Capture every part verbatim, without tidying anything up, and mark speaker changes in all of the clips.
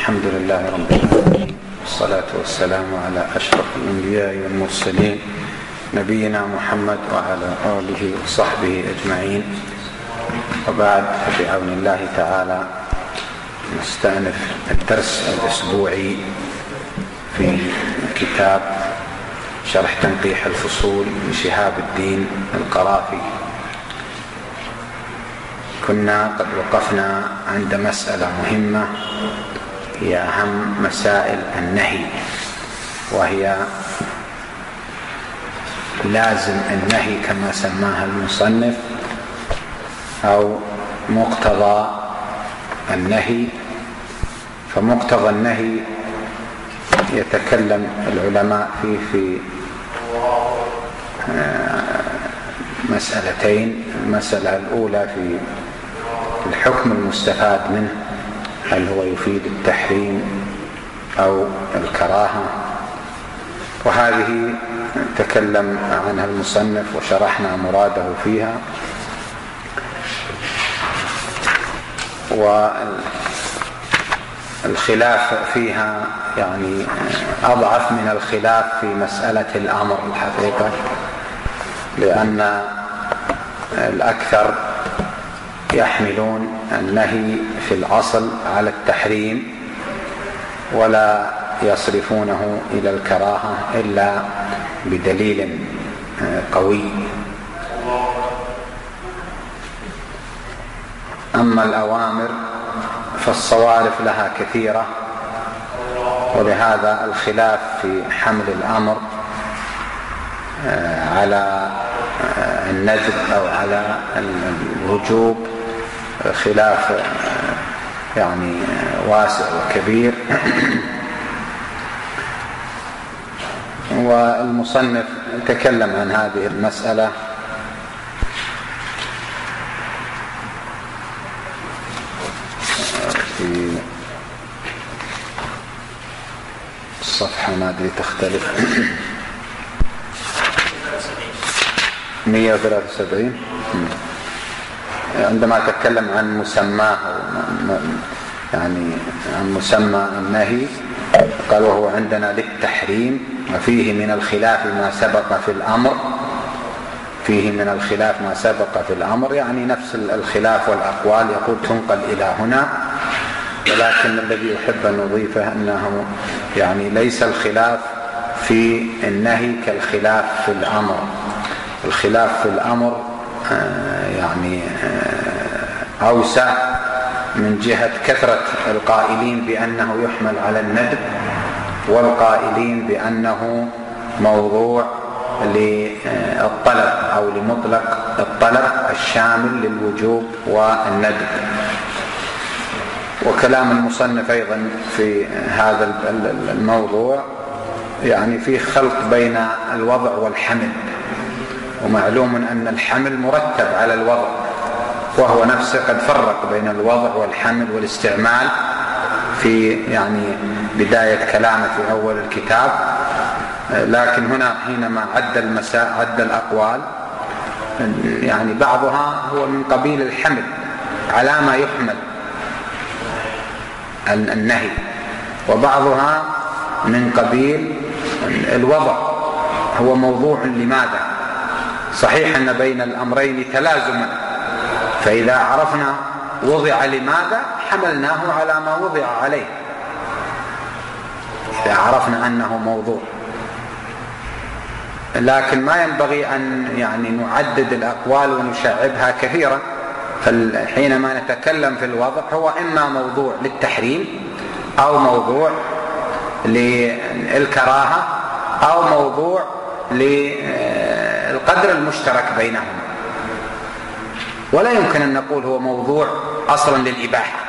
Speaker 1: الحمد لله رب العالمين، والصلاة والسلام على أشرف الأنبياء والمرسلين نبينا محمد وعلى آله وصحبه أجمعين. وبعد، بعون الله تعالى نستأنف الدرس الأسبوعي في كتاب شرح تنقيح الفصول لشهاب الدين القرافي. كنا قد وقفنا عند مسألة مهمة هي أهم مسائل النهي، وهي لازم النهي كما سماها المصنف أو مقتضى النهي. فمقتضى النهي يتكلم العلماء فيه في مسألتين. المسألة الأولى في الحكم المستفاد منه، هل هو يفيد التحريم أو الكراهة، وهذه تكلم عنها المصنف وشرحنا مراده فيها. والخلاف فيها يعني أضعف من الخلاف في مسألة الأمر الحقيقة، لأن الأكثر يحملون النهي في الأصل على التحريم ولا يصرفونه إلى الكراهة إلا بدليل قوي. أما الأوامر فالصوارف لها كثيرة، ولهذا الخلاف في حمل الأمر على الندب أو على الوجوب خلاف يعني واسع وكبير. والمصنف تكلم عن هذه المسألة في الصفحة ما أدري تختلف مئة وثلاثة وسبعين عندما تكلم عن مسماه يعني عن مسمى النهي، قال وهو عندنا للتحريم، وفيه من الخلاف ما سبق في الأمر فيه من الخلاف ما سبق في الأمر يعني نفس الخلاف والأقوال يقول تنقل إلى هنا. ولكن الذي أحب أن نضيفه أنه يعني ليس الخلاف في النهي كالخلاف في الأمر. الخلاف في الأمر يعني أوسع من جهة كثرة القائلين بأنه يحمل على الندب، والقائلين بأنه موضوع للطلب أو لمطلق الطلب الشامل للوجوب والندب. وكلام المصنف أيضا في هذا الموضوع يعني فيه خلط بين الوضع والحمل، ومعلوم أن الحمل مرتب على الوضع، وهو نفسه قد فرق بين الوضع والحمل والاستعمال في يعني بداية كلامه في أول الكتاب. لكن هنا حينما عد المساء عد الأقوال يعني بعضها هو من قبيل الحمل على ما يحمل النهي، وبعضها من قبيل الوضع هو موضوع لماذا. صحيح أن بين الأمرين تلازما، فإذا عرفنا وضع لماذا حملناه على ما وضع عليه إذا عرفنا أنه موضوع. لكن ما ينبغي أن يعني نعدد الأقوال ونشعبها كثيرا. فحينما نتكلم في الوضع هو إما موضوع للتحريم أو موضوع للكراهة أو موضوع للقدر المشترك بينهم، ولا يمكن أن نقول هو موضوع أصلا للإباحة.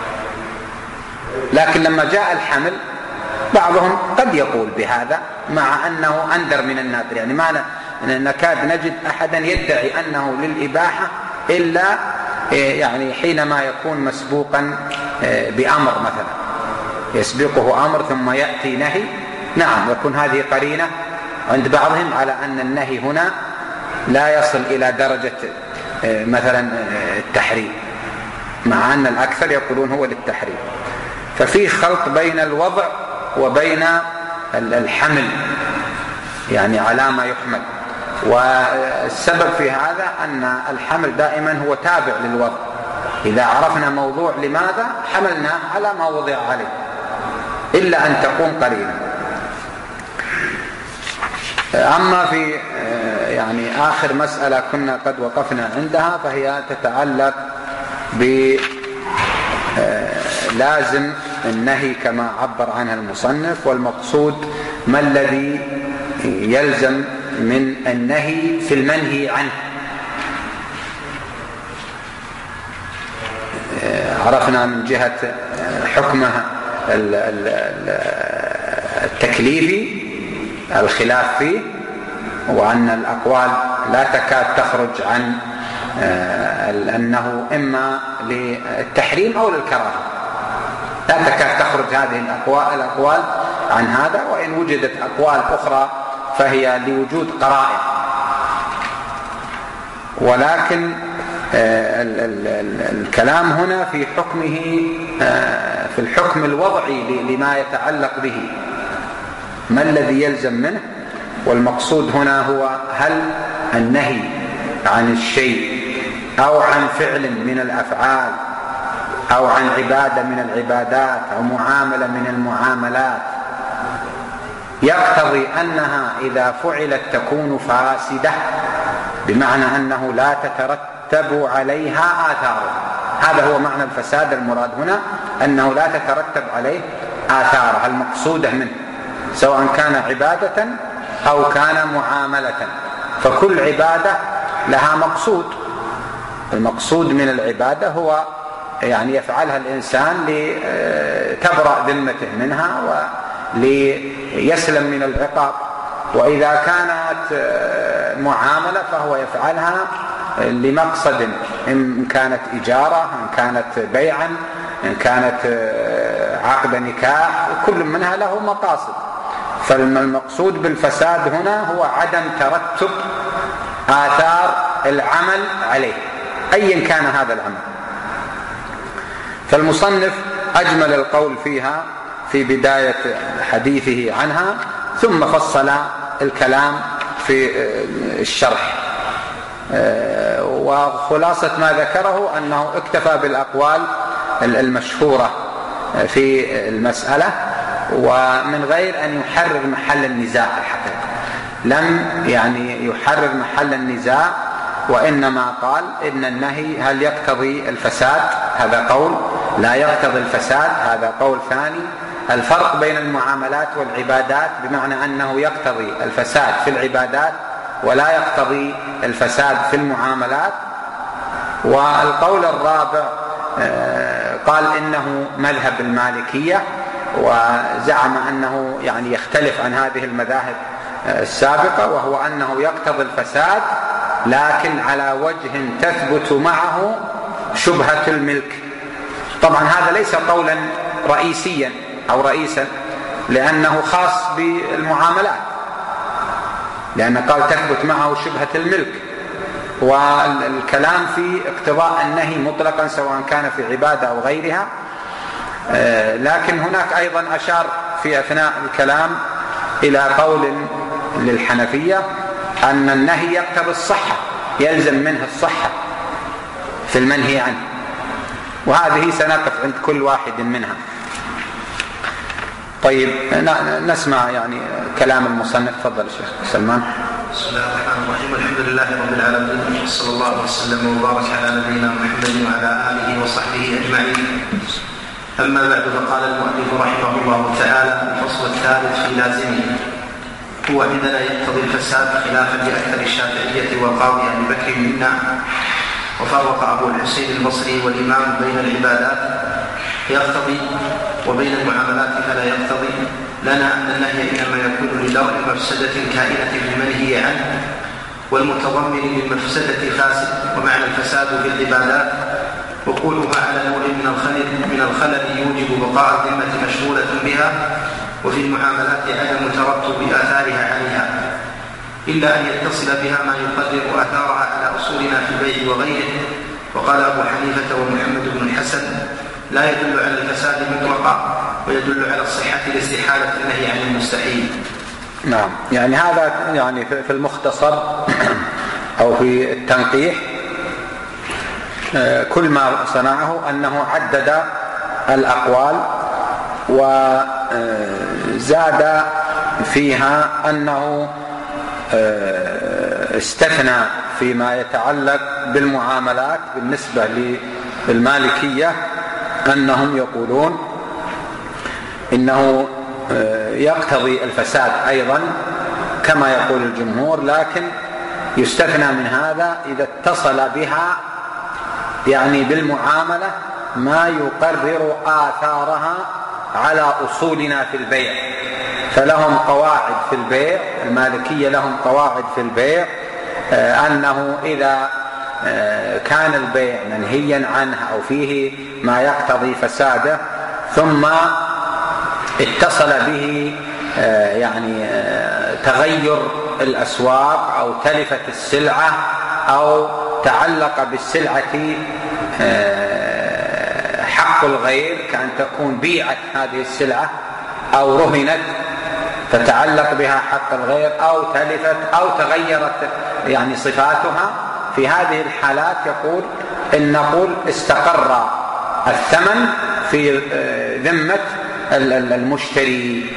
Speaker 1: لكن لما جاء الحمل بعضهم قد يقول بهذا، مع أنه أندر من النادر، يعني ما نكاد نجد أحدا يدعي أنه للإباحة إلا يعني حينما يكون مسبوقا بأمر، مثلا يسبقه أمر ثم يأتي نهي. نعم، يكون هذه قرينة عند بعضهم على أن النهي هنا لا يصل إلى درجة مثلا التحريم، مع أن الأكثر يقولون هو للتحريم. ففي خلط بين الوضع وبين الحمل، يعني على ما يحمل. والسبب في هذا أن الحمل دائما هو تابع للوضع، إذا عرفنا موضوع لماذا حملنا على ما وضع عليه، إلا أن تقوم قرينة. أما في يعني آخر مسألة كنا قد وقفنا عندها، فهي تتعلق بلازم النهي كما عبر عنها المصنف، والمقصود ما الذي يلزم من النهي في المنهي عنه. عرفنا من جهة حكمها التكليفي الخلاف فيه، وأن الأقوال لا تكاد تخرج عن أنه إما للتحريم أو للكراهة، لا تكاد تخرج هذه الأقوال, الأقوال عن هذا، وإن وجدت أقوال أخرى فهي لوجود قرائن. ولكن الكلام هنا في حكمه، في الحكم الوضعي لما يتعلق به، ما الذي يلزم منه. والمقصود هنا هو هل النهي عن الشيء أو عن فعل من الأفعال أو عن عبادة من العبادات أو معاملة من المعاملات يقتضي أنها إذا فعلت تكون فاسدة، بمعنى أنه لا تترتب عليها آثار. هذا هو معنى الفساد المراد هنا، أنه لا تترتب عليه آثارها المقصودة منه، سواء كان عبادة أو كان معاملة. فكل عبادة لها مقصود، المقصود من العبادة هو يعني يفعلها الإنسان لتبرأ ذمته منها وليسلم من العقاب. وإذا كانت معاملة فهو يفعلها لمقصد، إن كانت إجارة، إن كانت بيعا، إن كانت عقد نكاح، كل منها له مقاصد. فالمقصود بالفساد هنا هو عدم ترتب آثار العمل عليه أيا كان هذا العمل. فالمصنف أجمل القول فيها في بداية حديثه عنها، ثم فصل الكلام في الشرح. وخلاصة ما ذكره أنه اكتفى بالأقوال المشهورة في المسألة، ومن غير أن يحرر محل النزاع. الحقيقة لم يعني يحرر محل النزاع، وإنما قال إن النهي هل يقتضي الفساد، هذا قول، لا يقتضي الفساد، هذا قول ثاني. الفرق بين المعاملات والعبادات بمعنى أنه يقتضي الفساد في العبادات ولا يقتضي الفساد في المعاملات. والقول الرابع قال إنه مذهب المالكية، وزعم أنه يعني يختلف عن هذه المذاهب السابقة، وهو أنه يقتضي الفساد لكن على وجه تثبت معه شبهة الملك. طبعا هذا ليس قولا رئيسيا أو رئيسا، لأنه خاص بالمعاملات، لأن قال تثبت معه شبهة الملك. والكلام في اقتضاء النهي مطلقا سواء كان في عبادة أو غيرها. لكن هناك أيضا أشار في أثناء الكلام إلى قول للحنفية أن النهي يقتضي الصحة، يلزم منه الصحة في المنهي عنه، وهذه سنقف عند كل واحد منها. طيب نسمع يعني كلام المصنف. تفضل الشيخ سلمان.
Speaker 2: بسم الله الرحمن الرحيم. الحمد لله رب العالمين، صلى الله وسلم وبارك على نبينا محمد وعلى آله وصحبه أجمعين. أما بعد، فقال المؤلف رحمه الله تعالى: الفصل الثالث في لازمه. هو عندنا يقتضي الفساد خلافا لأكثر الشافعية والقاضي أبي بكر منا. وفرق أبو الحسين البصري والإمام بين العبادات يقتضي وبين المعاملات فلا يقتضي. لنا أن النهي إنما يكون لدرء مفسدة كائنة في المنهي عنه والمتضمن للمفسدة فاسد. ومعنى الفساد في العبادات وقوعها على نوع من الخلل من الخلل يوجب بقاء الذمة مشغولة بها، وفي المعاملات عدم ترتب آثارها عليها إلا أن يتصل بها ما يقدر آثارها على أصولنا في البيع وغيره. وقال أبو حنيفة ومحمد بن الحسن: لا يدل على الفساد مطلقا ويدل على الصحة لاستحالة النهي عن المستحيل.
Speaker 1: نعم، يعني هذا يعني في المختصر أو في التنقيح كل ما صنعه أنه عدد الأقوال وزاد فيها أنه استثنى فيما يتعلق بالمعاملات بالنسبة للمالكية أنهم يقولون إنه يقتضي الفساد أيضا كما يقول الجمهور، لكن يستثنى من هذا إذا اتصل بها يعني بالمعاملة ما يقرر آثارها على أصولنا في البيع. فلهم قواعد في البيع، المالكية لهم قواعد في البيع أنه إذا كان البيع منهيا عنه أو فيه ما يقتضي فساده ثم اتصل به يعني تغير الأسواق أو تلفت السلعة أو تعلق بالسلعة حق الغير، كأن تكون بيعت هذه السلعة أو رهنت فتعلق بها حق الغير أو تلفت أو تغيرت يعني صفاتها، في هذه الحالات يقول إن نقول استقر الثمن في ذمة المشتري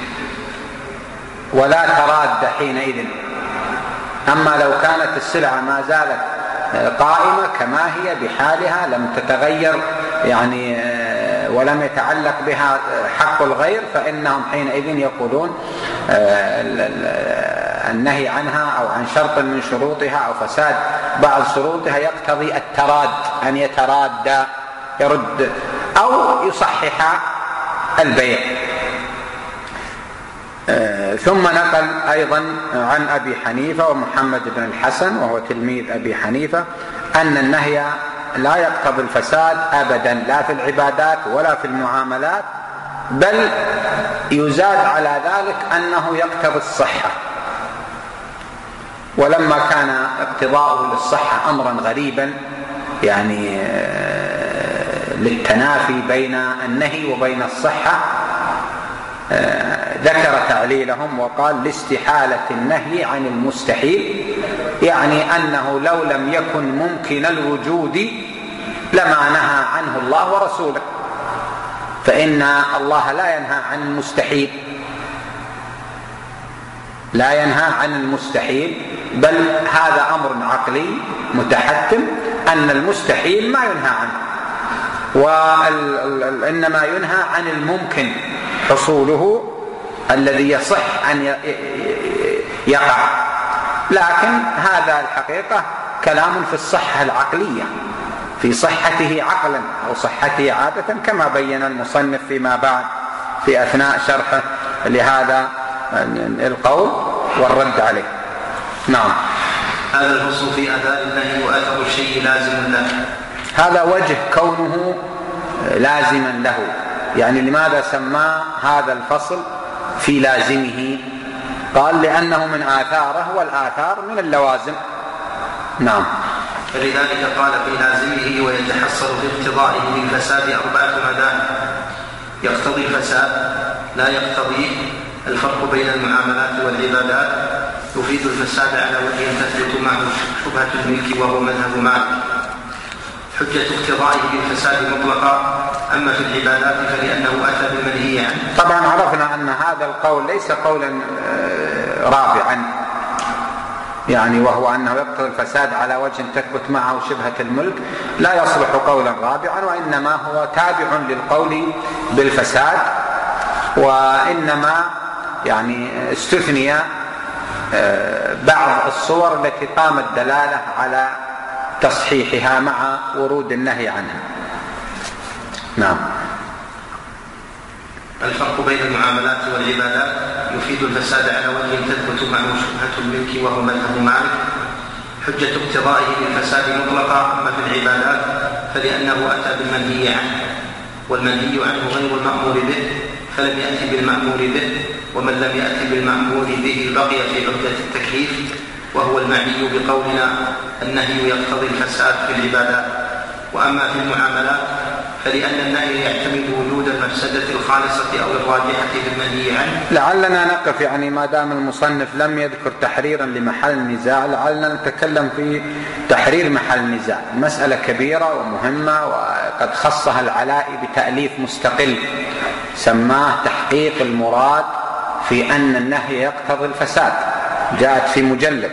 Speaker 1: ولا تراد حينئذ. أما لو كانت السلعة ما زالت قائمة كما هي بحالها لم تتغير يعني ولم يتعلق بها حق الغير، فإنهم حينئذ يقولون النهي عنها أو عن شرط من شروطها أو فساد بعض شروطها يقتضي التراد، أن يتراد يرد أو يصحح البيع. ثم نقل أيضا عن أبي حنيفة ومحمد بن الحسن وهو تلميذ أبي حنيفة أن النهي لا يقتضي الفساد أبدا لا في العبادات ولا في المعاملات، بل يزاد على ذلك أنه يقتضي الصحة. ولما كان اقتضاؤه للصحة أمرا غريبا يعني للتنافي بين النهي وبين الصحة، ذكر تعليلهم وقال لاستحالة النهي عن المستحيل، يعني أنه لو لم يكن ممكن الوجود لما نهى عنه الله ورسوله، فإن الله لا ينهى عن المستحيل، لا ينهى عن المستحيل، بل هذا أمر عقلي متحتم أن المستحيل ما ينهى عنه، وإنما ينهى عن الممكن حصوله الذي يصح أن يقع. لكن هذا الحقيقة كلام في الصحة العقلية، في صحته عقلا أو صحته عادة، كما بين المصنف فيما بعد في أثناء شرحه لهذا القول والرد عليه. نعم.
Speaker 2: هذا الفصل في أداء النهي وأثر الشيء لازم له.
Speaker 1: هذا وجه كونه لازما له، يعني لماذا سماه هذا الفصل في لازمه؟ قال لأنه من آثاره، والآثار من اللوازم. نعم.
Speaker 2: فلذلك قال في لازمه ويتحصل في اقتضائه للفساد أربعة مذاهب: يقتضي الفساد، لا يقتضي، الفرق بين المعاملات والعبادات، يفيد الفساد على وجه تثبت معه شبهة الملك وهو مذهب مالك. حجة اقتضائه بالفساد مطلقا، أما في العبادات فلأنه أتى بالمنهي عنه.
Speaker 1: طبعا عرفنا أن هذا القول ليس قولا رابعا، يعني وهو أنه يقتضي الفساد على وجه تثبت معه شبهة الملك، لا يصلح قولا رابعا، وإنما هو تابع للقول بالفساد، وإنما يعني استثني بعض الصور التي قامت دلالة على تصحيحها مع ورود النهي عنها. نعم.
Speaker 2: الفرق بين المعاملات والعبادات يفيد الفساد على وجه تثبت معه شبهة الملك وهو مذهب مالك. حجة اقتضائه بالفساد مطلقا، أما في العبادات فلأنه أتى بالمنهي عنه، والمنهي عنه غير المأمور به فلم يأتي بالمأمور به، ومن لم يأتي بالمأمور به بقي في عهدة التكليف، وهو المعني بقولنا النهي يقتضي الفساد في العبادات. وأما في المعاملات فلأن النهي يعتمد وجود المفسدة الخالصة أو الراجحة للمنهي عنه.
Speaker 1: لعلنا نقف، يعني ما دام المصنف لم يذكر تحريرا لمحل النزاع لعلنا نتكلم في تحرير محل النزاع. مسألة كبيرة ومهمة، وقد خصها العلائي بتأليف مستقل سماه تحقيق المراد في أن النهي يقتضي الفساد، جاءت في مجلد،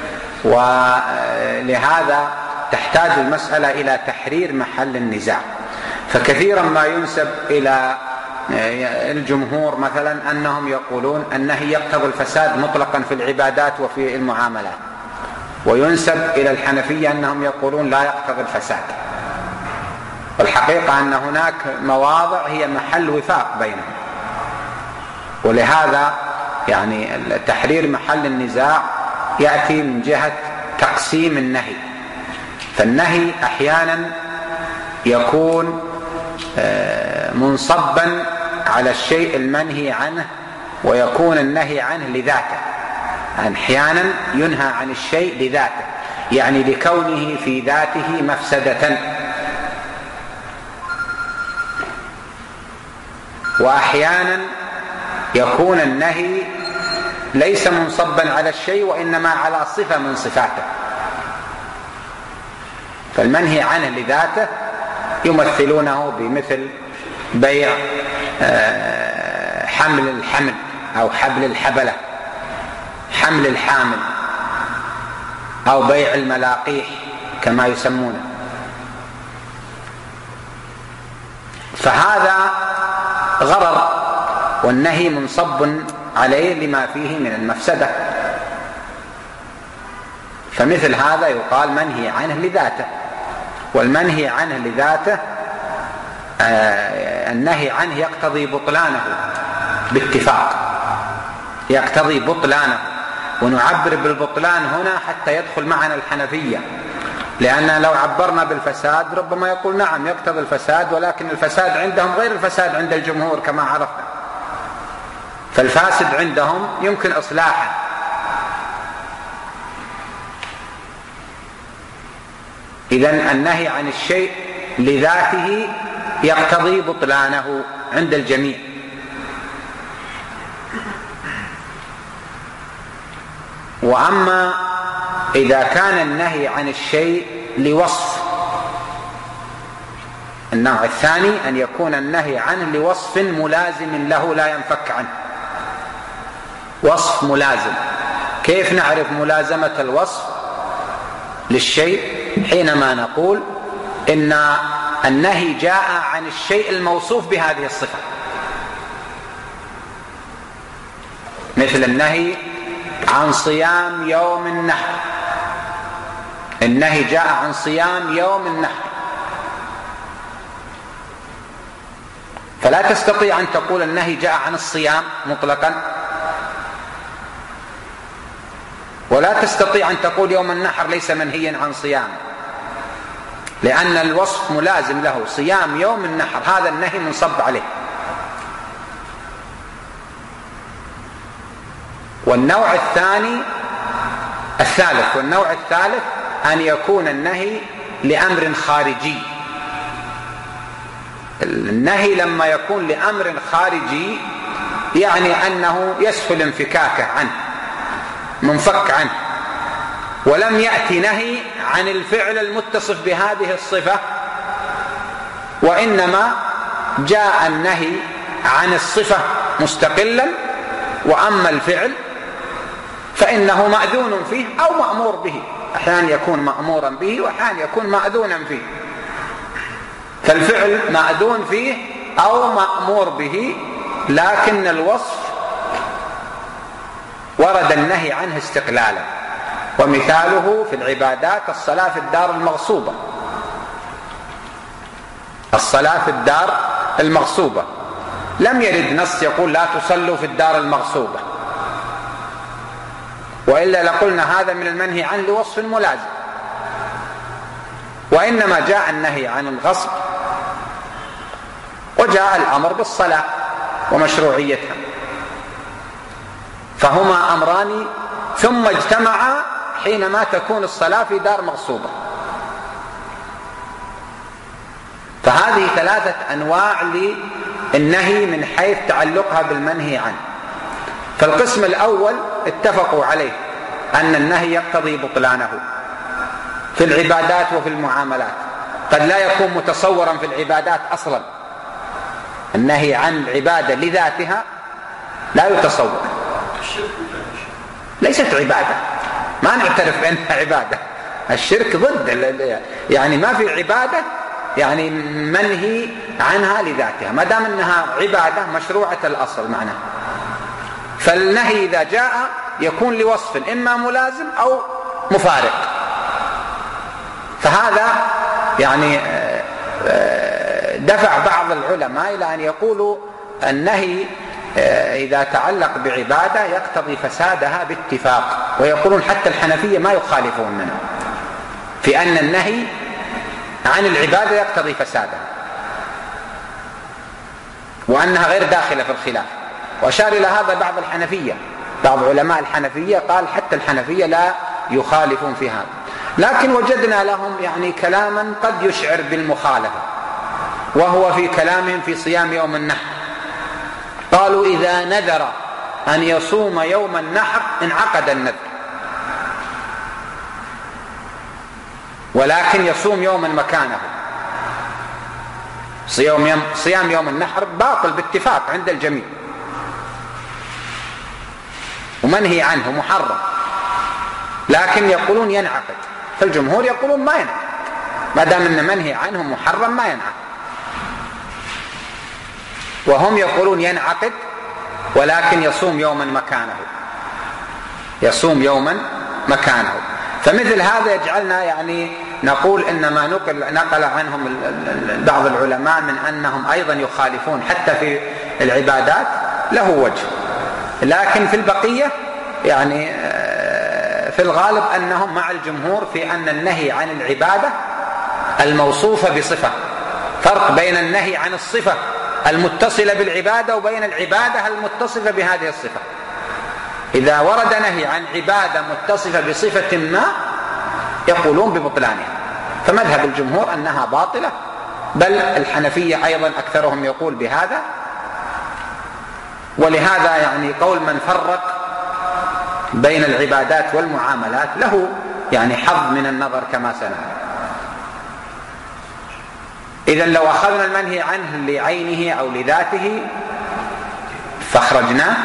Speaker 1: ولهذا تحتاج المسألة إلى تحرير محل النزاع. فكثيرا ما ينسب إلى الجمهور مثلا أنهم يقولون النهي يقتضي الفساد مطلقا في العبادات وفي المعاملات، وينسب إلى الحنفية أنهم يقولون لا يقتضي الفساد. والحقيقة أن هناك مواضع هي محل وفاق بينهم، ولهذا يعني تحرير محل النزاع يأتي من جهة تقسيم النهي. فالنهي أحيانا يكون منصبا على الشيء المنهي عنه، ويكون النهي عنه لذاته. أحيانا ينهى عن الشيء لذاته، يعني لكونه في ذاته مفسدة، وأحيانا يكون النهي ليس منصبا على الشيء وإنما على صفة من صفاته. فالمنهي عنه لذاته يمثلونه بمثل بيع حمل الحمل أو حبل الحبلة، حمل الحامل، أو بيع الملاقيح كما يسمونه. فهذا غرر، والنهي منصب عليه لما فيه من المفسدة. فمثل هذا يقال منهي عنه لذاته. والمنهي عنه لذاته آه النهي عنه يقتضي بطلانه باتفاق، يقتضي بطلانه. ونعبر بالبطلان هنا حتى يدخل معنا الحنفية، لأن لو عبرنا بالفساد ربما يقول نعم يقتضي الفساد، ولكن الفساد عندهم غير الفساد عند الجمهور كما عرفنا. فالفاسد عندهم يمكن إصلاحه. إذن النهي عن الشيء لذاته يقتضي بطلانه عند الجميع. وأما إذا كان النهي عن الشيء لوصف، النوع الثاني أن يكون النهي عنه لوصف ملازم له لا ينفك عنه. وصف ملازم. كيف نعرف ملازمة الوصف للشيء؟ حينما نقول إن النهي جاء عن الشيء الموصوف بهذه الصفة، مثل النهي عن صيام يوم النحر. النهي جاء عن صيام يوم النحر، فلا تستطيع أن تقول النهي جاء عن الصيام مطلقا، ولا تستطيع أن تقول يوم النحر ليس منهيا عن صيام، لأن الوصف ملازم له. صيام يوم النحر هذا النهي منصب عليه. والنوع الثاني الثالث والنوع الثالث أن يكون النهي لأمر خارجي. النهي لما يكون لأمر خارجي يعني أنه يسهل انفكاكه عنه، منفك عنه، ولم يأتي نهي عن الفعل المتصف بهذه الصفة، وإنما جاء النهي عن الصفة مستقلا، وأما الفعل فإنه مأذون فيه أو مأمور به. أحيانا يكون مأمورا به وأحيانا يكون مأذونا فيه. فالفعل مأذون فيه أو مأمور به، لكن الوصف ورد النهي عنه استقلالا. ومثاله في العبادات الصلاة في الدار المغصوبة. الصلاة في الدار المغصوبة لم يرد نص يقول لا تصلوا في الدار المغصوبة، وإلا لقلنا هذا من المنهي عنه لوصف ملازم. وإنما جاء النهي عن الغصب، وجاء الأمر بالصلاة ومشروعيتها، فهما أمران ثم اجتمعا حينما تكون الصلاة في دار مغصوبة. فهذه ثلاثة أنواع للنهي من حيث تعلقها بالمنهي عنه. فالقسم الأول اتفقوا عليه أن النهي يقتضي بطلانه في العبادات وفي المعاملات. قد لا يكون متصورا في العبادات أصلا، النهي عن العبادة لذاتها لا يتصور، ليست عبادة، ما نعترف بأنها عبادة. الشرك ضد، يعني ما في عبادة يعني منهي عنها لذاتها، ما دام أنها عبادة مشروعة الأصل معناه. فالنهي إذا جاء يكون لوصف إما ملازم أو مفارق. فهذا يعني دفع بعض العلماء إلى أن يقولوا النهي إذا تعلق بعبادة يقتضي فسادها باتفاق، ويقولون حتى الحنفية ما يخالفوننا في أن النهي عن العبادة يقتضي فسادها، وأنها غير داخلة في الخلاف. وأشار إلى هذا بعض الحنفية، بعض علماء الحنفية قال حتى الحنفية لا يخالفون في هذا، لكن وجدنا لهم يعني كلاما قد يشعر بالمخالفة، وهو في كلامهم في صيام يوم النحر. قالوا إذا نذر أن يصوم يوم النحر انعقد النذر، ولكن يصوم يوما مكانه. صيام يوم النحر باطل باتفاق عند الجميع ومنهي عنه محرم، لكن يقولون ينعقد. فالجمهور يقولون ما ينعقد، ما دام ان منهي عنه محرم ما ينعقد. وهم يقولون ينعقد ولكن يصوم يوما مكانه، يصوم يوما مكانه. فمثل هذا يجعلنا يعني نقول إنما نقل, نقل عنهم بعض العلماء من أنهم أيضا يخالفون حتى في العبادات له وجه، لكن في البقية يعني في الغالب أنهم مع الجمهور في أن النهي عن العبادة الموصوفة بصفة. فرق بين النهي عن الصفة المتصلة بالعبادة وبين العبادة المتصفة بهذه الصفة. إذا ورد نهي عن عبادة متصفة بصفة ما يقولون ببطلانها، فمذهب الجمهور أنها باطلة، بل الحنفية أيضا أكثرهم يقول بهذا. ولهذا يعني قول من فرق بين العبادات والمعاملات له يعني حظ من النظر كما سنرى. إذن لو أخذنا المنهي عنه لعينه أو لذاته فاخرجناه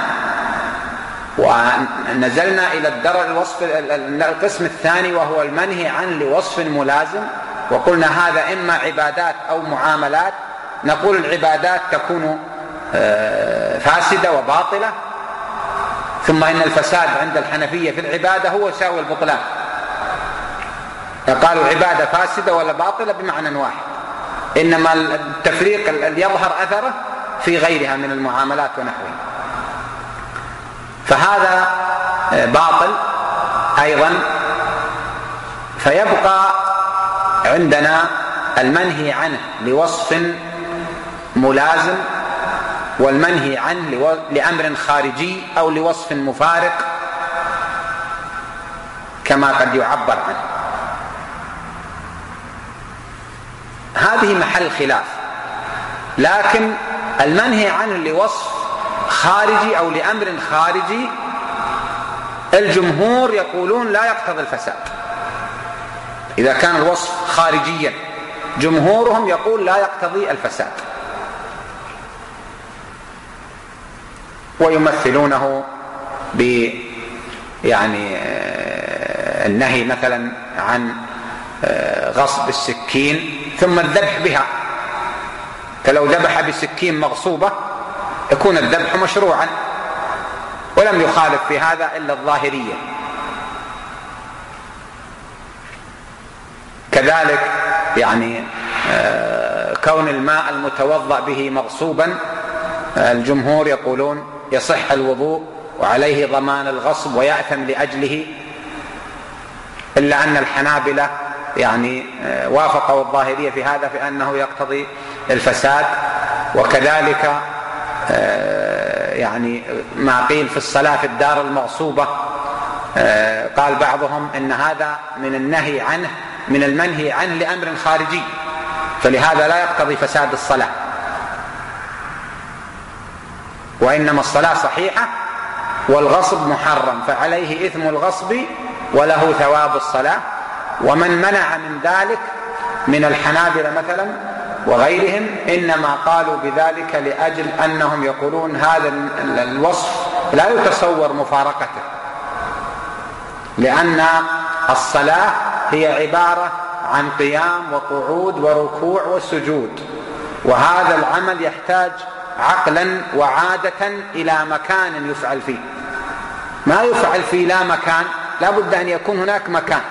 Speaker 1: ونزلنا إلى الدرجة الوصف القسم الثاني وهو المنهي عن لوصف ملازم، وقلنا هذا إما عبادات أو معاملات. نقول العبادات تكون فاسدة وباطلة، ثم إن الفساد عند الحنفية في العبادة هو يساوي البطلان. قالوا عبادة فاسدة ولا باطلة بمعنى واحد، إنما التفريق اللي يظهر أثره في غيرها من المعاملات ونحوها. فهذا باطل أيضا. فيبقى عندنا المنهي عنه لوصف ملازم، والمنهي عنه لأمر خارجي أو لوصف مفارق كما قد يعبر عنه. هذه محل خلاف، لكن المنهي عنه لوصف خارجي أو لأمر خارجي الجمهور يقولون لا يقتضي الفساد. إذا كان الوصف خارجيا جمهورهم يقول لا يقتضي الفساد، ويمثلونه ب يعني النهي مثلا عن غصب السكين ثم الذبح بها. فلو ذبح بسكين مغصوبة يكون الذبح مشروعا، ولم يخالف في هذا إلا الظاهرية. كذلك يعني كون الماء المتوضأ به مغصوبا الجمهور يقولون يصح الوضوء وعليه ضمان الغصب ويأثم لأجله، إلا أن الحنابلة يعني وافقوا الظاهرية في هذا في أنه يقتضي الفساد. وكذلك يعني ما قيل في الصلاة في الدار المغصوبة، قال بعضهم إن هذا من النهي عنه من المنهي عنه لأمر خارجي، فلهذا لا يقتضي فساد الصلاة، وإنما الصلاة صحيحة والغصب محرم، فعليه إثم الغصب وله ثواب الصلاة. ومن منع من ذلك من الحنابلة مثلا وغيرهم إنما قالوا بذلك لأجل أنهم يقولون هذا الوصف لا يتصور مفارقته، لأن الصلاة هي عبارة عن قيام وقعود وركوع وسجود، وهذا العمل يحتاج عقلا وعادة إلى مكان يفعل فيه، ما يفعل فيه لا مكان، لا بد أن يكون هناك مكان.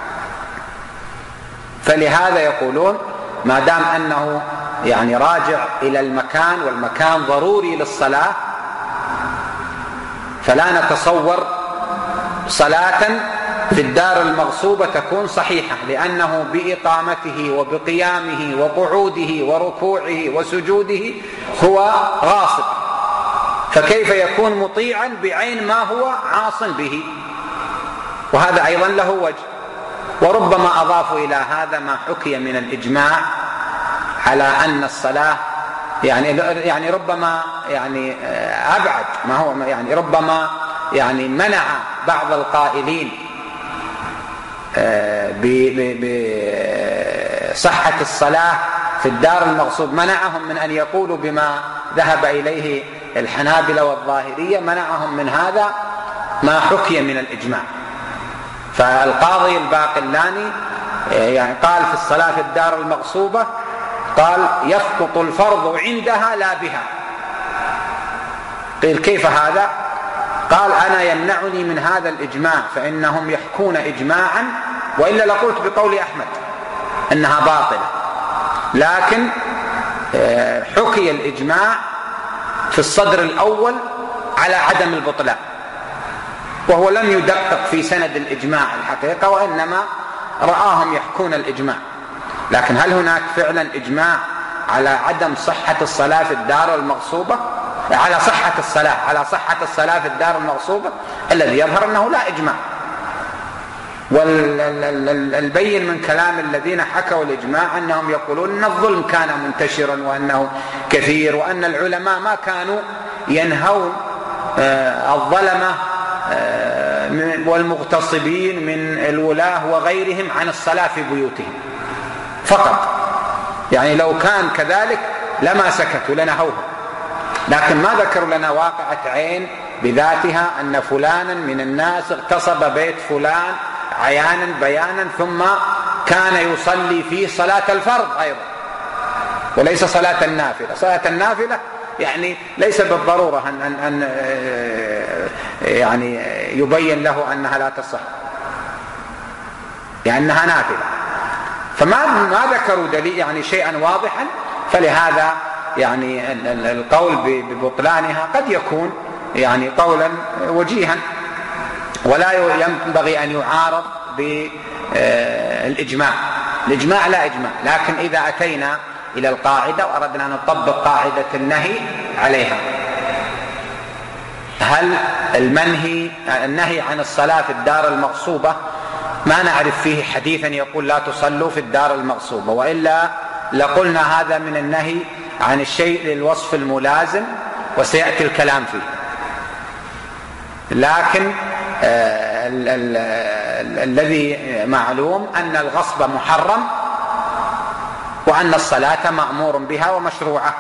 Speaker 1: فلهذا يقولون ما دام أنه يعني راجع إلى المكان والمكان ضروري للصلاة فلا نتصور صلاة في الدار المغصوبة تكون صحيحة، لأنه بإقامته وبقيامه وقعوده وركوعه وسجوده هو غاصب، فكيف يكون مطيعا بعين ما هو عاص به؟ وهذا أيضا له وجه. وربما أضافوا إلى هذا ما حكي من الإجماع على أن الصلاة يعني يعني ربما يعني أبعد ما هو يعني ربما يعني منع بعض القائلين بصحة الصلاة في الدار المغصوب، منعهم من أن يقولوا بما ذهب إليه الحنابلة والظاهرية، منعهم من هذا ما حكي من الإجماع. فالقاضي الباقلاني يعني قال في الصلاة في الدار المغصوبة قال يسقط الفرض عندها لا بها. قيل كيف هذا؟ قال أنا يمنعني من هذا الإجماع، فإنهم يحكون إجماعا، وإلا لقلت بقول أحمد أنها باطلة، لكن حكي الإجماع في الصدر الأول على عدم البطلان، وهو لم يدقق في سند الإجماع الحقيقة، وإنما رآهم يحكون الإجماع. لكن هل هناك فعلا إجماع على عدم صحة الصلاة في الدار المغصوبة، على صحة الصلاة على صحة الصلاة في الدار المغصوبة؟ الذي يظهر أنه لا إجماع. والبين من كلام الذين حكوا الإجماع أنهم يقولون أن الظلم كان منتشرا وأنه كثير، وأن العلماء ما كانوا ينهون الظلمة والمغتصبين من الولاة وغيرهم عن الصلاة في بيوتهم فقط، يعني لو كان كذلك لما سكتوا لنهوهم، لكن ما ذكروا لنا واقعة عين بذاتها أن فلانا من الناس اغتصب بيت فلان عيانا بيانا ثم كان يصلي فيه صلاة الفرض أيضا وليس صلاة النافلة. صلاة النافلة يعني ليس بالضرورة أن, أن, أن يعني يبين له أنها لا تصح لأنها نافلة، فما ما ذكروا دليل يعني شيئا واضحا، فلهذا يعني القول ببطلانها قد يكون يعني قولا وجيها ولا ينبغي أن يعارض بالإجماع. الإجماع لا إجماع، لكن إذا أتينا إلى القاعدة وأردنا أن نطبق قاعدة النهي عليها، هل المنهي النهي عن الصلاة في الدار المغصوبة ما نعرف فيه حديثا يقول لا تصلوا في الدار المغصوبة، وإلا لقلنا هذا من النهي عن الشيء للوصف الملازم وسيأتي الكلام فيه. لكن الذي معلوم أن الغصب محرم وأن الصلاة مأمور بها ومشروعة،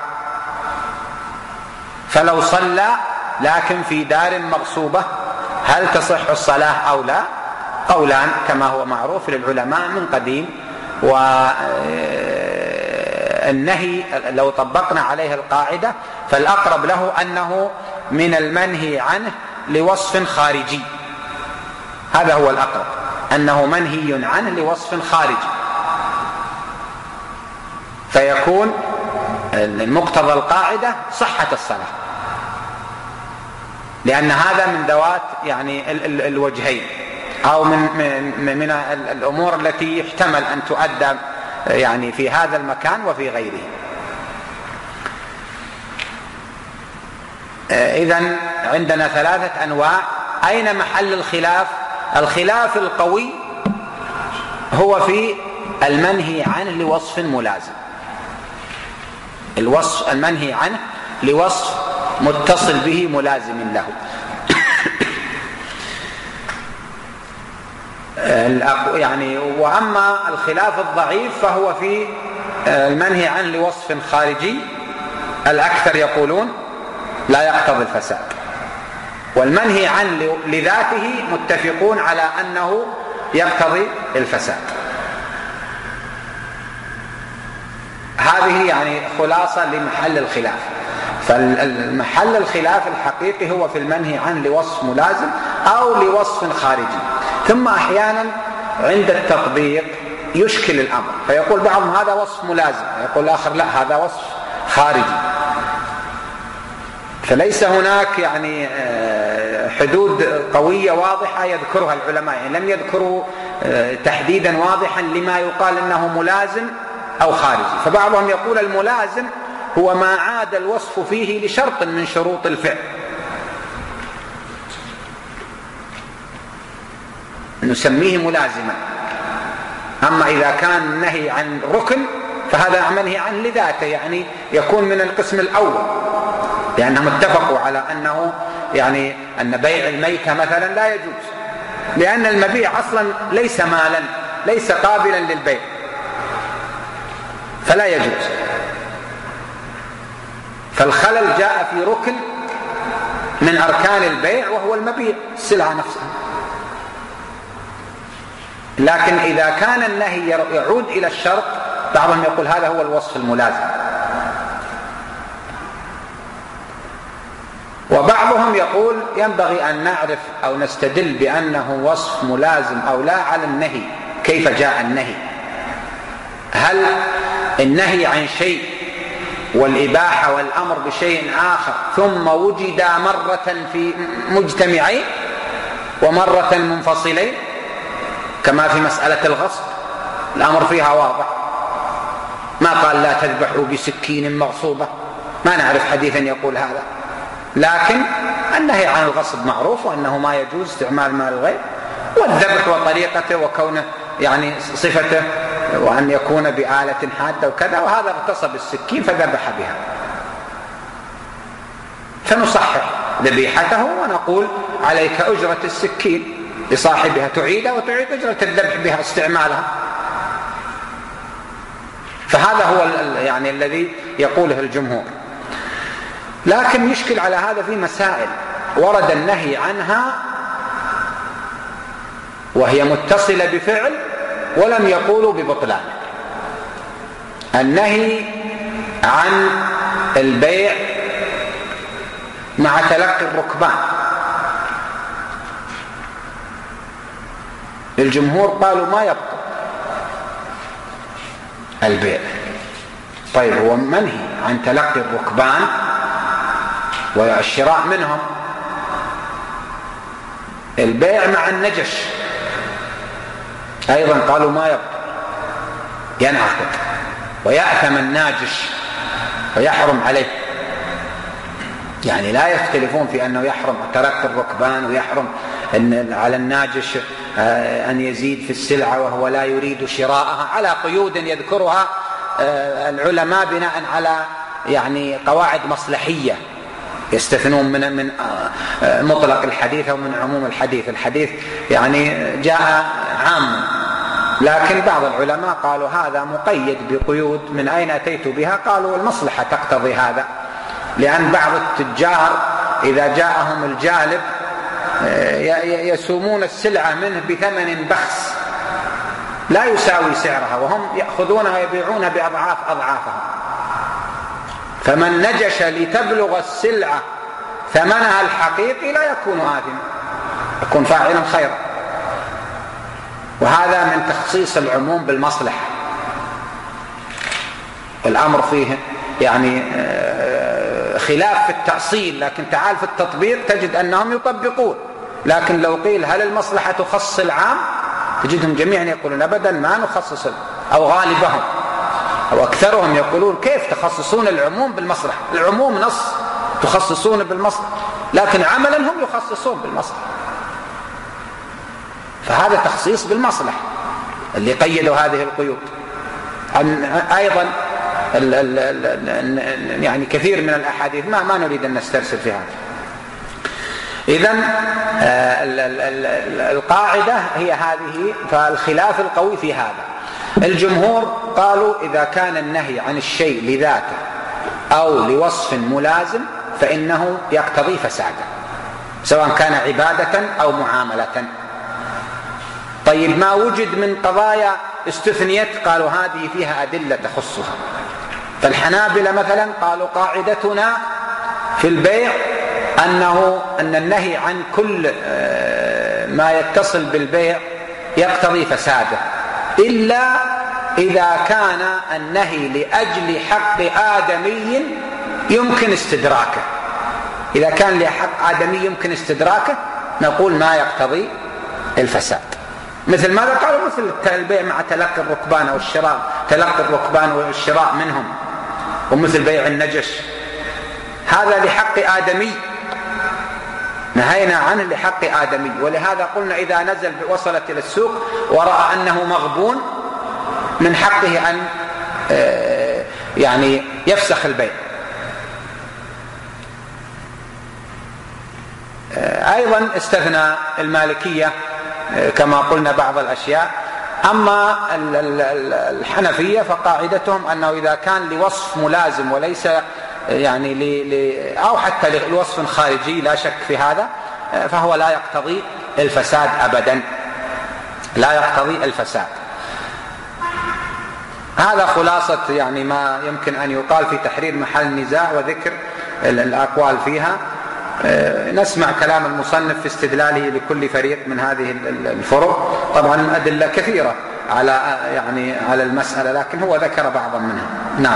Speaker 1: فلو صلى لكن في دار مغصوبة هل تصح الصلاة أو لا؟ قولان كما هو معروف للعلماء من قديم. والنهي لو طبقنا عليه القاعدة فالأقرب له أنه من المنهي عنه لوصف خارجي، هذا هو الأقرب، أنه منهي عنه لوصف خارجي، فيكون المقتضى القاعدة صحة الصلاة، لأن هذا من ذوات يعني الوجهين أو من من الأمور التي يحتمل أن تؤدى يعني في هذا المكان وفي غيره. إذن عندنا ثلاثة أنواع. أين محل الخلاف؟ الخلاف القوي هو في المنهي عنه لوصف ملازم، الوصف المنهي عنه لوصف متصل به ملازم له. يعني وأما الخلاف الضعيف فهو في المنهي عنه لوصف خارجي، الأكثر يقولون لا يقتضي الفساد، والمنهي عنه لذاته متفقون على أنه يقتضي الفساد. هذه يعني خلاصة لمحل الخلاف. فالمحل الخلاف الحقيقي هو في المنهي عنه لوصف ملازم أو لوصف خارجي. ثم أحيانا عند التطبيق يشكل الأمر، فيقول بعضهم هذا وصف ملازم، يقول الآخر لا هذا وصف خارجي. فليس هناك يعني حدود قوية واضحة يذكرها العلماء، يعني لم يذكروا تحديدا واضحا لما يقال أنه ملازم أو خارجي. فبعضهم يقول الملازم هو ما عاد الوصف فيه لشرط من شروط الفعل، نسميه ملازما. أما إذا كان النهي عن ركن فهذا منهي عنه لذاته، يعني يكون من القسم الأول، لأنهم اتفقوا على أنه يعني أن بيع الميتة مثلا لا يجوز، لأن المبيع أصلا ليس مالا، ليس قابلا للبيع، فلا يجوز. فالخلل جاء في ركن من أركان البيع وهو المبيع، السلعة نفسها. لكن إذا كان النهي يعود إلى الشرط بعضهم يقول هذا هو الوصف الملازم. وبعضهم يقول ينبغي أن نعرف أو نستدل بأنه وصف ملازم أو لا على النهي. كيف جاء النهي؟ هل النهي عن شيء والإباحة والأمر بشيء آخر ثم وجد مرة في مجتمعين ومرة منفصلين، كما في مسألة الغصب الأمر فيها واضح، ما قال لا تذبحوا بسكين مغصوبة، ما نعرف حديثا يقول هذا. لكن النهي عن الغصب معروف وأنه ما يجوز استعمال مال الغير، والذبح وطريقته وكونه يعني صفته وأن يكون بآلة حادة وكذا، وهذا اغتصب السكين فذبح بها، فنصحح ذبيحته ونقول عليك أجرة السكين لصاحبها تعيدها وتعيد أجرة الذبح بها استعمالها. فهذا هو يعني الذي يقوله الجمهور. لكن يشكل على هذا في مسائل ورد النهي عنها وهي متصلة بفعل ولم يقولوا ببطلان. النهي عن البيع مع تلقي الركبان، الجمهور قالوا ما يبطل البيع. طيب هو منهي عن تلقي الركبان والشراء منهم، البيع مع النجش أيضا قالوا ما يبطل، ينعقد ويأثم الناجش ويحرم عليه. يعني لا يختلفون في أنه يحرم ترك الركبان ويحرم أن على الناجش أن يزيد في السلعة وهو لا يريد شراءها، على قيود يذكرها العلماء بناء على يعني قواعد مصلحية يستثنون من من مطلق الحديث أو من عموم الحديث. الحديث يعني جاء عام، لكن بعض العلماء قالوا هذا مقيد بقيود. من أين أتيت بها؟ قالوا المصلحة تقتضي هذا، لأن بعض التجار إذا جاءهم الجالب يسومون السلعة منه بثمن بخس لا يساوي سعرها، وهم يأخذونها ويبيعونها بأضعاف أضعافها. فمن نجش لتبلغ السلعة ثمنها الحقيقي لا يكون آثما، يكون فاعلا خيرا. وهذا من تخصيص العموم بالمصلحة. الأمر فيه يعني خلاف في التأصيل، لكن تعال في التطبيق تجد أنهم يطبقون. لكن لو قيل هل المصلحة تخصص العام تجدهم جميعا يقولون أبدا ما نخصص، أو غالبهم أو أكثرهم يقولون كيف تخصصون العموم بالمصلحة؟ العموم نص تخصصون بالمصلحة، لكن عملا هم يخصصون بالمصلحة. فهذا تخصيص بالمصلحة اللي قيدوا هذه القيود. أيضا ال ال ال يعني كثير من الأحاديث ما, ما نريد أن نسترسل في هذا. إذن القاعدة هي هذه، فالخلاف القوي في هذا. الجمهور قالوا إذا كان النهي عن الشيء لذاته أو لوصف ملازم فإنه يقتضي فسادا، سواء كان عبادة أو معاملة. طيب ما وجد من قضايا استثنيت قالوا هذه فيها أدلة تخصها. فالحنابلة مثلا قالوا قاعدتنا في البيع أنه أن النهي عن كل ما يتصل بالبيع يقتضي فساده، إلا إذا كان النهي لأجل حق آدمي يمكن استدراكه. إذا كان لحق آدمي يمكن استدراكه نقول ما يقتضي الفساد. مثل ماذا قالوا؟ مثل البيع مع تلقي الركبان أو الشراء، تلقي الركبان والشراء منهم، ومثل بيع النجش، هذا لحق آدمي نهينا عنه لحق آدمي. ولهذا قلنا إذا نزل وصلت إلى السوق ورأى أنه مغبون من حقه أن يعني يفسخ البيع. أيضا استثنى المالكية كما قلنا بعض الأشياء. أما الحنفية فقاعدتهم أنه إذا كان لوصف ملازم وليس يعني ل... أو حتى لوصف خارجي لا شك في هذا، فهو لا يقتضي الفساد أبدا، لا يقتضي الفساد. هذا خلاصة يعني ما يمكن أن يقال في تحرير محل النزاع وذكر الأقوال فيها. نسمع كلام المصنف في استدلاله لكل فريق من هذه الفروق. طبعا أدلة كثيرة على يعني على المسألة، لكن هو ذكر بعضا منها. نعم.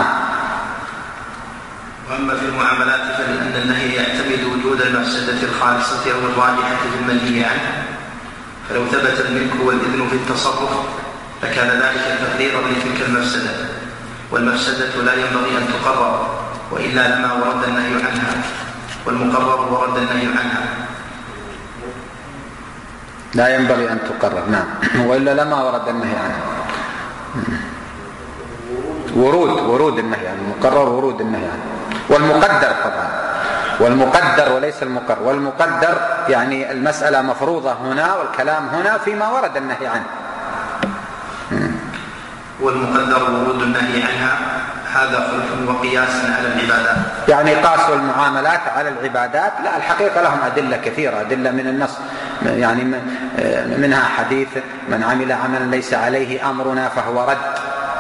Speaker 2: وأما في المعاملات فلأن النهي يعتمد وجود المفسدة الخالصة أو الراجحة في المنهي عنه، فلو ثبت الملك والإذن في التصرف لكان ذلك تقديرا لتلك المفسدة، والمفسدة لا ينبغي أن تقرر وإلا لما ورد النهي عنها، والمقرر ورد النهي عنها.
Speaker 1: لا ينبغي أن تقرر، نعم، وإلا لما ورد النهي عنها. ورود ورود النهي عنه، المقرر ورود النهي عنه، والمقدر طبعا، والمقدر وليس المقرر. والمقدر يعني المسألة مفروضة هنا والكلام هنا فيما ورد النهي عنه.
Speaker 2: والمقدر ورود النهي عنها هذا خلف وقياس على العبادات،
Speaker 1: يعني قاسوا المعاملات على العبادات. لا، الحقيقة لهم أدلة كثيرة، أدلة من النص، يعني منها حديث من عمل عملا ليس عليه أمرنا فهو رد.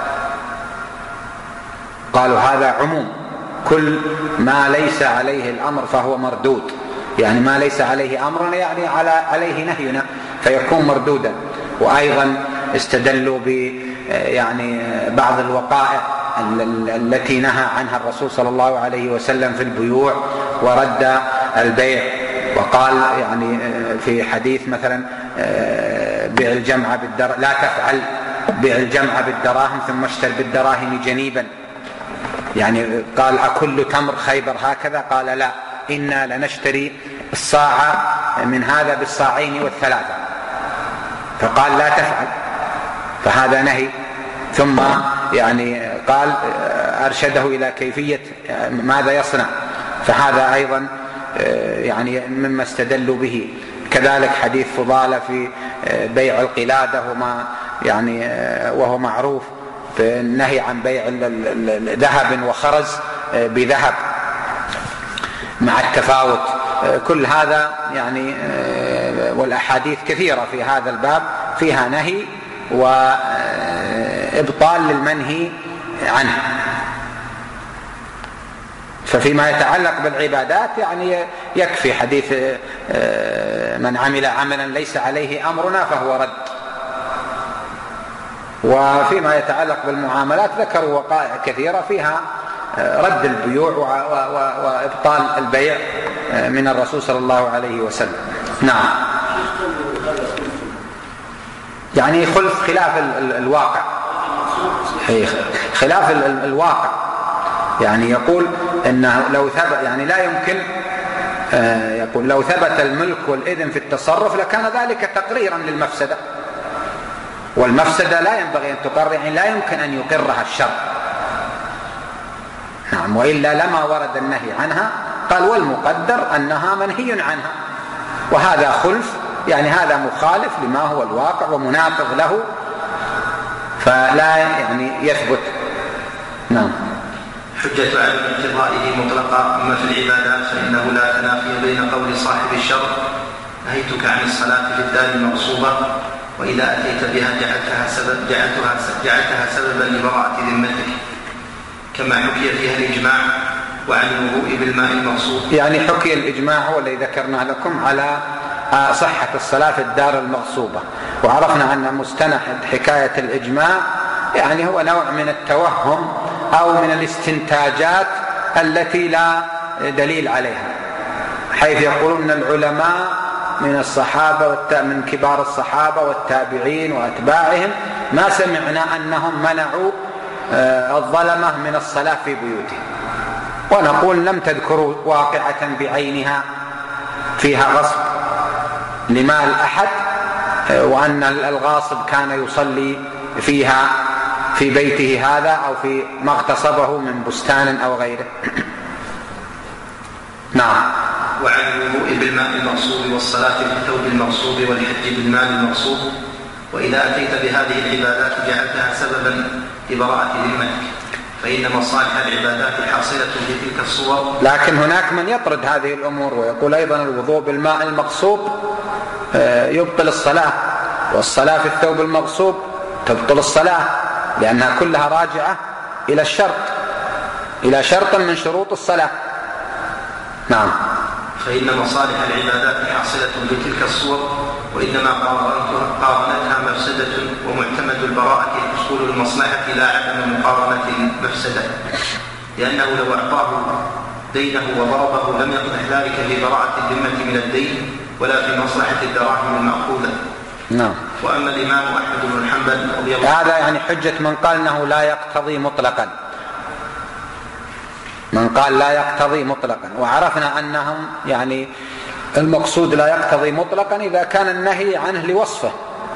Speaker 1: قالوا هذا عموم، كل ما ليس عليه الأمر فهو مردود، يعني ما ليس عليه أمرنا يعني على عليه نهينا فيكون مردودا. وأيضا استدلوا ب يعني بعض الوقائع التي نهى عنها الرسول صلى الله عليه وسلم في البيوع ورد البيع، وقال يعني في حديث مثلا بيع الجمع بالدراهم، لا تفعل بيع الجمع بالدراهم ثم اشتر بالدراهم جنيبا. يعني قال أكل تمر خيبر هكذا؟ قال لا، إنا لنشتري الصاع من هذا بالصاعين والثلاثة. فقال لا تفعل، فهذا نهي. ثم يعني قال أرشده إلى كيفية ماذا يصنع، فهذا أيضا يعني مما استدلوا به. كذلك حديث فضالة في بيع القلادة وما يعني وهو معروف في النهي عن بيع ذهب وخرز بذهب مع التفاوت. كل هذا يعني والأحاديث كثيرة في هذا الباب فيها نهي وإبطال للمنهي عنه. ففيما يتعلق بالعبادات يعني يكفي حديث من عمل عملا ليس عليه أمرنا فهو رد. وفيما يتعلق بالمعاملات ذكروا وقائع كثيرة فيها رد البيوع وإبطال البيع من الرسول صلى الله عليه وسلم. نعم، يعني خلف خلاف الواقع، خلاف الواقع. يعني يقول انه لو ثبت يعني لا يمكن، يقول لو ثبت الملك والإذن في التصرف لكان ذلك تقريرا للمفسدة، والمفسدة لا ينبغي أن تقر، يعني لا يمكن أن يقرها الشرع. نعم، وإلا لما ورد النهي عنها. قال والمقدر أنها منهي عنها، وهذا خلف، يعني هذا مخالف لما هو الواقع ومناقض له، فلا يعني يثبت. نعم.
Speaker 2: حجة عدم اقتضائه مطلقة. أما في العبادات فإنه لا تنافي بين قول صاحب الشرع نهيتك عن الصلاة في الدار المغصوبة وإذا أتيت بها جعلتها, سبب جعلتها, جعلتها سببا لبراءة ذمتك، كما حكي فيها الإجماع وعن الوضوء بالماء المغصوب.
Speaker 1: يعني حكي الإجماع هو الذي ذكرنا لكم على صحة الصلاة في الدار المغصوبة، وعرفنا أن مستند حكاية الإجماع يعني هو نوع من التوهم أو من الاستنتاجات التي لا دليل عليها، حيث يقولون العلماء من الصحابة من كبار الصحابة والتابعين وأتباعهم ما سمعنا أنهم منعوا الظلمة من الصلاة في بيوتهم، ونقول لم تذكروا واقعة بعينها فيها غصب لمال أحد، وأن الغاصب كان يصلي فيها في بيته هذا أو في ما اغتصبه من بستان أو غيره. نعم.
Speaker 2: وعن الوضوء بالماء المغصوب والصلاة بالثوب المغصوب والحج بالمال المغصوب، وإذا أتيت بهذه العبادات جعلتها سببا لبراءة ذمتك، فإن مصالح العبادات حاصلة في تلك الصور.
Speaker 1: لكن هناك من يطرد هذه الأمور ويقول أيضا الوضوء بالماء المغصوب يبطل الصلاة، والصلاة في الثوب المغصوب تبطل الصلاة، لأنها كلها راجعة إلى الشرط، إلى شرط من شروط الصلاة. نعم.
Speaker 2: فإن مصالح العبادات حاصلة بتلك الصور، وإنما قارنتها مفسدة، ومعتمد البراءة حصول المصلحة لا عدم مقارنة المفسدة، لأنه لو أعطاه دينه وضربه لم يقدح ذلك في براءة الذمة من الدين ولا في مصلحة الدراهم المأخوذة.
Speaker 1: نعم.
Speaker 2: وأما الإمام أحمد بن حنبل رضي الله عنه،
Speaker 1: هذا يعني حجة من قال أنه لا يقتضي مطلقا، من قال لا يقتضي مطلقا، وعرفنا أنهم يعني المقصود لا يقتضي مطلقا إذا كان النهي عنه لوصفه،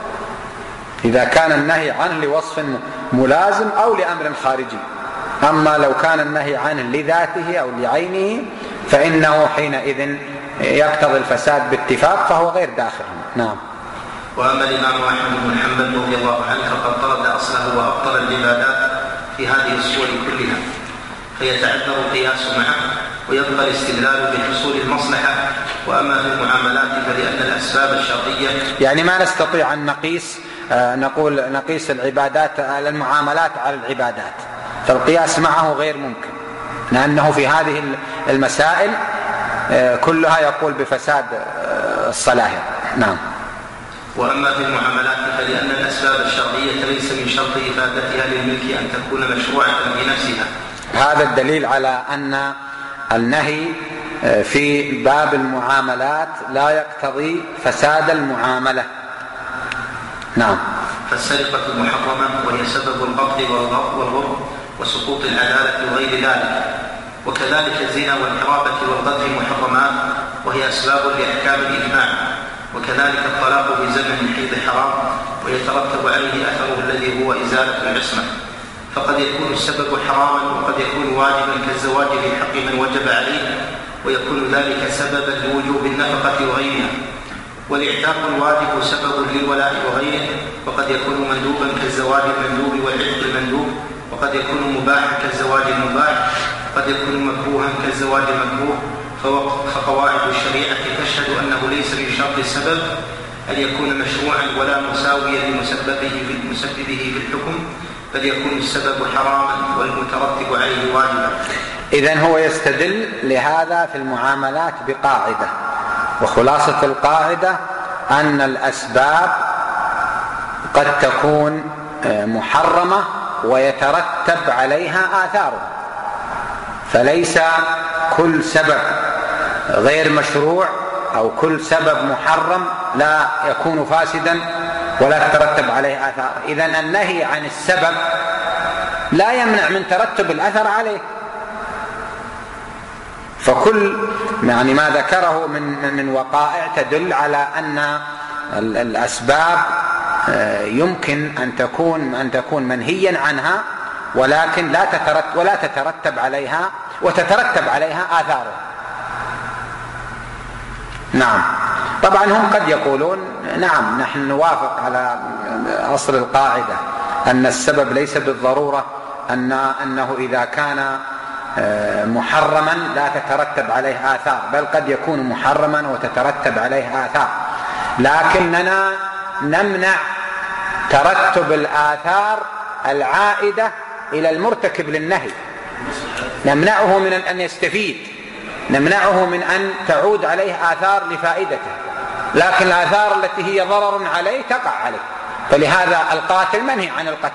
Speaker 1: إذا كان النهي عنه لوصف ملازم أو لأمر خارجي. أما لو كان النهي عنه لذاته أو لعينه فإنه حينئذ يقتضي الفساد باتفاق، فهو غير داخل. نعم.
Speaker 2: وأما الإمام أحمد بن حنبل رضي الله عنه فقد طرد أصله وأبطل العبادات في هذه الصور كلها، فيتعذر القياس معه ويبقى الاستدلال بحصول المصلحة. وأما في المعاملات فلأن الأسباب الشرطية، يعني
Speaker 1: ما نستطيع أن نقيس نقول نقيس العبادات على المعاملات على العبادات، فالقياس معه غير ممكن، لأنه في هذه المسائل كلها يقول بفساد الصلاة. نعم.
Speaker 2: وأما في المعاملات فلأن الأسباب الشرعية ليس من شرط إفادتها للملك أن تكون مشروعة بنفسها.
Speaker 1: هذا الدليل على أن النهي في باب المعاملات لا يقتضي فساد المعاملة. نعم.
Speaker 2: فالسرقة المحرمة وهي سبب القتل والغرب وسقوط العدالة وغير ذلك، وكذلك الزنا والحرابة والقذف محرمات وهي أسباب لأحكام الإجماع، وكذلك الطلاق في زمن الحيض حرام ويترتب عليه أثره الذي هو إزالة العصمة، فقد يكون السبب حراما وقد يكون واجبا كالزواج في حق من وجب عليه، ويكون ذلك سببا لوجوب النفقة وغيرها. والإعتاق الواجب سبب للولاء وغيره، وقد يكون مندوبا كالزواج المندوب والعتق المندوب، وقد يكون مباحا كالزواج المباح، وقد يكون مكروها كالزواج المكروه. فقواعد الشريعة تشهد أنه ليس من شرط السبب أن يكون مشروعا ولا مساويا لمسببه في الحكم، بل يكون السبب حراما والمترتب عليه واجبا.
Speaker 1: إذن هو يستدل لهذا في المعاملات بقاعدة، وخلاصة القاعدة أن الأسباب قد تكون محرمة ويترتب عليها آثارها، فليس كل سبب غير مشروع أو كل سبب محرم لا يكون فاسدا ولا تترتب عليه آثار. إذن النهي عن السبب لا يمنع من ترتب الأثر عليه، فكل يعني ما ذكره من من وقائع تدل على أن الأسباب يمكن أن تكون أن تكون منهيا عنها ولكن لا تترتب ولا تترتب عليها وتترتب عليها آثاره. نعم. طبعا هم قد يقولون نعم نحن نوافق على أصل القاعدة أن السبب ليس بالضرورة أن أنه إذا كان محرما لا تترتب عليه آثار، بل قد يكون محرما وتترتب عليه آثار، لكننا نمنع ترتب الآثار العائدة إلى المرتكب للنهي، نمنعه من أن يستفيد، نمنعه من أن تعود عليه آثار لفائدته، لكن الآثار التي هي ضرر عليه تقع عليه. فلهذا القاتل منهي عن القتل،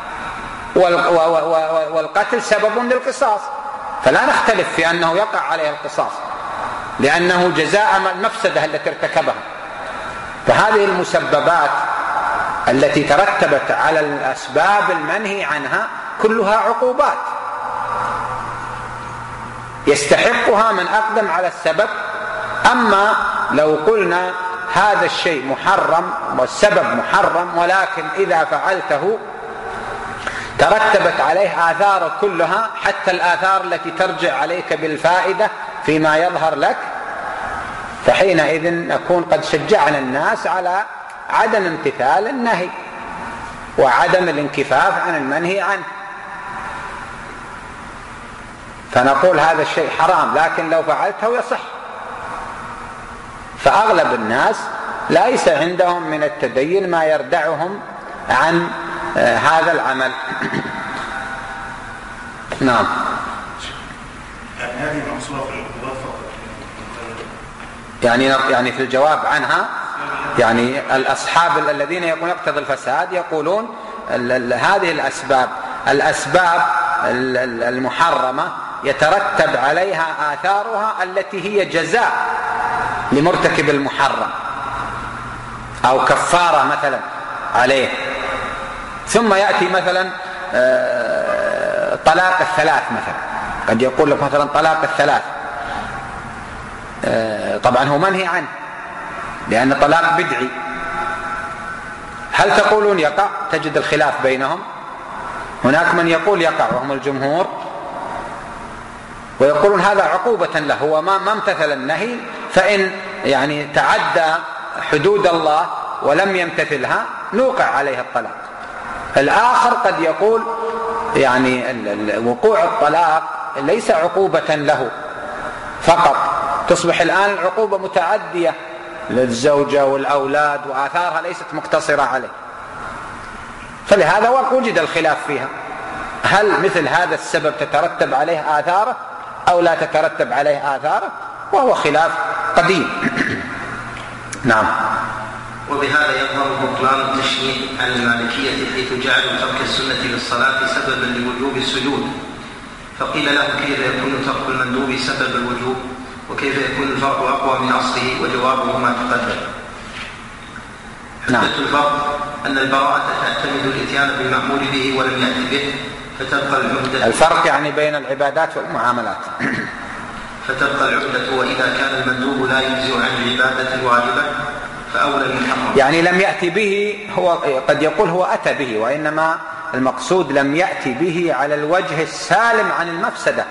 Speaker 1: والقتل سبب للقصاص، فلا نختلف في أنه يقع عليه القصاص لأنه جزاء المفسدة التي ارتكبها. فهذه المسببات التي ترتبت على الأسباب المنهي عنها كلها عقوبات يستحقها من أقدم على السبب. أما لو قلنا هذا الشيء محرم والسبب محرم، ولكن إذا فعلته ترتبت عليه آثار كلها، حتى الآثار التي ترجع عليك بالفائدة فيما يظهر لك، فحينئذ نكون قد شجعنا الناس على عدم امتثال النهي وعدم الانكفاف عن المنهي عنه. فنقول هذا الشيء حرام، لكن لو فعلته يصح. فأغلب الناس ليس عندهم من التدين ما يردعهم عن هذا العمل. نعم.
Speaker 3: يعني هذه محصورة في العقوبات فقط،
Speaker 1: يعني يعني في الجواب عنها، يعني الأصحاب الذين يقولون يقتضي الفساد يقولون هذه الأسباب الأسباب المحرمة يترتب عليها آثارها التي هي جزاء لمرتكب المحرم أو كفارة مثلا عليه. ثم يأتي مثلا طلاق الثلاث مثلا، قد يقول لك مثلا طلاق الثلاث، طبعا هو منهي عنه لأن طلاق بدعي. هل تقولون يقع؟ تجد الخلاف بينهم. هناك من يقول يقع وهم الجمهور، ويقولون هذا عقوبة له وما امتثل النهي، فإن يعني تعدى حدود الله ولم يمتثلها نوقع عليه الطلاق. الآخر قد يقول يعني وقوع الطلاق ليس عقوبة له فقط، تصبح الآن العقوبة متعدية للزوجة والأولاد وآثارها ليست مقتصرة عليه. فلهذا وجد الخلاف فيها، هل مثل هذا السبب تترتب عليه آثاره أو لا تترتب عليه آثاره، وهو خلاف قديم. نعم.
Speaker 2: وبهذا يظهر بطلان التشنيع عن المالكية حيث جعلوا ترك السنة للصلاة سببا لوجوب السجود، فقيل لهم كيف يكون ترك المندوب سبب الوجوب وكيف يكون الفرق أقوى من أصله، وجوابه ما تقدم. حجة الفرق أن البراءة تعتمد الإتيان بالمأمور به ولم يأتي به، فتبقى العهدة.
Speaker 1: الفرق يعني بين العبادات والمعاملات.
Speaker 2: فتبقى العهدة وإذا كان المندوب لا يجزئ عن العبادة الواجبة فأولى المحرم.
Speaker 1: يعني لم يأتي به، هو قد يقول هو أتى به، وإنما المقصود لم يأتي به على الوجه السالم عن المفسدة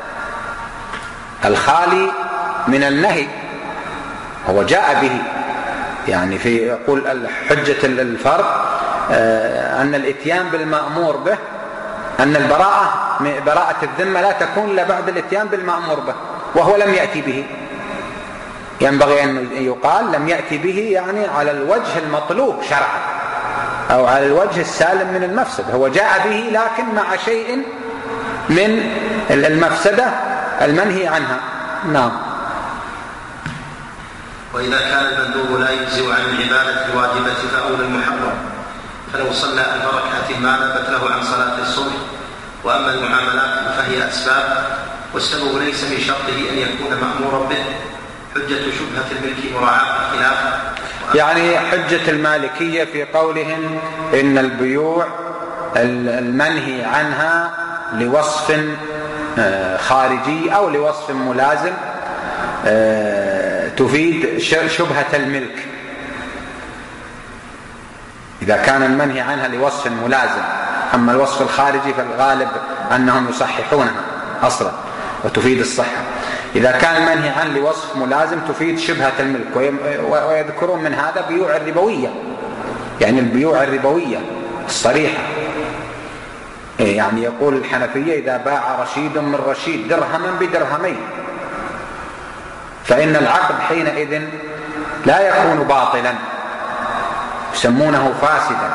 Speaker 1: الخالي من النهي، هو جاء به. يعني في يقول حجة الفرق أن الإتيان بالمأمور به، أن البراءة براءة الذمة لا تكون إلا بعد الإتيان بالمأمور به، وهو لم يأتي به. ينبغي أن يقال لم يأتي به يعني على الوجه المطلوب شرعا أو على الوجه السالم من المفسدة، هو جاء به لكن مع شيء من المفسدة المنهي عنها. نعم.
Speaker 2: وإذا كان المندوب لا يجزئ عن العبادة الواجبة فأولى المحرم، فلو صلى ألف ركعة ما نبت له عن صلاة الصبح. وأما المعاملات فهي أسباب، والسبب ليس من شرطه أن يكون مأمورا به. حجة شبهة الملك مراعاة الخلاف.
Speaker 1: يعني حجة المالكية في قولهم إن البيوع المنهي عنها لوصف خارجي أو لوصف ملازم تفيد شبهة الملك. إذا كان المنهي عنها لوصف ملازم أما الوصف الخارجي فالغالب أنهم يصححونها أصلا وتفيد الصحة. إذا كان المنهي عن لوصف ملازم تفيد شبهة الملك، ويذكرون من هذا بيوع الربوية، يعني البيوع الربوية الصريحة. يعني يقول الحنفية إذا باع رشيد من رشيد درهما بدرهمين فإن العقد حينئذ لا يكون باطلا، يسمونه فاسدا،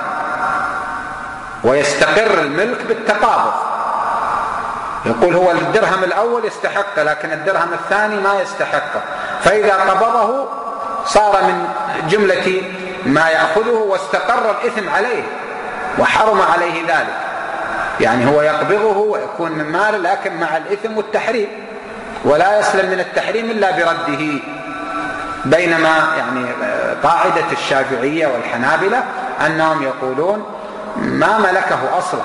Speaker 1: ويستقر الملك بالتقابض. يقول هو الدرهم الأول يستحق لكن الدرهم الثاني ما يستحقه، فإذا قبضه صار من جملة ما يأخذه واستقر الإثم عليه وحرم عليه ذلك. يعني هو يقبضه ويكون من مال لكن مع الإثم والتحريم، ولا يسلم من التحريم إلا برده. بينما يعني قاعدة الشافعية والحنابلة أنهم يقولون ما ملكه أصلا.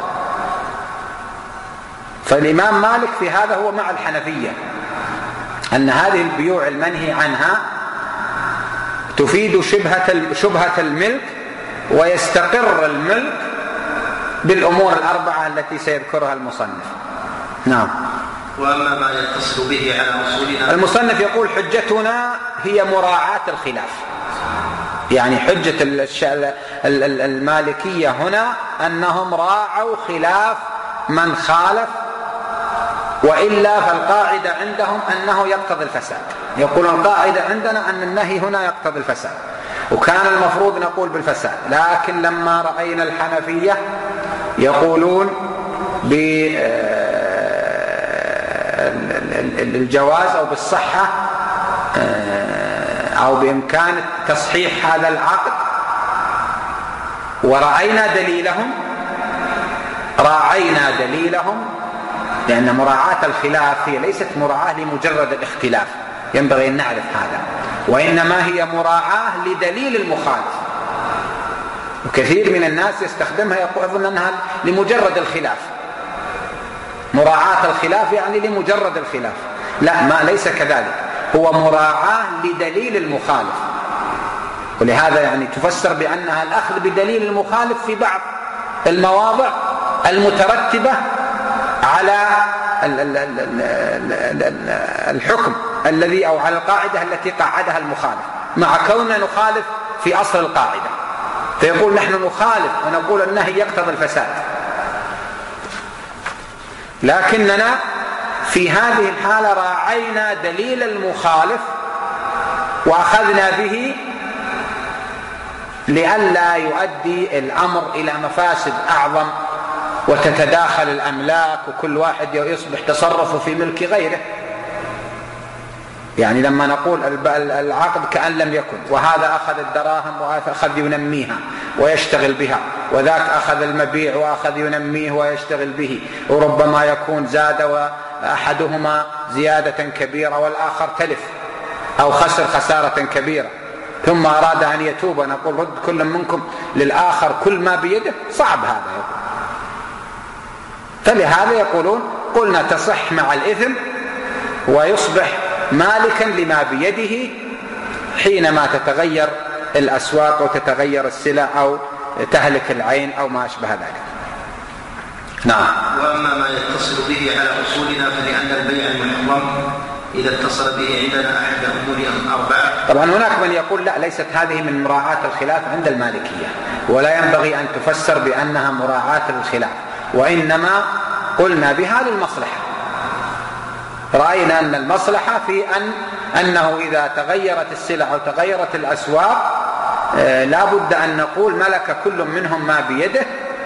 Speaker 1: فالإمام مالك في هذا هو مع الحنفية، أن هذه البيوع المنهي عنها تفيد شبهة شبهة الملك، ويستقر الملك بالأمور الأربعة التي سيذكرها المصنف. نعم.
Speaker 2: وأما ما يتصل به على أصولنا،
Speaker 1: المصنف يقول حجتنا هي مراعاة الخلاف. يعني حجة المالكية هنا أنهم راعوا خلاف من خالف، وإلا فالقاعدة عندهم أنه يقتضي الفساد. يقول القاعدة عندنا أن النهي هنا يقتضي الفساد، وكان المفروض نقول بالفساد، لكن لما رأينا الحنفية يقولون بالجواز أو بالصحة أو بإمكان تصحيح هذا العقد، ورأينا دليلهم راعينا دليلهم لأن مراعاة الخلاف هي ليست مراعاة لمجرد الاختلاف، ينبغي أن نعرف هذا، وإنما هي مراعاة لدليل المخالف. وكثير من الناس يستخدمها يظن أنها لمجرد الخلاف، مراعاة الخلاف يعني لمجرد الخلاف. لا، ما ليس كذلك، هو مراعاة لدليل المخالف. ولهذا يعني تفسر بأنها الأخذ بدليل المخالف في بعض المواضع المترتبة على الحكم الذي أو على القاعدة التي قاعدها المخالف، مع كوننا نخالف في أصل القاعدة. فيقول نحن نخالف ونقول النهي يقتضي الفساد، لكننا في هذه الحالة راعينا دليل المخالف وأخذنا به لئلا يؤدي الأمر إلى مفاسد أعظم وتتداخل الأملاك وكل واحد يصبح تصرفه في ملك غيره. يعني لما نقول العقد كأن لم يكن، وهذا أخذ الدراهم وأخذ ينميها ويشتغل بها، وذاك أخذ المبيع وأخذ ينميه ويشتغل به، وربما يكون زاد وأحدهما زيادة كبيرة والآخر تلف أو خسر خسارة كبيرة، ثم أراد أن يتوب، نقول رد كل منكم للآخر كل ما بيده، صعب هذا يقول. فلهذا يقولون قلنا تصح مع الإثم ويصبح مالكا لما بيده حينما تتغير الأسواق وتتغير السلع أو تهلك العين أو ما أشبه ذلك. نعم.
Speaker 2: وأما ما يتصل به على أصولنا فلأن البيع المحرم إذا اتصل به عندنا أحد أمور أربعة.
Speaker 1: طبعا هناك من يقول لا، ليست هذه من مراعاة الخلاف عند المالكية، ولا ينبغي أن تفسر بأنها مراعاة الخلاف، وإنما قلنا بها للمصلحة. رأينا أن المصلحة في أن أنه إذا تغيرت السلع أو تغيرت الأسواق آه لا بد أن نقول ملك كل منهم ما بيده،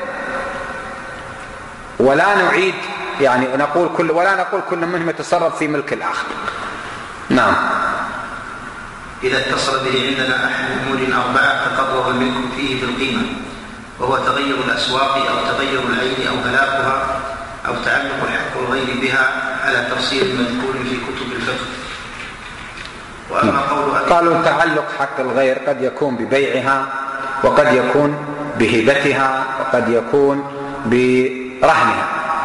Speaker 1: ولا نعيد يعني نقول كل ولا نقول كل منهم يتصرف في ملك الآخر. نعم.
Speaker 2: إذا اتصل به عندنا أحد أمور أربعة تقرر الملك فيه بالقيمة، وهو تغير الأسواق أو تغير العين أو هلاكها أو تعلق الحق الغير بها على تفصيل مذكور في كتب الفقه. وأما قول
Speaker 1: قالوا تعلق حق الغير قد يكون ببيعها، وقد يكون بهبتها، وقد يكون برهنها.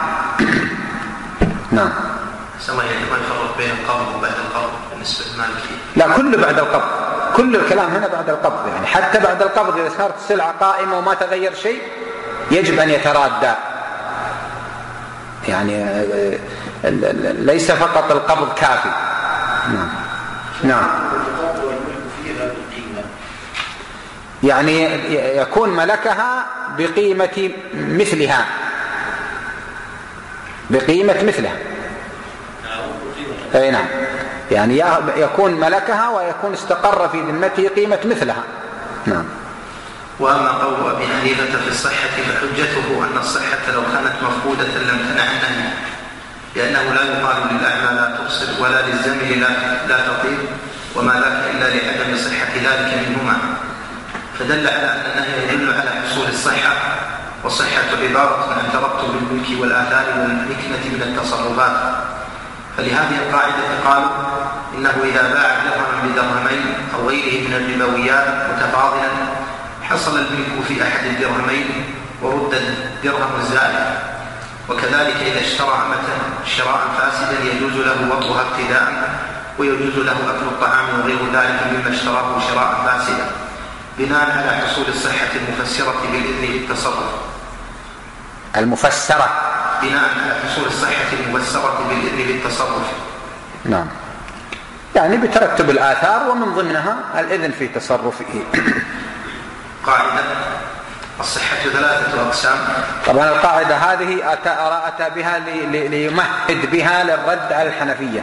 Speaker 1: نعم.
Speaker 2: سمع ما يفرق بين القبض وبعد القبض بالنسبة للمالكية؟
Speaker 1: لا، كل بعد القبض، كل الكلام هنا بعد القبض، يعني حتى بعد القبض إذا صارت السلعة قائمة وما تغير شيء يجب أن يترادى يعني ليس فقط القبض كافي. نعم نعم يعني يكون ملكها بقيمة مثلها، بقيمة مثلها. أي نعم، يعني يكون ملكها ويكون استقر في ذمته قيمة مثلها. نعم.
Speaker 2: وأما قول أبي حنيفة في الصحة فحجته أن الصحة لو كانت مفقودة لم تنع النهي، لأنه لا يقال للأعمى لا تبصر ولا للزمن لا لا تطير، وما ذاك إلا لعدم صحة ذلك منهما، فدل على أن النهي يدل على حصول الصحة، والصحة عبارة عن ترتب الملك والآثار والحكمة من التصرفات. فلهذه القاعدة قالوا إنه إذا باع درهما بدرهمين أو غيره من الربويات متفاضلا حصل الملك في أحد الدرهمين ورد الدرهم الزائد. وكذلك إذا اشترى أمة شراء فاسدا يجوز له وطئها ابتداء، ويجوز له أكل الطعام وغير ذلك مما اشتراه شراء فاسدا، بناء على حصول الصحة المفسرة بالإذن بالتصرف.
Speaker 1: المفسرة
Speaker 2: بناء على حصول الصحة المفسرة بالإذن بالتصرف.
Speaker 1: نعم، يعني بترتب الآثار ومن ضمنها الإذن في تصرفه.
Speaker 2: قاعدة الصحة ثلاثة أقسام.
Speaker 1: طبعا القاعدة هذه أتى, أتى بها لي ليمهد بها للرد على الحنفية،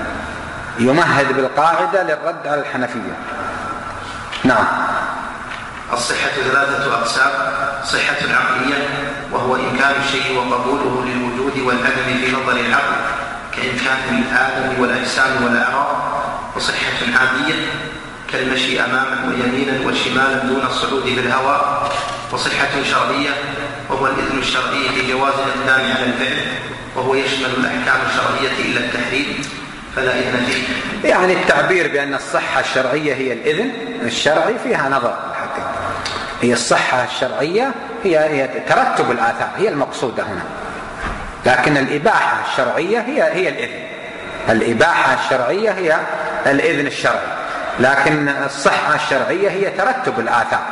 Speaker 1: يمهد بالقاعدة للرد على الحنفية. نعم.
Speaker 2: الصحة ثلاثة أقسام: صحة عقلية وهو إمكان الشيء وقبوله للوجود والعدم في نظر العقل كإمكان الآدم والأجسام والأعراض، وصحة عادية كالمشي أماما ويمينا وشمالا دون الصعود في الهواء، وصحة شرعية وهو الإذن الشرعي في جواز الإقدام على الفعل، وهو يشمل الأحكام الشرعية إلا التحريم فلا إذن فيه.
Speaker 1: يعني التعبير بأن الصحة الشرعية هي الإذن الشرعي فيها نظر الحقيقة. هي الصحة الشرعية هي, هي ترتب الآثار هي المقصودة هنا، لكن الإباحة الشرعية هي هي الإذن. الإباحة الشرعية هي الإذن الشرعي، لكن الصحة الشرعية هي ترتب الآثار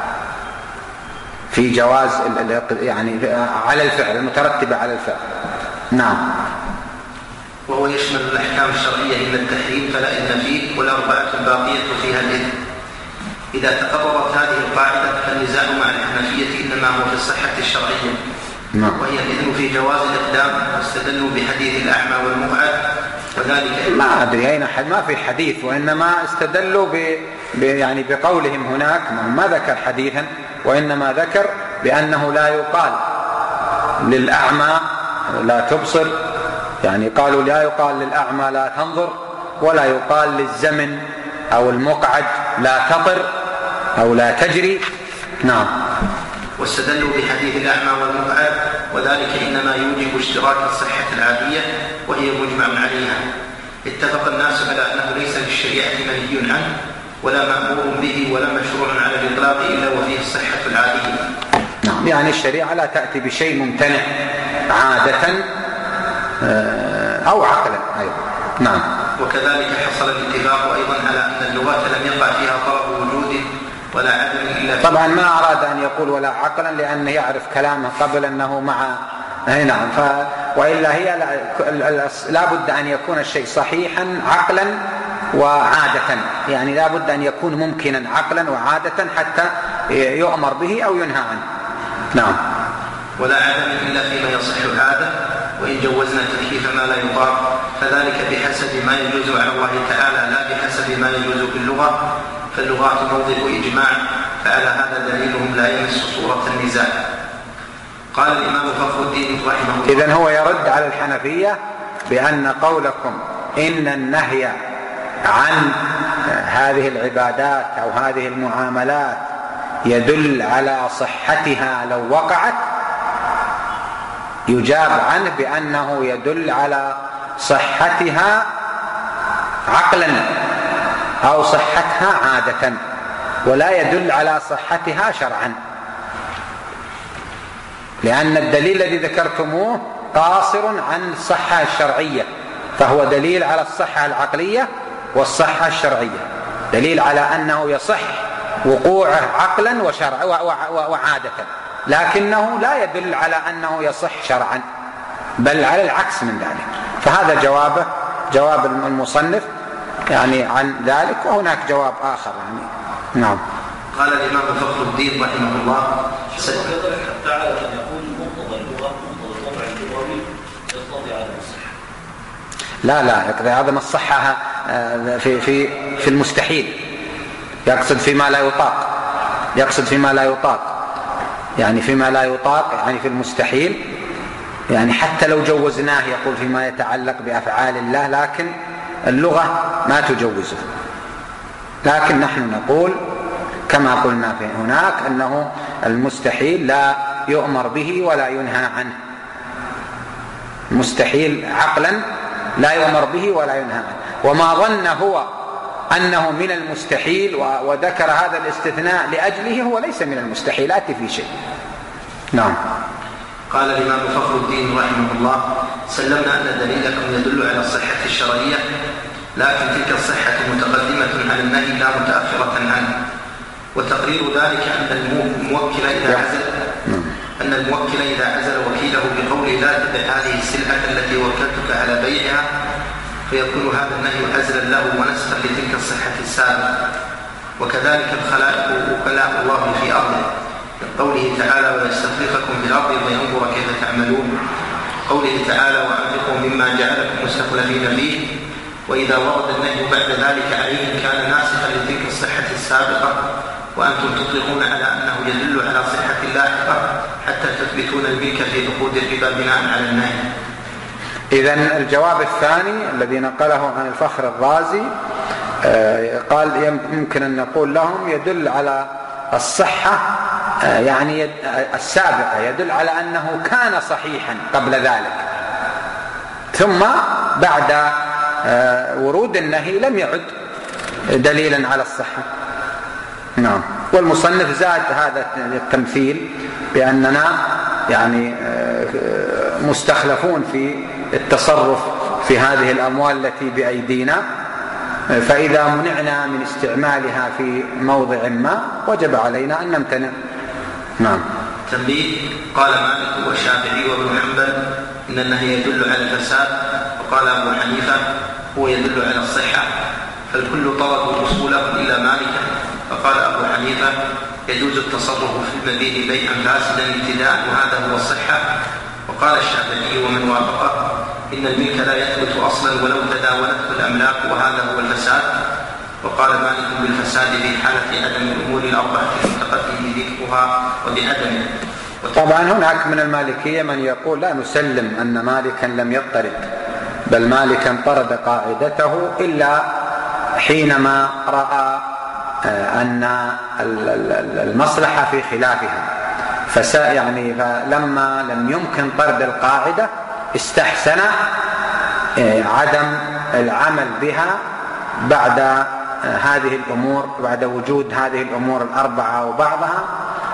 Speaker 1: في جواز يعني على الفعل المترتبة على الفعل. نعم.
Speaker 2: وهو يشمل الأحكام الشرعية إلا التحريم فلا إذن فيه، والأربعة الباقية فيها الإذن. إذا تقررت هذه القاعدة فالنزاع مع الحنفية إنما هو في الصحة الشرعية،
Speaker 1: نعم.
Speaker 2: وهي الإذن في جواز الإقدام، واستدلوا بحديث الأعمى والمقعد، وذلك
Speaker 1: ما أدري أين أحد ما في حديث، وإنما استدلوا ب... ب... يعني بقولهم هناك ما ذكر حديثا، وإنما ذكر بأنه لا يقال للأعمى لا تبصر، يعني قالوا لا يقال للأعمى لا تنظر، ولا يقال للزمن أو المقعد لا تطر أو لا تجري. نعم.
Speaker 2: واستدلوا بحديث الأعمى والمقعد، وذلك إنما يوجب اشتراك الصحة العادية وهي مجمع عليها. اتفق الناس على أنه ليس في الشريعة منهي عنه ولا مأمور به ولا مشروع على الإطلاق إلا وفيه الصحة العادية.
Speaker 1: نعم، يعني الشريعة لا تأتي بشيء ممتنع عادة أو عقلا أيضا. نعم.
Speaker 2: وكذلك حصل الاتفاق أيضا على أن اللغات لم يقع فيها طلب وجود ولا عدم إلا
Speaker 1: طبعا ما أراد أن يقول ولا عقلا لأنه يعرف كلامه قبل أنه مع أي نعم ف... وإلا هي لا... لا بد أن يكون الشيء صحيحا عقلا وعادة، يعني لا بد أن يكون ممكنا عقلا وعادة حتى يؤمر به أو ينهى عنه. نعم.
Speaker 2: ولا عدم إلا فيما يصح عادة، وإن جوزنا تكليف ما لا يطاق فذلك بحسب ما يجوز على الله تعالى لا بحسب ما يجوز باللغة، فاللغات موضع إجماع، فعلى هذا دليلهم لا يمس صورة النزاع. قال الإمام فخر الدين رحمه الله:
Speaker 1: إذن هو يرد على الحنفية بأن قولكم إن النهي عن هذه العبادات أو هذه المعاملات يدل على صحتها لو وقعت، يجاب عنه بأنه يدل على صحتها عقلا أو صحتها عادة، ولا يدل على صحتها شرعا، لأن الدليل الذي ذكرتموه قاصر عن الصحة الشرعية، فهو دليل على الصحة العقلية والصحة الشرعية، دليل على أنه يصح وقوعه عقلا وشرعا وعادة، لكنه لا يدل على أنه يصح شرعا. بل على العكس من ذلك. فهذا جوابه جواب المصنف يعني عن ذلك، وهناك جواب آخر يعني. نعم.
Speaker 2: قال الإمام فخر الدين رحمه الله
Speaker 4: تعالى أن يقول مقتضى اللغة مقتضى الوضع اللغوي يقتضي عدم الصحة.
Speaker 1: لا لا يقتضي عدم الصحة في في في المستحيل، يقصد فيما لا يطاق، يقصد فيما لا يطاق يعني فيما لا يطاق يعني في المستحيل، يعني حتى لو جوزناه يقول فيما يتعلق بأفعال الله، لكن اللغة ما تجوزه. لكن نحن نقول كما قلنا في هناك أنه المستحيل لا يؤمر به ولا ينهى عنه، مستحيل عقلا لا يؤمر به ولا ينهى عنه. وما ظن هو أنه من المستحيل وذكر هذا الاستثناء لأجله هو ليس من المستحيلات في شيء. نعم.
Speaker 2: قال الإمام فخر الدين رحمه الله سلمنا أن دليلكم يدل على الصحة الشرعية، لكن تلك الصحة متقدمة على النهي لا متأخرة عنه. وتقرير ذلك أن الموكل إذا عزل أن الموكل إذا عزل وكيله بقوله لا تبع هذه السلعة التي وكلتك على بيعها، فيكون هذا النهي عزلا له ونسخا لتلك الصحة السابقة. وكذلك الخلائق وكلاء الله في أرضه، قوله تعالى ويستخلفكم في الأرض وينظر كيف تعملون، قوله تعالى وأنفقوا مما جعلكم مستخلفين فيه. وإذا ورد النهي بعد ذلك عليهم كان ناسخا لتلك الصحة السابقة، وأنتم تطلقون على أنه يدل على صحة لاحقة حتى تثبتون الملك في عقود الربا بناء على النهي.
Speaker 1: إذن الجواب الثاني الذي نقله عن الفخر الرازي قال يمكن أن نقول لهم يدل على الصحة يعني السابقة، يدل على أنه كان صحيحا قبل ذلك، ثم بعد ورود النهي لم يعد دليلا على الصحة. نعم. والمصنف زاد هذا التمثيل بأننا يعني مستخلفون في التصرف في هذه الأموال التي بأيدينا، فإذا منعنا من استعمالها في موضع ما وجب علينا أن نمتنع. نعم.
Speaker 2: تنبيه. قال مالك والشافعي وابن حنبل إن النهي يدل على الفساد، وقال أبو حنيفة هو يدل على الصحة، فالكل طردوا أصوله إلا مالك، فقال أبو حنيفة يجوز التصرف في المبيع بيعا فاسدا ابتداء وهذا هو الصحة، وقال الشافعي ومن وافقه إن الملك لا يثبت أصلا ولو تداولته الأملاك وهذا هو الفساد، وقال مالك بالفساد في حالة عدم الأمور الأربعة المتقدم ذكرها وبعدمه.
Speaker 1: طبعا هناك من المالكية من يقول لا نسلم أن مالكا لم يضطرد، بل مالكا طرد قاعدته إلا حينما رأى أن المصلحة في خلافها، فسا يعني فلما لم يمكن طرد القاعدة استحسن عدم العمل بها بعد هذه الأمور، بعد وجود هذه الأمور الأربعة وبعضها،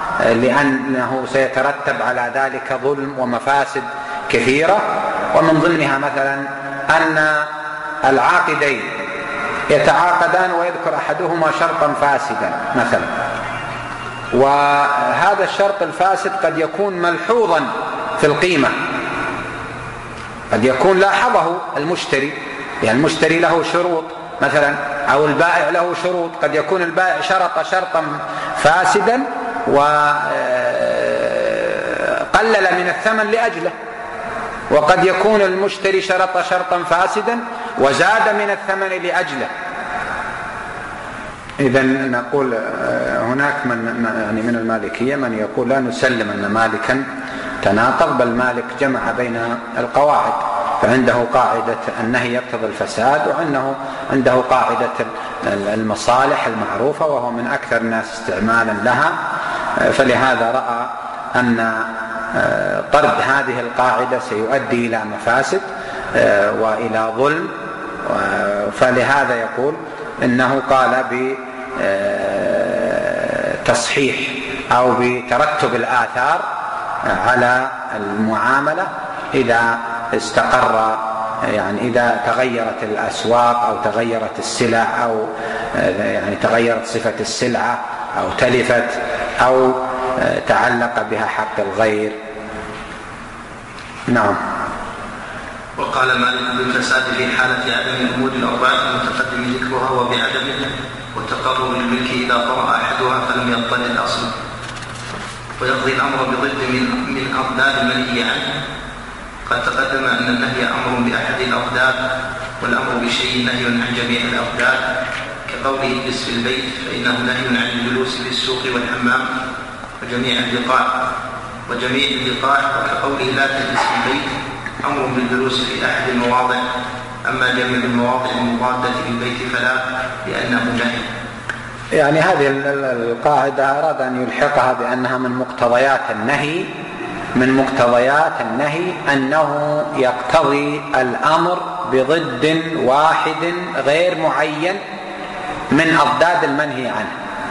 Speaker 1: لأنه سيترتب على ذلك ظلم ومفاسد كثيرة. ومن ضمنها مثلا أن العاقدين يتعاقدان ويذكر أحدهما شرطا فاسدا مثلا، وهذا الشرط الفاسد قد يكون ملحوظا في القيمة، قد يكون لاحظه المشتري، يعني المشتري له شروط مثلا أو البائع له شروط، قد يكون البائع شرط شرطا فاسدا وقلل من الثمن لأجله، وقد يكون المشتري شرط شرطا فاسدا وزاد من الثمن لأجله. إذن نقول هناك من يعني من المالكية من يقول لا نسلم أن مالكا تناقض، بل مالك جمع بين القواعد، فعنده قاعدة النهي يقتضي الفساد، وعنده عنده قاعدة المصالح المعروفة وهو من أكثر الناس استعمالا لها، فلهذا رأى أن طرد هذه القاعدة سيؤدي إلى مفاسد وإلى ظلم، فلهذا يقول إنه قال بتصحيح أو بترتب الآثار على المعاملة إذا استقر، يعني إذا تغيرت الأسواق أو تغيرت السلع أو يعني تغيرت صفة السلعة أو تلفت أو تعلق بها حق الغير. نعم.
Speaker 2: وقال مالك بالفساد في حالة عدم الأمور الأربعة المتقدم ذكرها وبعدمه وتقرر الملك إذا طرأ أحدها فلم يضطر الأصل، ويقضي الأمر بضد من من أضداد المنهي عنه. قد تقدم أن النهي أمر بأحد الأضداد، والأمر بشيء نهي عن جميع الأضداد، كقوله اجلس في البيت فإنه نهي عن الجلوس في السوق والحمام وجميع البقاع وجميع البقاع وكقوله لا تجلس في البيت أمر بالجلوس في أحد المواضع، أما جميع المواضع المضادة للبيت فلا، لأنه نهي.
Speaker 1: يعني هذه القاعدة أراد أن يلحقها بأنها من مقتضيات النهي من مقتضيات النهي أنه يقتضي الأمر بضد واحد غير معين من أضداد المنهي عنه.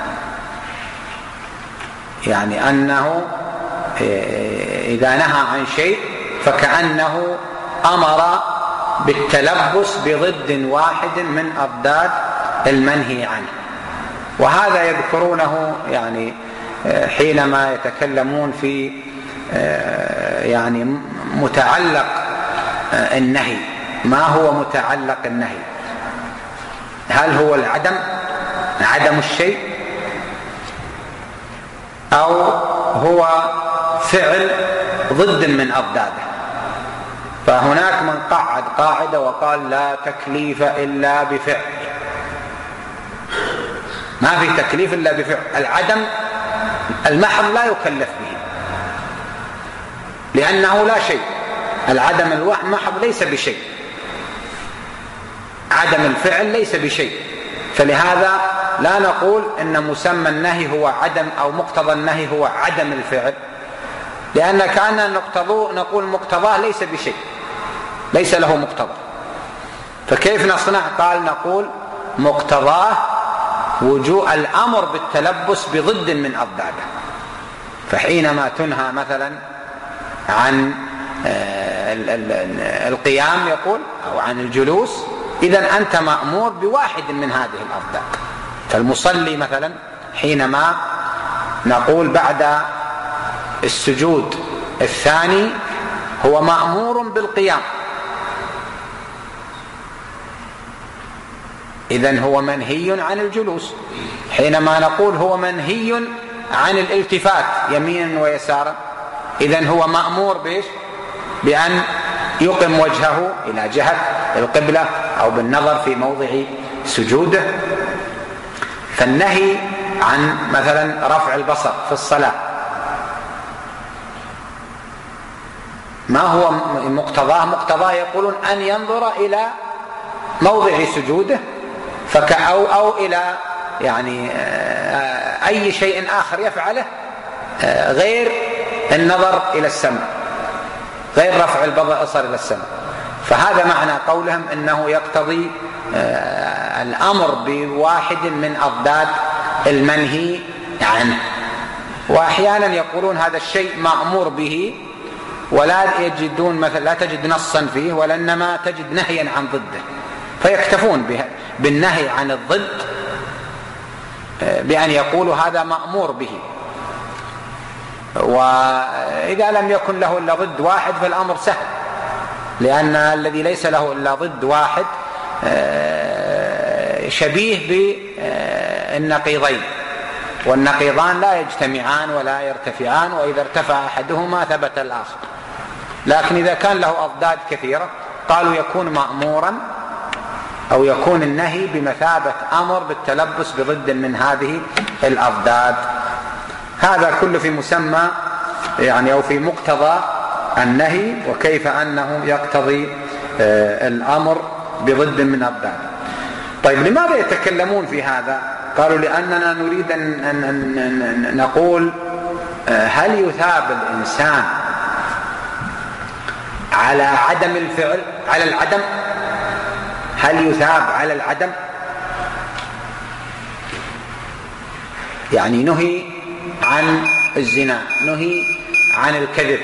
Speaker 1: يعني أنه إذا نهى عن شيء فكأنه أمر بالتلبس بضد واحد من أضداد المنهي عنه. وهذا يذكرونه يعني حينما يتكلمون في يعني متعلق النهي. ما هو متعلق النهي؟ هل هو العدم عدم الشيء، أو هو فعل ضد من أضداده؟ فهناك من قعد قاعدة وقال لا تكليف إلا بفعل، ما في تكليف إلا بفعل. العدم المحض لا يكلف به لأنه لا شيء. العدم المحض ليس بشيء، عدم الفعل ليس بشيء. فلهذا لا نقول إن مسمى النهي هو عدم أو مقتضى النهي هو عدم الفعل، لأن كأننا نقول مقتضاه ليس بشيء، ليس له مقتضى. فكيف نصنع؟ قال نقول مقتضاه وجوء الأمر بالتلبس بضد من أضداده. فحينما تنهى مثلا عن القيام يقول أو عن الجلوس، إذن أنت مأمور بواحد من هذه الأضداد. فالمصلي مثلا حينما نقول بعد السجود الثاني هو مأمور بالقيام، إذن هو منهي عن الجلوس. حينما نقول هو منهي عن الالتفات يمينا ويسارا، إذن هو مأمور بإيش؟ بأن يقم وجهه إلى جهة القبلة أو بالنظر في موضع سجوده. فالنهي عن مثلا رفع البصر في الصلاة ما هو مقتضاه؟ مقتضاه يقولون أن ينظر إلى موضع سجوده فكأو أو إلى يعني أي شيء آخر يفعله غير النظر إلى السماء، غير رفع البصر إلى السماء. فهذا معنى قولهم إنه يقتضي الأمر بواحد من أضداد المنهي عنه. وأحيانا يقولون هذا الشيء مأمور به ولا يجدون مثلا لا تجد نصا فيه، ولأنما تجد نهيا عن ضده، فيكتفون بالنهي عن الضد بأن يقولوا هذا مأمور به. وإذا لم يكن له إلا ضد واحد فالأمر سهل، لأن الذي ليس له إلا ضد واحد شبيه بالنقيضين، والنقيضان لا يجتمعان ولا يرتفعان، وإذا ارتفع أحدهما ثبت الآخر. لكن إذا كان له أضداد كثيرة قالوا يكون مأمورا أو يكون النهي بمثابة أمر بالتلبس بضد من هذه الأضداد. هذا كله في مسمى يعني أو في مقتضى النهي، وكيف أنه يقتضي الأمر بضد من أضداد. طيب لماذا يتكلمون في هذا؟ قالوا لأننا نريد أن نقول هل يثاب الإنسان على عدم الفعل، على العدم؟ هل يثاب على العدم؟ يعني نهي عن الزنا، نهي عن الكذب،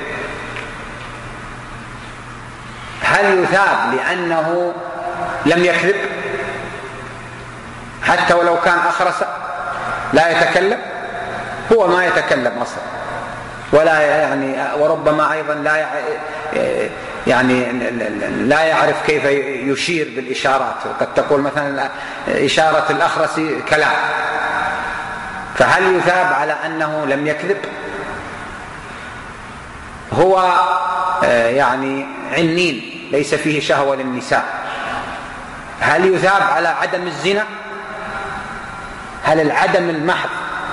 Speaker 1: هل يثاب لأنه لم يكذب حتى ولو كان أخرس لا يتكلم؟ هو ما يتكلم أصلا ولا يعني وربما أيضا لا يعني لا يعرف كيف يشير بالإشارات. قد تقول مثلا إشارة الأخرس كلام، فهل يثاب على أنه لم يكذب؟ هو يعني عنين ليس فيه شهوة للنساء، هل يثاب على عدم الزنا؟ هل العدم المحض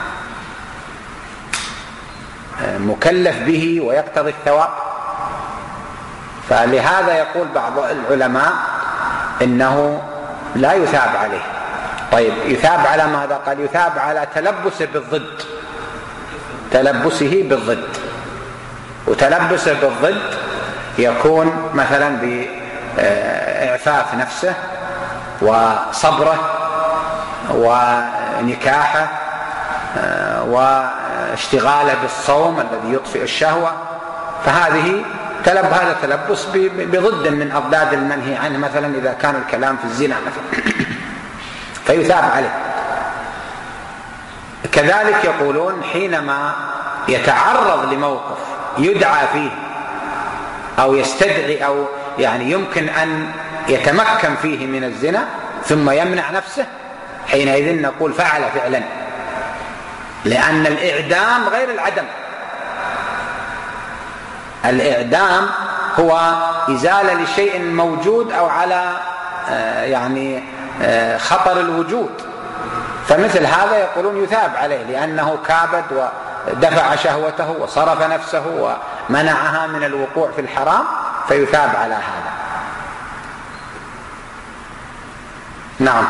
Speaker 1: مكلف به ويقتضي الثواب؟ فلهذا يقول بعض العلماء إنه لا يثاب عليه. طيب يثاب على ماذا؟ قال يثاب على تلبسه بالضد، تلبسه بالضد. وتلبسه بالضد يكون مثلا بإعفاف نفسه وصبره ونكاحه واشتغاله بالصوم الذي يطفئ الشهوة، فهذه تلب هذا تلبس بضد من أضداد المنهي عنه، مثلا إذا كان الكلام في الزنا مثلا فيثاب عليه. كذلك يقولون حينما يتعرض لموقف يدعى فيه أو يستدعي أو يعني يمكن أن يتمكن فيه من الزنا ثم يمنع نفسه، حينئذ نقول فعل فعلا، لأن الإعدام غير العدم. الإعدام هو إزالة لشيء موجود أو على يعني خطر الوجود، فمثل هذا يقولون يثاب عليه لأنه كابد ودفع شهوته وصرف نفسه ومنعها من الوقوع في الحرام، فيثاب على هذا. نعم.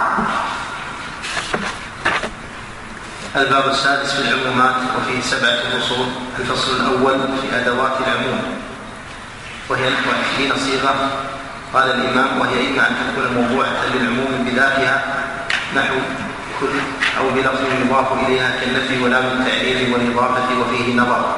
Speaker 2: الباب السادس في العمومات وفيه سبعة فصول. الفصل الأول في أدوات العموم وهي عشرين صيغة. قال الإمام وهي إما أن تكون موضوعة للعموم بذاتها نحو كل، أو بلفظ يضاف إليها كالنفي ولام التعليل والإضافة وفيه نظر.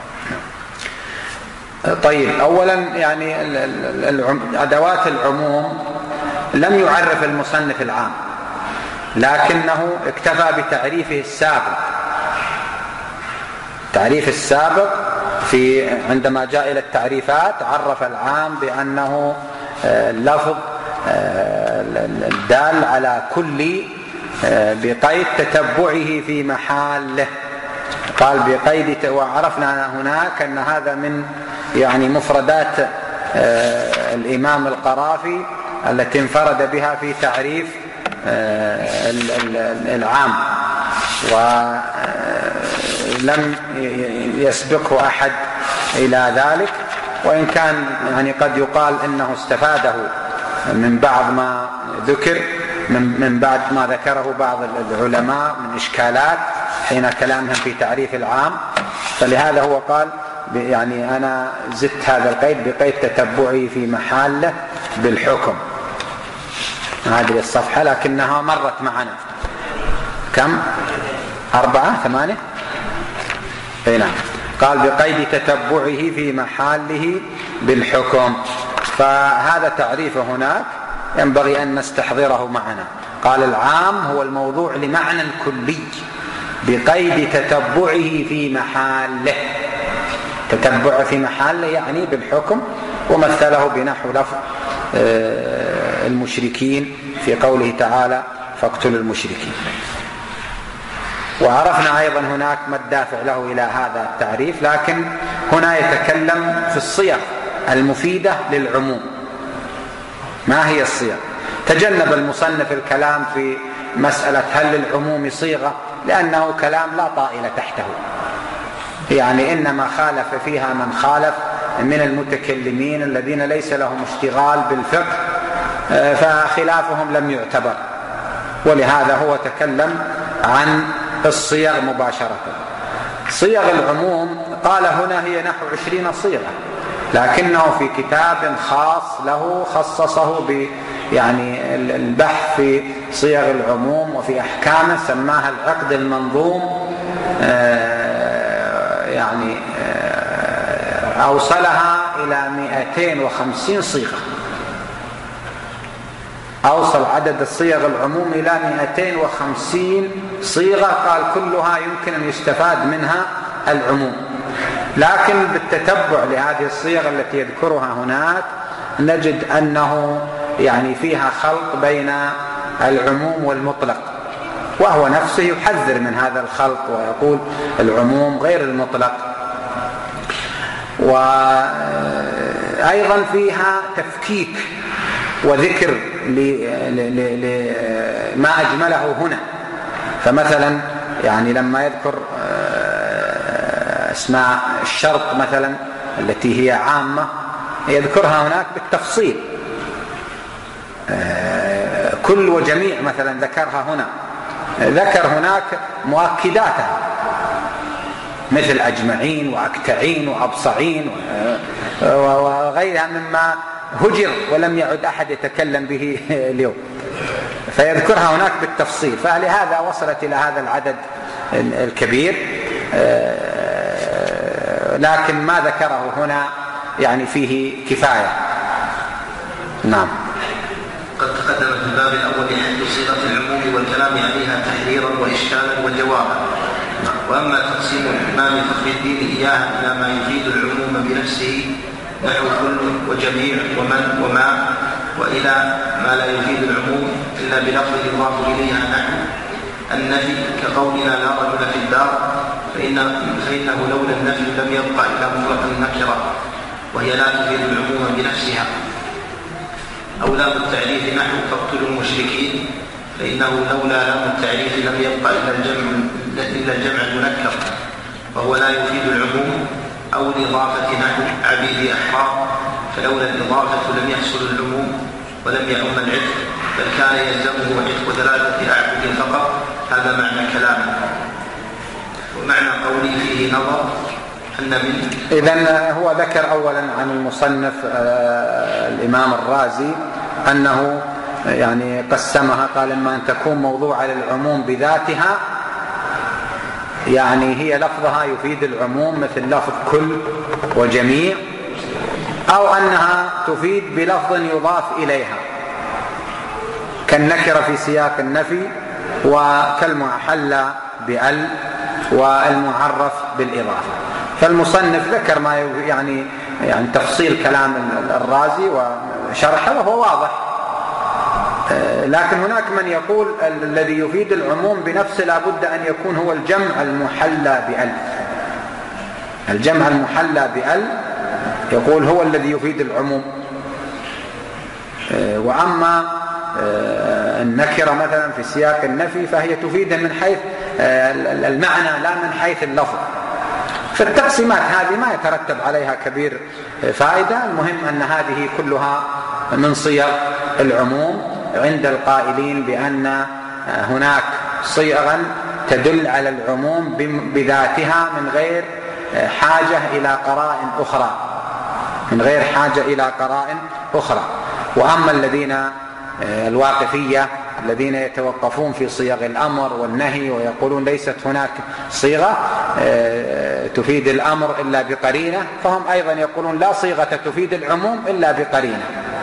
Speaker 1: طيب أولا يعني أدوات العموم لم يعرف المصنف العام، لكنه اكتفى بتعريفه السابق. تعريف السابق في عندما جاء إلى التعريفات عرف العام بأنه لفظ الدال على كل بقيد تتبعه في محله. قال بقيد، وعرفنا هناك أن هذا من يعني مفردات الإمام القرافي التي انفرد بها في تعريف العام، ولم يسبقه أحد إلى ذلك، وإن كان يعني قد يقال إنه استفاده من بعض ما ذكر من بعد ما ذكره بعض العلماء من إشكالات حين كلامهم في تعريف العام، فلهذا هو قال يعني أنا زدت هذا القيد بقيد تتبعي في محله بالحكم. هذه الصفحة لكنها مرت معنا كم؟ أربعة ثمانية؟ أي نعم. قال بقيد تتبعه في محله بالحكم، فهذا تعريفه هناك ينبغي أن نستحضره معنا. قال العام هو الموضوع لمعنى كلي بقيد تتبعه في محله. تتبعه في محله يعني بالحكم، ومثله بنحو لفظ المشركين في قوله تعالى فاقتلوا المشركين. وعرفنا أيضا هناك ما الدافع له إلى هذا التعريف، لكن هنا يتكلم في الصيغ المفيدة للعموم. ما هي الصيغ؟ تجنب المصنف الكلام في مسألة هل للعموم صيغة، لأنه كلام لا طائل تحته، يعني إنما خالف فيها من خالف من المتكلمين الذين ليس لهم اشتغال بالفقه، فخلافهم لم يعتبر، ولهذا هو تكلم عن الصيغ مباشرة. صيغ العموم قال هنا هي نحو عشرين صيغة، لكنه في كتاب خاص له خصصه ب يعني البحث في صيغ العموم وفي أحكامه، سماها العقد المنظوم، يعني أوصلها إلى مئتين وخمسين صيغة، أوصل عدد الصيغ العموم إلى مئتين وخمسين صيغة. قال كلها يمكن أن يستفاد منها العموم، لكن بالتتبع لهذه الصيغ التي يذكرها هناك نجد أنه يعني فيها خلط بين العموم والمطلق، وهو نفسه يحذر من هذا الخلط ويقول العموم غير المطلق. وأيضا فيها تفكيك وذكر لما أجمله هنا. فمثلا يعني لما يذكر اسماء الشرط مثلا التي هي عامة يذكرها هناك بالتفصيل، كل وجميع مثلا ذكرها هنا، ذكر هناك مؤكداتها مثل أجمعين وأكتعين وأبصعين وغيرها مما هجر ولم يعد أحد يتكلم به اليوم، فيذكرها هناك بالتفصيل. فلهذا وصلت إلى هذا العدد الكبير، لكن ما ذكره هنا يعني فيه كفاية. نعم.
Speaker 2: قد تقدم في الباب الأول حد صيغة العموم والكلام عليها تحريرا وإشكالا وجوابا. وأما تقسيم الإمام فخر الدين إياها إلى ما يفيد العموم بنفسه نحو كل وجميع ومن وما، وإلى ما لا يفيد العموم إلا بلفظ يضاف إليها نحو النفي كقولنا لا رجل في الدار، فإن فإنه لولا النفي لم يبقى إلا مطلق النكرة وهي لا تفيد العموم بنفسها. أو لام التعريف نحو فاقتلوا المشركين، فإنه لولا لام التعريف لم يبقى إلا الجمع إلا الجمع المنكر وهو لا يفيد العموم. أو الإضافة نحو عبيد أحرار، فلولا الإضافة لم يحصل العموم ولم يعم العتق، بل كان يلزمه عتق ثلاثة أعبد فقط. هذا معنى كلامه. ومعنى قولي فيه نظر أن من
Speaker 1: إذن هو ذكر أولا عن المصنف الإمام الرازي أنه يعني قسمها، قال إما أن تكون موضوعة للعموم بذاتها، يعني هي لفظها يفيد العموم مثل لفظ كل وجميع، أو أنها تفيد بلفظ يضاف إليها كالنكرة في سياق النفي وكالمحل بأل والمعرف بالإضافة. فالمصنف ذكر ما يعني يعني تفصيل كلام الرازي وشرحه وهو واضح، لكن هناك من يقول الذي يفيد العموم بنفسه لابد أن يكون هو الجمع المحلى بأل. الجمع المحلى بأل يقول هو الذي يفيد العموم، وأما النكرة مثلا في سياق النفي فهي تفيد من حيث المعنى لا من حيث اللفظ. فالتقسيمات هذه ما يترتب عليها كبير فائدة، المهم أن هذه كلها من صيغ العموم عند القائلين بأن هناك صيغا تدل على العموم بذاتها من غير حاجة إلى قرائن أخرى من غير حاجة إلى قرائن أخرى. وأما الذين الواقفية الذين يتوقفون في صيغ الأمر والنهي ويقولون ليست هناك صيغة تفيد الأمر إلا بقرينة، فهم أيضا يقولون لا صيغة تفيد العموم إلا بقرينة،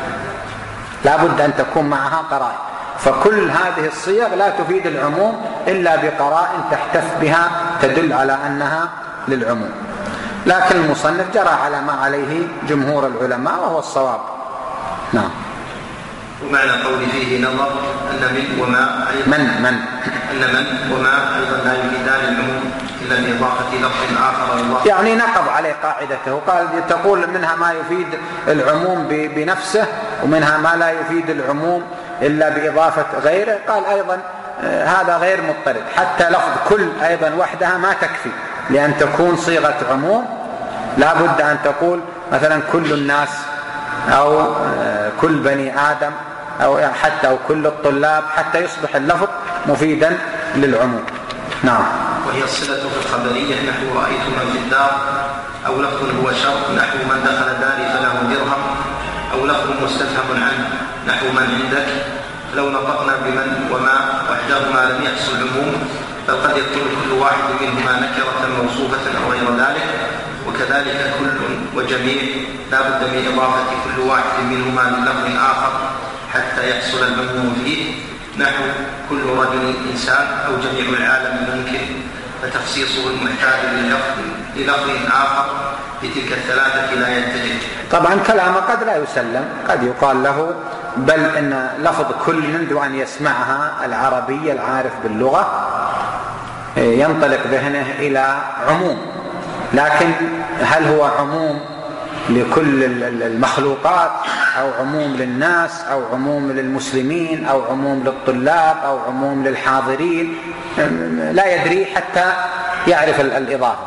Speaker 1: لا بد أن تكون معها قرائن. فكل هذه الصيغ لا تفيد العموم إلا بقرائن تحتف بها تدل على أنها للعموم. لكن المصنف جرى على ما عليه جمهور العلماء وهو الصواب. نعم.
Speaker 2: ومعنى قول فيه نظر أن من وما أيضا
Speaker 1: من من
Speaker 2: أن من وما أيضا لا يفيدان العموم إلا بإضافة لفظ آخر الله،
Speaker 1: يعني نقض عليه قاعدته، قال تقول منها ما يفيد العموم بنفسه ومنها ما لا يفيد العموم إلا بإضافة غيره. قال أيضا هذا غير مضطرد، حتى لفظ كل أيضا وحدها ما تكفي لأن تكون صيغة عموم، لا بد أن تقول مثلا كل الناس أو كل بني آدم أو حتى أو كل الطلاب حتى يصبح اللفظ مفيدا للعموم. نعم.
Speaker 2: وهي الصلة في الخبرية نحو رأيت من في الدار، أو لفظ هو شرط نحو من دخل داري فله درهم، أو لفظ مستفهم عنه نحو من عندك. لو نطقنا بمن وما وحدهما لم يحصل عموم، بل قد يكون كل واحد منهما نكرة موصوفة أو غير ذلك. وكذلك كل وجميع لا بد من إضافة كل واحد منهما للفظ آخر حتى يحصل العموم فيه، نحو كل رجل إنسان أو جميع العالم ممكن، فتخصيصه المحتاج لللفظ للفظ آخر بتلك الثلاثة لا يتجه.
Speaker 1: طبعا كلامه قد لا يسلم، قد يقال له بل إن لفظ كل منذ أن يسمعها العربية العارف باللغة ينطلق ذهنه إلى عموم، لكن هل هو عموم لكل المخلوقات أو عموم للناس أو عموم للمسلمين أو عموم للطلاب أو عموم للحاضرين؟ لا يدري حتى يعرف الإضافة،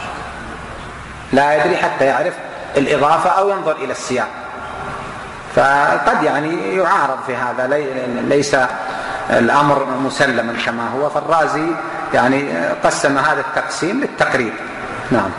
Speaker 1: لا يدري حتى يعرف الإضافة أو ينظر إلى السياق، فقد يعني يعارض في هذا، ليس الأمر مسلما كما هو. فالرازي يعني قسم هذا التقسيم للتقريب. نعم.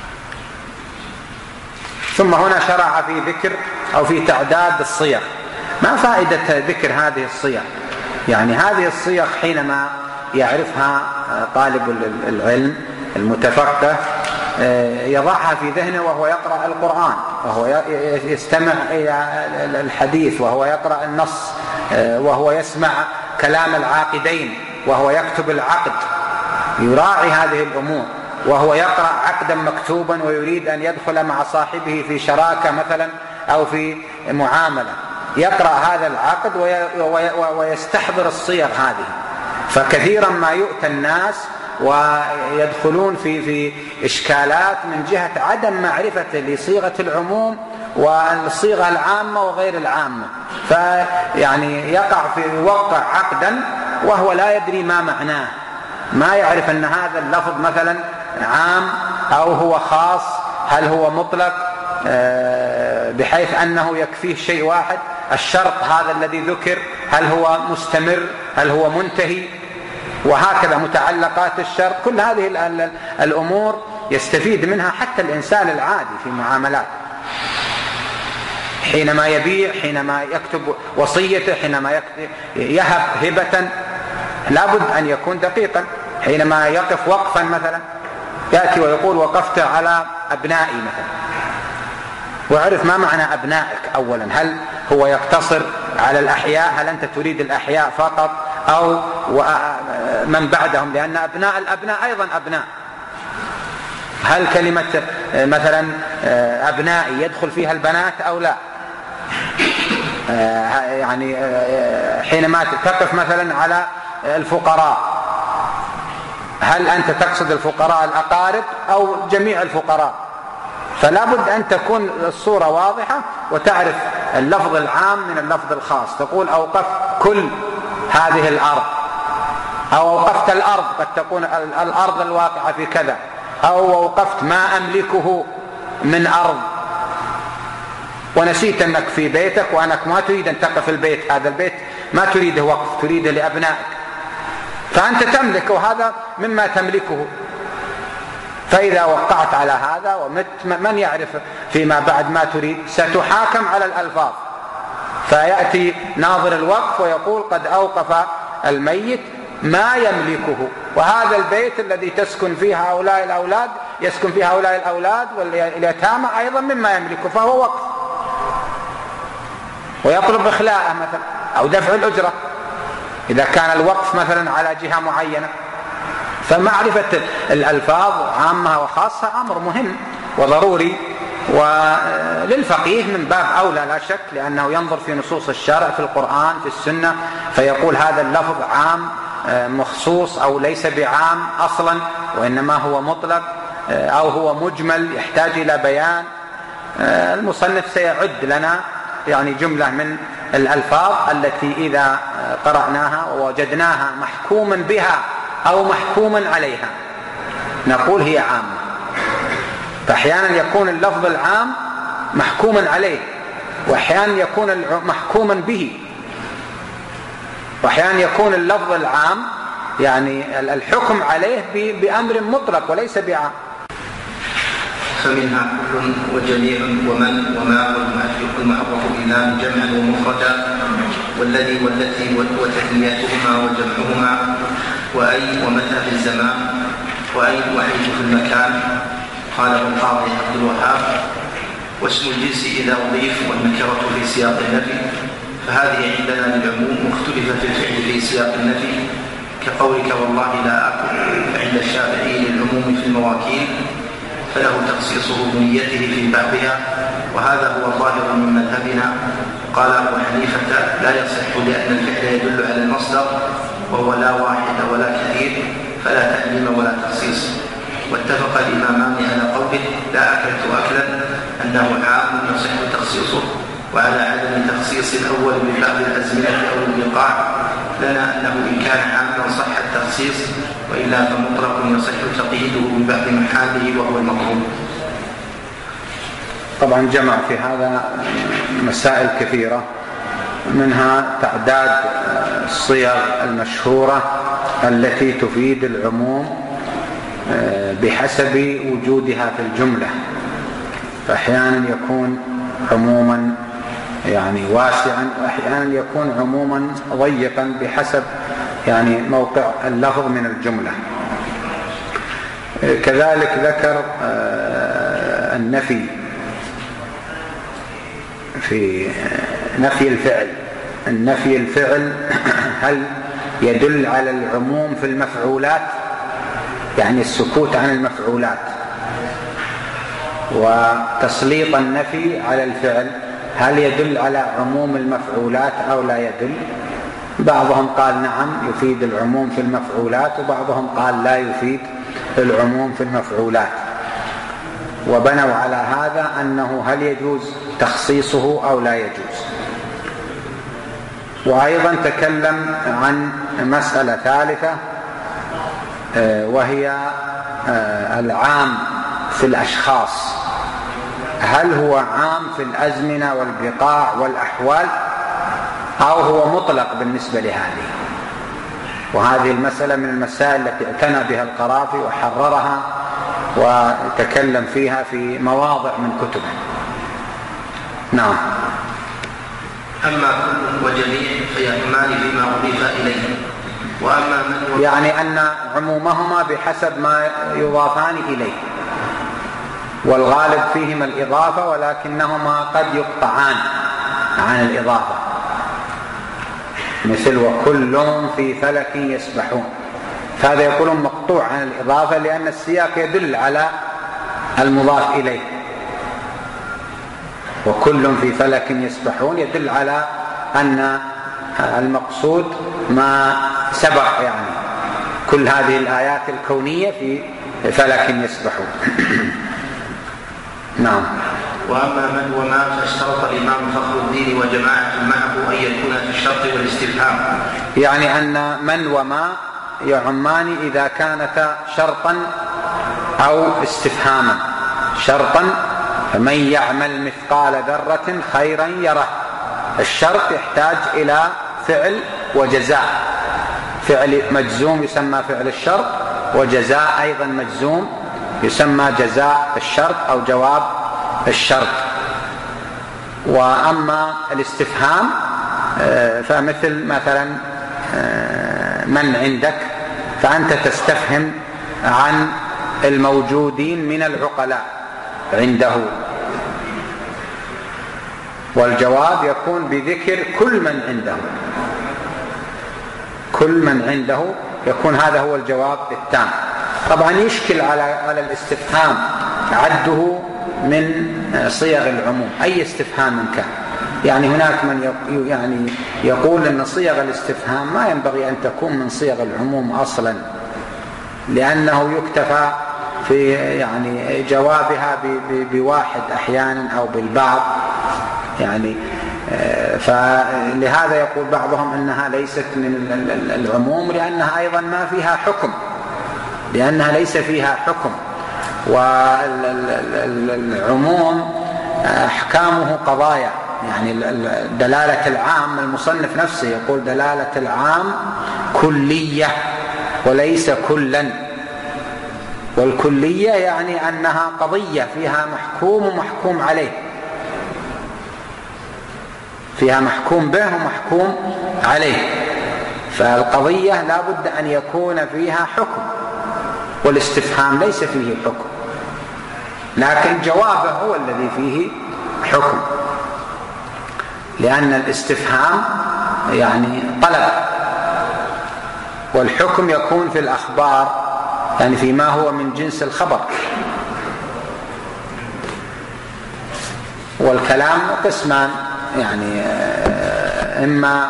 Speaker 1: ثم هنا شرع في ذكر أو في تعداد الصيغ. ما فائدة ذكر هذه الصيغ؟ يعني هذه الصيغ حينما يعرفها طالب العلم المتفقه يضعها في ذهنه وهو يقرأ القرآن، وهو يستمع إلى الحديث، وهو يقرأ النص، وهو يسمع كلام العاقدين، وهو يكتب العقد، يراعي هذه الأمور، وهو يقرأ عقدا مكتوبا ويريد أن يدخل مع صاحبه في شراكة مثلا أو في معاملة، يقرأ هذا العقد ويستحضر الصيغ هذه. فكثيرا ما يؤتى الناس ويدخلون في في إشكالات من جهة عدم معرفته لصيغة العموم والصيغة العامة وغير العامة، فيعني يقع في يوقع عقدا وهو لا يدري ما معناه، ما يعرف أن هذا اللفظ مثلا عام أو هو خاص، هل هو مطلق بحيث أنه يكفيه شيء واحد، الشرط هذا الذي ذكر هل هو مستمر، هل هو منتهي، وهكذا متعلقات الشرط. كل هذه الأمور يستفيد منها حتى الإنسان العادي في معاملات، حينما يبيع، حينما يكتب وصيته، حينما يهب هبة لابد أن يكون دقيقا. حينما يقف وقفا مثلا يأتي ويقول وقفت على أبنائي مثلا، وعرف ما معنى أبنائك أولا، هل هو يقتصر على الأحياء، هل أنت تريد الأحياء فقط أو من بعدهم، لأن أبناء الأبناء أيضا أبناء، هل كلمة مثلا أبنائي يدخل فيها البنات أو لا؟ يعني حينما تقف مثلا على الفقراء، هل أنت تقصد الفقراء الأقارب أو جميع الفقراء؟ فلا بد أن تكون الصورة واضحة وتعرف اللفظ العام من اللفظ الخاص. تقول أوقفت كل هذه الأرض، أو أوقفت الأرض، قد تكون الأرض الواقعة في كذا، أو أوقفت ما أملكه من أرض، ونسيت أنك في بيتك وأنك ما تريد أن تقف البيت، هذا البيت ما تريده وقف، تريده لأبنائك، فأنت تملكه، وهذا مما تملكه. فإذا وقعت على هذا ومت، من يعرف فيما بعد ما تريد؟ ستحاكم على الألفاظ، فيأتي ناظر الوقف ويقول قد أوقف الميت ما يملكه، وهذا البيت الذي تسكن فيه هؤلاء الأولاد يسكن فيه هؤلاء الأولاد واليتامى أيضا مما يملكه، فهو وقف، ويطلب إخلاءه مثلا أو دفع الأجرة إذا كان الوقف مثلا على جهة معينة. فمعرفة الألفاظ عامة وخاصة أمر مهم وضروري، وللفقيه من باب أولى لا شك، لأنه ينظر في نصوص الشرع في القرآن في السنة فيقول هذا اللفظ عام مخصوص أو ليس بعام أصلا، وإنما هو مطلق أو هو مجمل يحتاج إلى بيان. المصنف سيعد لنا يعني جملة من الألفاظ التي إذا قرأناها ووجدناها محكوما بها أو محكوما عليها نقول هي عامة. فأحيانا يكون اللفظ العام محكوما عليه، وأحيانا يكون محكوما به، وأحيانا يكون اللفظ العام يعني الحكم عليه بأمر مطلق وليس بعام.
Speaker 2: فمنها كل وجميع ومن وما والمعرف بالله جمعا ومفردا، والذي والتي وتثنيتهما وجمعهما، وأي ومتى في الزمان، وأي وحيث في المكان. قال القاضي عبد الوهاب: واسم الجنس إذا أضيف والنكرة في سياق النفي فهذه عندنا للعموم، مختلفة في الفعل في سياق النفي كقولك والله لا أكل، فعند الشافعي للعموم في المواكيل، فله تخصيصه بنيته في بعضها، وهذا هو الظاهر من مذهبنا. قال أبو حنيفة: لا يصح لأن الفعل يدل على المصدر وهو لا واحد ولا كثير، فلا تعليم ولا تخصيص. واتفق الإمامان على قوله: لا أكلت أكلا أنه عام يصح تخصيصه، وعلى عدم تخصيص الأول ببعض الأزمنة أو البقاع، لنا أنه إن كان عاما صح التخصيص، وإلا فمطلق يصح تقييده ببعض محاله وهو المطلوب.
Speaker 1: طبعا جمع في هذا مسائل كثيرة، منها تعداد الصيغ المشهورة التي تفيد العموم بحسب وجودها في الجملة، فأحيانا يكون عموما يعني واسعا، وأحيانا يكون عموما ضيقا بحسب يعني موقع اللفظ من الجملة. كذلك ذكر النفي في نفي الفعل. النفي الفعل هل يدل على العموم في المفعولات، يعني السكوت عن المفعولات، وتسليط النفي على الفعل هل يدل على عموم المفعولات أو لا يدل؟ بعضهم قال نعم يفيد العموم في المفعولات، وبعضهم قال لا يفيد العموم في المفعولات، وبنوا على هذا أنه هل يجوز تخصيصه أو لا يجوز. وأيضا تكلم عن مسألة ثالثة وهي العام في الأشخاص، هل هو عام في الأزمنة والبقاع والأحوال أو هو مطلق بالنسبة لهذه؟ وهذه المسألة من المسائل التي اعتنى بها القرافي وحررها وتكلم فيها في مواضع من كتبه. نعم.
Speaker 2: أما كل وجميع فيعمان فيما أضيف إليه، وأما من
Speaker 1: يعني أن عمومهما بحسب ما يضافان إليه، والغالب فيهما الإضافة، ولكنهما قد يقطعان عن الإضافة، مثل وكل في فلك يسبحون، فهذا يقولون مقطوع عن الإضافة لأن السياق يدل على المضاف إليه. وكل في فلك يسبحون يدل على أن المقصود ما سبق، يعني كل هذه الآيات الكونية في فلك يسبحون. نعم.
Speaker 2: وأما من وما فاشترط الإمام فخر الدين وجماعة معه أن يكون في الشرط والاستفهام،
Speaker 1: يعني أن من وما يعمان إذا كانتا شرطا أو استفهاما. شرطا فمن يعمل مثقال ذرة خيرا يره، الشرط يحتاج إلى فعل وجزاء، فعل مجزوم يسمى فعل الشرط، وجزاء أيضا مجزوم يسمى جزاء الشرط أو جواب الشرط. وأما الاستفهام فمثل مثلا من عندك، فأنت تستفهم عن الموجودين من العقلاء عنده، والجواب يكون بذكر كل من عنده، كل من عنده يكون هذا هو الجواب التام. طبعا يشكل على على الاستفهام عده من صيغ العموم، أي استفهام كان. يعني هناك من يعني يقول أن صيغ الاستفهام ما ينبغي أن تكون من صيغ العموم أصلا، لأنه يكتفى في يعني جوابها بواحد أحيانا أو بالبعض، يعني فلهذا يقول بعضهم أنها ليست من العموم لأنها أيضا ما فيها حكم، لأنها ليس فيها حكم. والعموم أحكامه قضايا، يعني دلالة العام، المصنف نفسه يقول دلالة العام كلية وليس كلا، والكلية يعني أنها قضية فيها محكوم ومحكوم عليه، فيها محكوم به ومحكوم عليه، فالقضية لا بد أن يكون فيها حكم، والاستفهام ليس فيه حكم، لكن جوابه هو الذي فيه حكم، لأن الاستفهام يعني طلب، والحكم يكون في الأخبار، يعني فيما هو من جنس الخبر. والكلام قسمان، يعني إما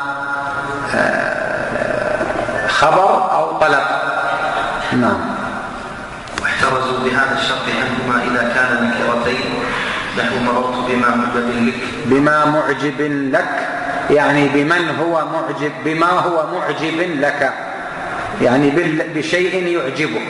Speaker 1: خبر أو طلب. نعم.
Speaker 2: واحترزوا بهذا الشرط عنهما إذا كان نكرتين، نحو مررت بما معجب لك.
Speaker 1: بما معجب لك يعني بمن هو معجب، بما هو معجب لك، يعني بشيء يعجبك.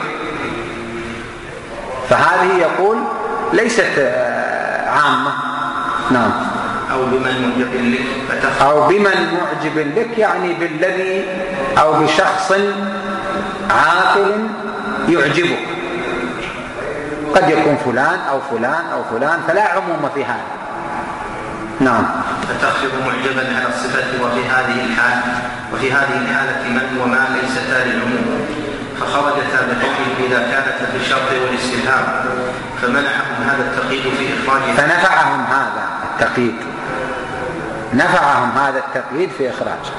Speaker 1: فهذه يقول ليست عامة. نعم.
Speaker 2: أو بمن معجب لك،
Speaker 1: أو بمن معجب لك يعني بالذي أو بشخص عاقل يعجبك، قد يكون فلان أو فلان أو فلان، فلا عموم في هذا. نعم.
Speaker 2: فتخفض معجبا على الصفة وفي هذه الحال وفي هذه الحالة من وما ليستا للعموم، فخرجتا بقوله إذا كانت في الشرط والاستفهام، فمنعهم هذا التقييد في إخراجها.
Speaker 1: فنفعهم هذا التقييد، نفعهم هذا التقييد في إخراجه.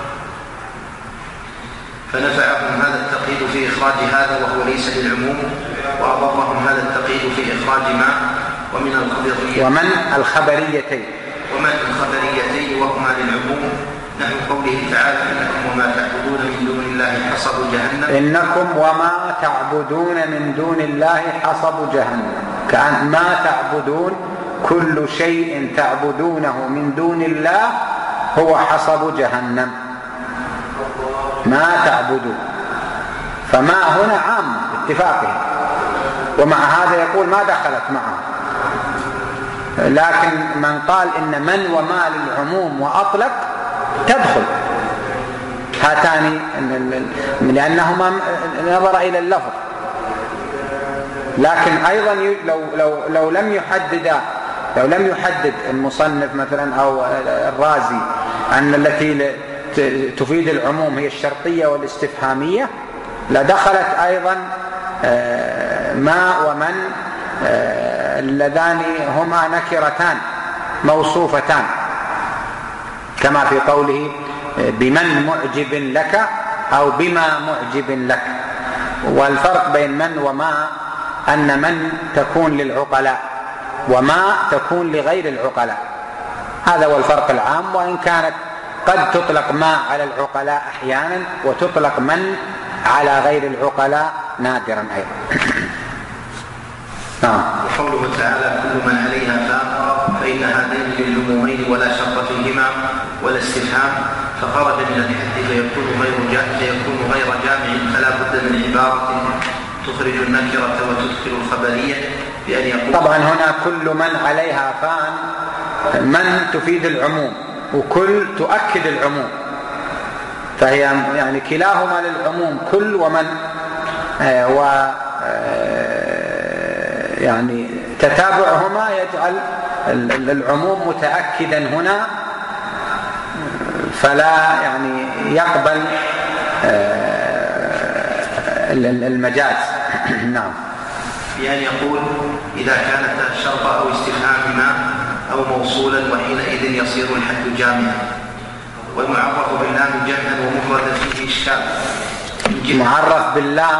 Speaker 2: فنفعهم هذا التقييد في إخراج هذا وهو ليس للعموم، وأضرهم هذا التقييد في إخراج ما ومن الخبرية
Speaker 1: ومن الخبريتين
Speaker 2: ومن الخبريتين وهما للعموم، نحو قوله تعالى إنكم وما تعبدون من دون الله حصب جهنم.
Speaker 1: إنكم وما تعبدون من دون الله حصب جهنم، كأن ما تعبدون كل شيء تعبدونه من دون الله هو حصب جهنم، ما تعبدون. فما هنا عام باتفاقه، ومع هذا يقول ما دخلت معه. لكن من قال إن من وما للعموم وأطلق تدخل هاتان، لأنهما نظر إلى اللفظ. لكن أيضا لو, لو, لو لم يحدد لو لم يحدد المصنف مثلا أو الرازي أن التي تفيد العموم هي الشرطية والاستفهامية، لدخلت أيضا ما ومن اللذان هما نكرتان موصوفتان، كما في قوله بمن معجب لك أو بما معجب لك. والفرق بين من وما أن من تكون للعقلاء وما تكون لغير العقلاء، هذا هو الفرق العام. وإن كانت قد تطلق ما على العقلاء أحيانا وتطلق من على غير العقلاء نادرا أيضا. نعم.
Speaker 2: وقوله تعالى كل من عليها فان، فإن هذين للعمومين ولا شرط فيهما ولا استفهام، فخرج من الحد فيكون غير فيكون غير جامع، فلا بد من عبارة تخرج النكرة وتدخل الخبرية بأن يقول.
Speaker 1: طبعا هنا كل من عليها فان من تفيد العموم، وكل تؤكد العموم، فهي يعني كلاهما للعموم كل ومن، آه و آه يعني تتابعهما يجعل العموم متأكدا هنا، فلا يعني يقبل آه المجاز. نعم.
Speaker 2: بأن يقول إذا كانت شرط أو استفهام ما أو موصولا، وحينئذ يصير الحد جامعا. والمعرف باللام جمعا ومفردا فيه إشكال.
Speaker 1: معرف باللام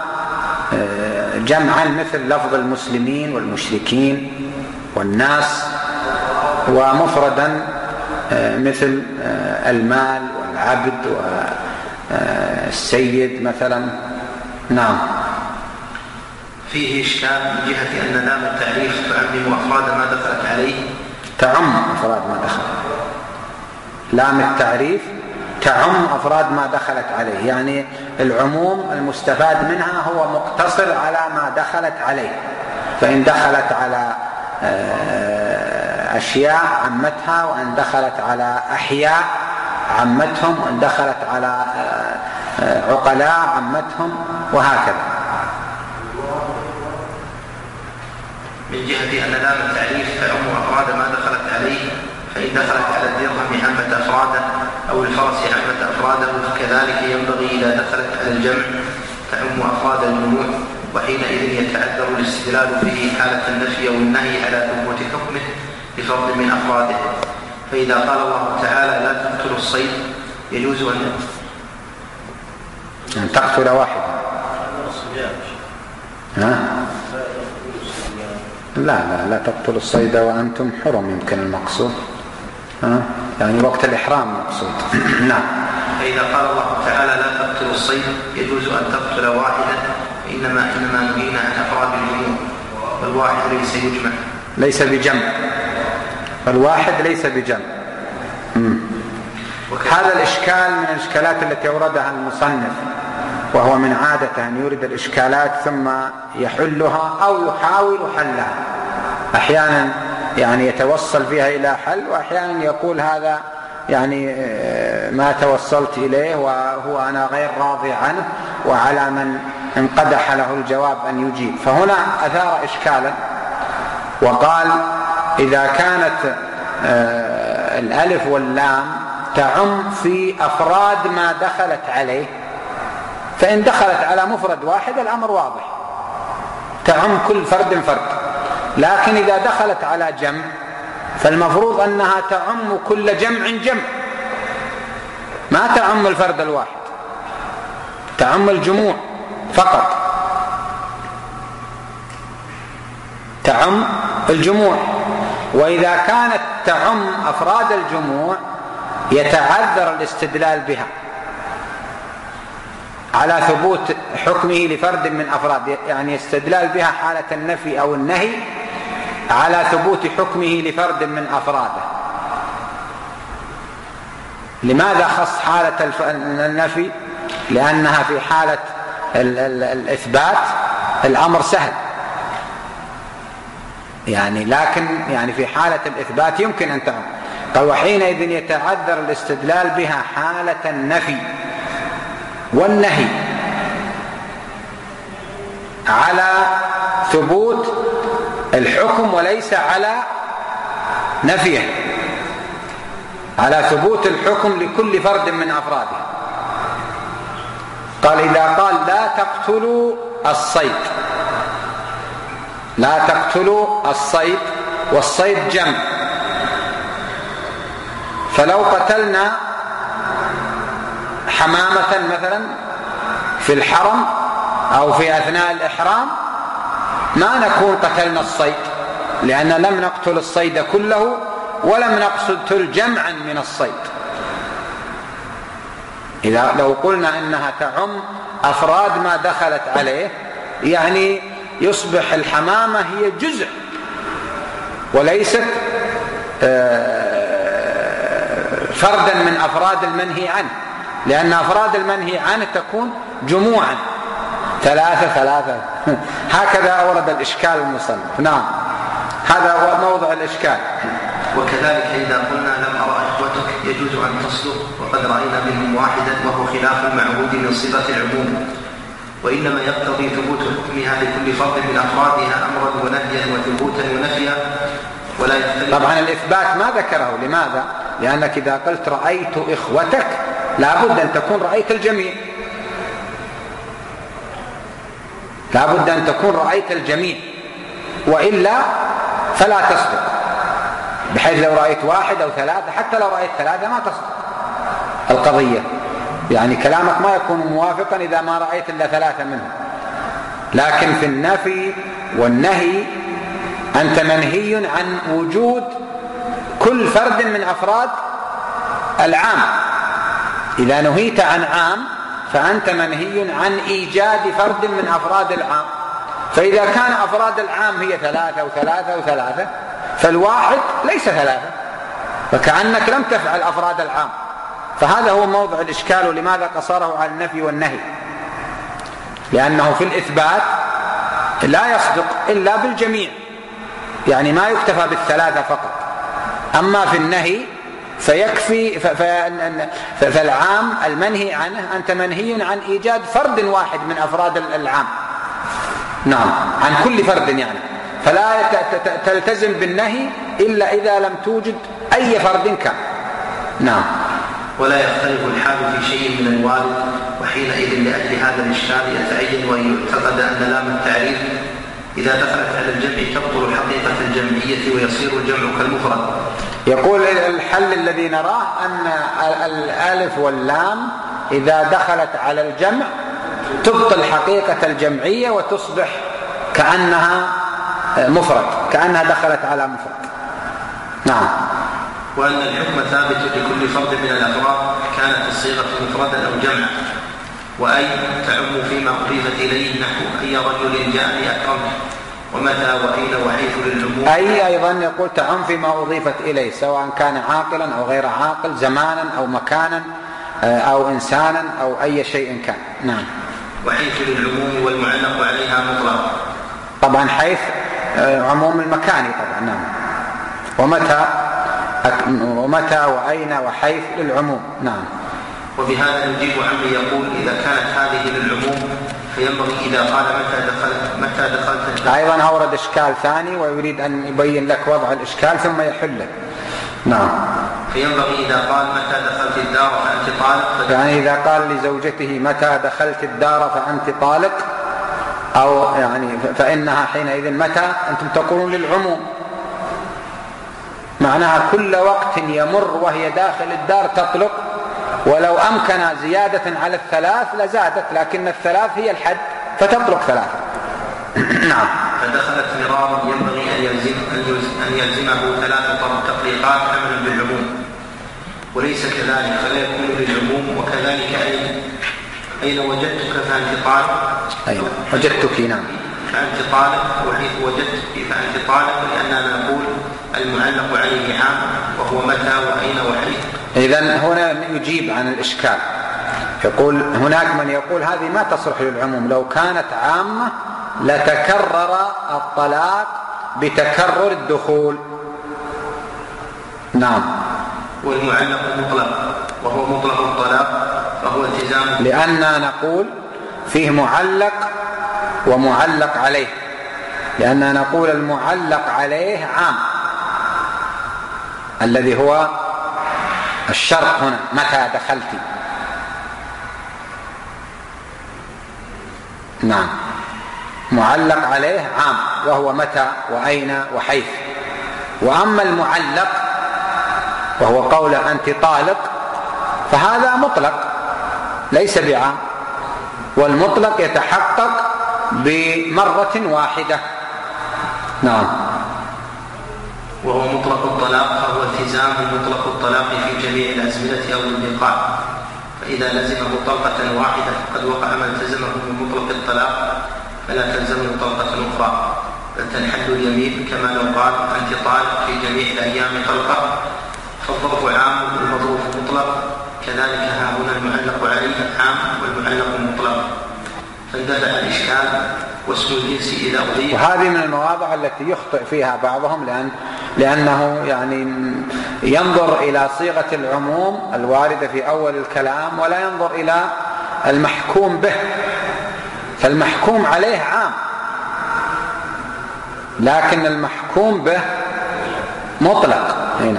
Speaker 1: جمعا مثل لفظ المسلمين والمشركين والناس، ومفردا مثل المال والعبد والسيد مثلا. نعم.
Speaker 2: فيه إشكال من جهة أن لام التعريف تعمم أفراد ما دخلت عليه.
Speaker 1: تعم أفراد ما دخل لام التعريف تعم أفراد ما دخلت عليه، يعني العموم المستفاد منها هو مقتصر على ما دخلت عليه، فإن دخلت على أشياء عمتها، وإن دخلت على أحياء عمتهم، وإن دخلت على عقلاء عمتهم، وهكذا.
Speaker 2: من جهة أن لام التعريف تعم أفراد ما دخلت عليه، فإن دخلت على الدرهم عمت أفراده أو الفرس عمت أفراده، كذلك ينبغي إذا دخلت على الجمع تعم أفراد الجموع، وحينئذ يتعذر الاستدلال فيه حالة النفي أو النهي على ثبوت حكمه لفرد من أفراده. فإذا قال الله تعالى لا تقتلوا الصيد، يجوز أن
Speaker 1: أن تقتل واحدا. ها؟ لا لا لا تقتلوا الصيد وأنتم حرم يمكن المقصود، ها؟ يعني وقت الإحرام مقصود. نعم.
Speaker 2: فإذا قال الله تعالى لا تقتلوا الصيد يجوز أن تقتل واحدا، إنما إنما نهينا عن أفراد الجموع، والواحد ليس يجمع.
Speaker 1: ليس بجمع، الواحد ليس بجمع. هذا الإشكال من الإشكالات التي أوردها المصنف، وهو من عادته أن يورد الإشكالات ثم يحلها أو يحاول حلها. أحيانا يعني يتوصل فيها إلى حل، وأحيانا يقول هذا يعني ما توصلت إليه وهو أنا غير راضي عنه، وعلى من انقدح له الجواب أن يجيب. فهنا أثار إشكالا وقال إذا كانت الألف واللام تعم في أفراد ما دخلت عليه، فإن دخلت على مفرد واحد الأمر واضح، تعم كل فرد فرد. لكن إذا دخلت على جمع فالمفروض أنها تعم كل جمع جمع، ما تعم الفرد الواحد، تعم الجموع فقط، تعم الجموع. وإذا كانت تعم أفراد الجموع يتعذر الاستدلال بها على ثبوت حكمه لفرد من أفراد، يعني استدلال بها حالة النفي أو النهي على ثبوت حكمه لفرد من أفراده. لماذا خص حالة النفي؟ لأنها في حالة الإثبات الأمر سهل، يعني لكن يعني في حالة الإثبات يمكن أن تعم. قال وحينئذ يتعذر الاستدلال بها حالة النفي والنهي على ثبوت الحكم وليس على نفيه، على ثبوت الحكم لكل فرد من أفراده. قال إذا قال لا تقتلوا الصيد، لا تقتلوا الصيد، والصيد جمع، فلو قتلنا حمامة مثلا في الحرم أو في أثناء الإحرام ما نكون قتلنا الصيد، لأن لم نقتل الصيد كله ولم نقتل جمعا من الصيد. إذا لو قلنا إنها تعم أفراد ما دخلت عليه، يعني يصبح الحمامة هي جزء وليست فردا من أفراد المنهي عنه، لأن أفراد المنهي عنه تكون جموعا ثلاثة ثلاثة هكذا أورد الإشكال المصنف. نعم، هذا هو موضع الإشكال.
Speaker 2: وكذلك إذا قلنا لم أرى إخوتك يجوز أن تصدق وقد رأينا منهم واحدا، وهو خلاف المعهود من صفة العموم، وإنما يقتضي ثبوت حكمها لكل فرد من أفرادها أمرا ونهيا وثبوتا ونفيا ولا يختلف.
Speaker 1: طبعا الإثبات ما ذكره، لماذا؟ لأنك إذا قلت رأيت إخوتك لابد أن تكون رأيت الجميع، لابد أن تكون رأيت الجميع، وإلا فلا تصدق، بحيث لو رأيت واحد أو ثلاثة، حتى لو رأيت ثلاثة ما تصدق القضية، يعني كلامك ما يكون موافقا إذا ما رأيت إلا ثلاثة منهم. لكن في النفي والنهي أنت منهي عن وجود كل فرد من أفراد العام. إذا نهيت عن عام فأنت منهي عن إيجاد فرد من أفراد العام. فإذا كان أفراد العام هي ثلاثة وثلاثة وثلاثة، فالواحد ليس ثلاثة، فكأنك لم تفعل أفراد العام. فهذا هو موضع الإشكال، ولماذا قصره على النفي والنهي، لأنه في الإثبات لا يصدق إلا بالجميع، يعني ما يكتفى بالثلاثة فقط. أما في النهي فيكفي فالعام المنهي عنه أنت منهي عن إيجاد فرد واحد من أفراد العام، نعم، عن كل فرد يعني، فلا تلتزم بالنهي إلا إذا لم توجد أي فرد كان. نعم.
Speaker 2: ولا يختلف الحال في شيء من الوارد، وحينئذ لأجل هذا الإشكال يتعين وأن يعتقد أن لام التعريف إذا دخلت على الجمع تبطل حقيقة الجمعية ويصير الجمع كالمفرد.
Speaker 1: يقول الحل الذي نراه أن الألف واللام إذا دخلت على الجمع تبطل حقيقة الجمعية وتصبح كأنها مفرد، كأنها دخلت على مفرد. نعم.
Speaker 2: وأن الحكم ثابت لكل فرد من الأفراد كانت الصيغة مفردا أو جمعا، وأي تعم فيما أضيفت إليه نحو أي رجل جاءني أكرمه، ومتى وأين وحيث للعموم.
Speaker 1: أي أيضا يقول تعم فيما أضيفت إليه سواء كان عاقلا أو غير عاقل، زمانا أو مكانا أو إنسانا أو أي شيء كان. نعم.
Speaker 2: وحيث للعموم والمعلق عليها مطلق.
Speaker 1: طبعا حيث عموم المكاني طبعا. نعم. ومتى ومتى وأين وحيث للعموم. نعم.
Speaker 2: وبهذا نجيب عمن يقول إذا كانت هذه للعموم فينبغي إذا قال متى دخلت متى دخلت.
Speaker 1: أيضا أورد إشكال ثاني ويريد أن يبين لك وضع الإشكال ثم يحله. نعم.
Speaker 2: فينبغي إذا قال متى دخلت الدار فأنت طالق،
Speaker 1: يعني إذا قال لزوجته متى دخلت الدار فأنت طالق، أو يعني فإنها حينئذ متى أنتم تقولون للعموم، معناها كل وقت يمر وهي داخل الدار تطلق، ولو أمكن زيادة على الثلاث لزادت، لكن الثلاث هي الحد فتطلق ثلاثة. نعم.
Speaker 2: فدخلت مرارا ينبغي أن, يلزم أن يلزمه ثلاث تطليقات عملا بالعموم، وليس كذلك فلا يكون للعموم. وكذلك أين أين وجدتك فأنت طالق.
Speaker 1: أين وجدتك. نعم.
Speaker 2: فأنت طالق، وحيث وجدتك فأنت طالق، لأننا نقول المعلق عليه عام وهو متى وأين وحيث.
Speaker 1: إذن هنا يجيب عن الإشكال، يقول هناك من يقول هذه ما تصلح للعموم، لو كانت عامة لتكرر الطلاق بتكرر الدخول. نعم.
Speaker 2: والمعلق مطلق وهو مطلق الطلاق فهو التزام،
Speaker 1: لأننا نقول فيه معلق ومعلق عليه، لأننا نقول المعلق عليه عام الذي هو الشرط هنا متى دخلت. نعم. معلق عليه عام وهو متى وأين وحيث. وأما المعلق وهو قول أنت طالق فهذا مطلق ليس بعام، والمطلق يتحقق بمرة واحدة. نعم.
Speaker 2: وهو مطلق الطلاق فهو التزام مطلق الطلاق في جميع الأزمنة أو البقاع، فإذا لزمه طلقة واحدة فقد وقع ما التزمه من مطلق الطلاق، فلا تلزمه طلقة أخرى، بل تنحل اليمين كما لو قال أنت طالق في جميع الأيام طلقة، فالظرف عام والمظروف مطلق. كذلك ها هنا المعلق عليه عام والمعلق مطلق، فاندفع الإشكال واسم الجنس إذا أضيف.
Speaker 1: وهذه من المواضع التي يخطئ فيها بعضهم، لأن لأنه يعني ينظر إلى صيغة العموم الواردة في أول الكلام ولا ينظر إلى المحكوم به، فالمحكوم عليه عام لكن المحكوم به مطلق. هنا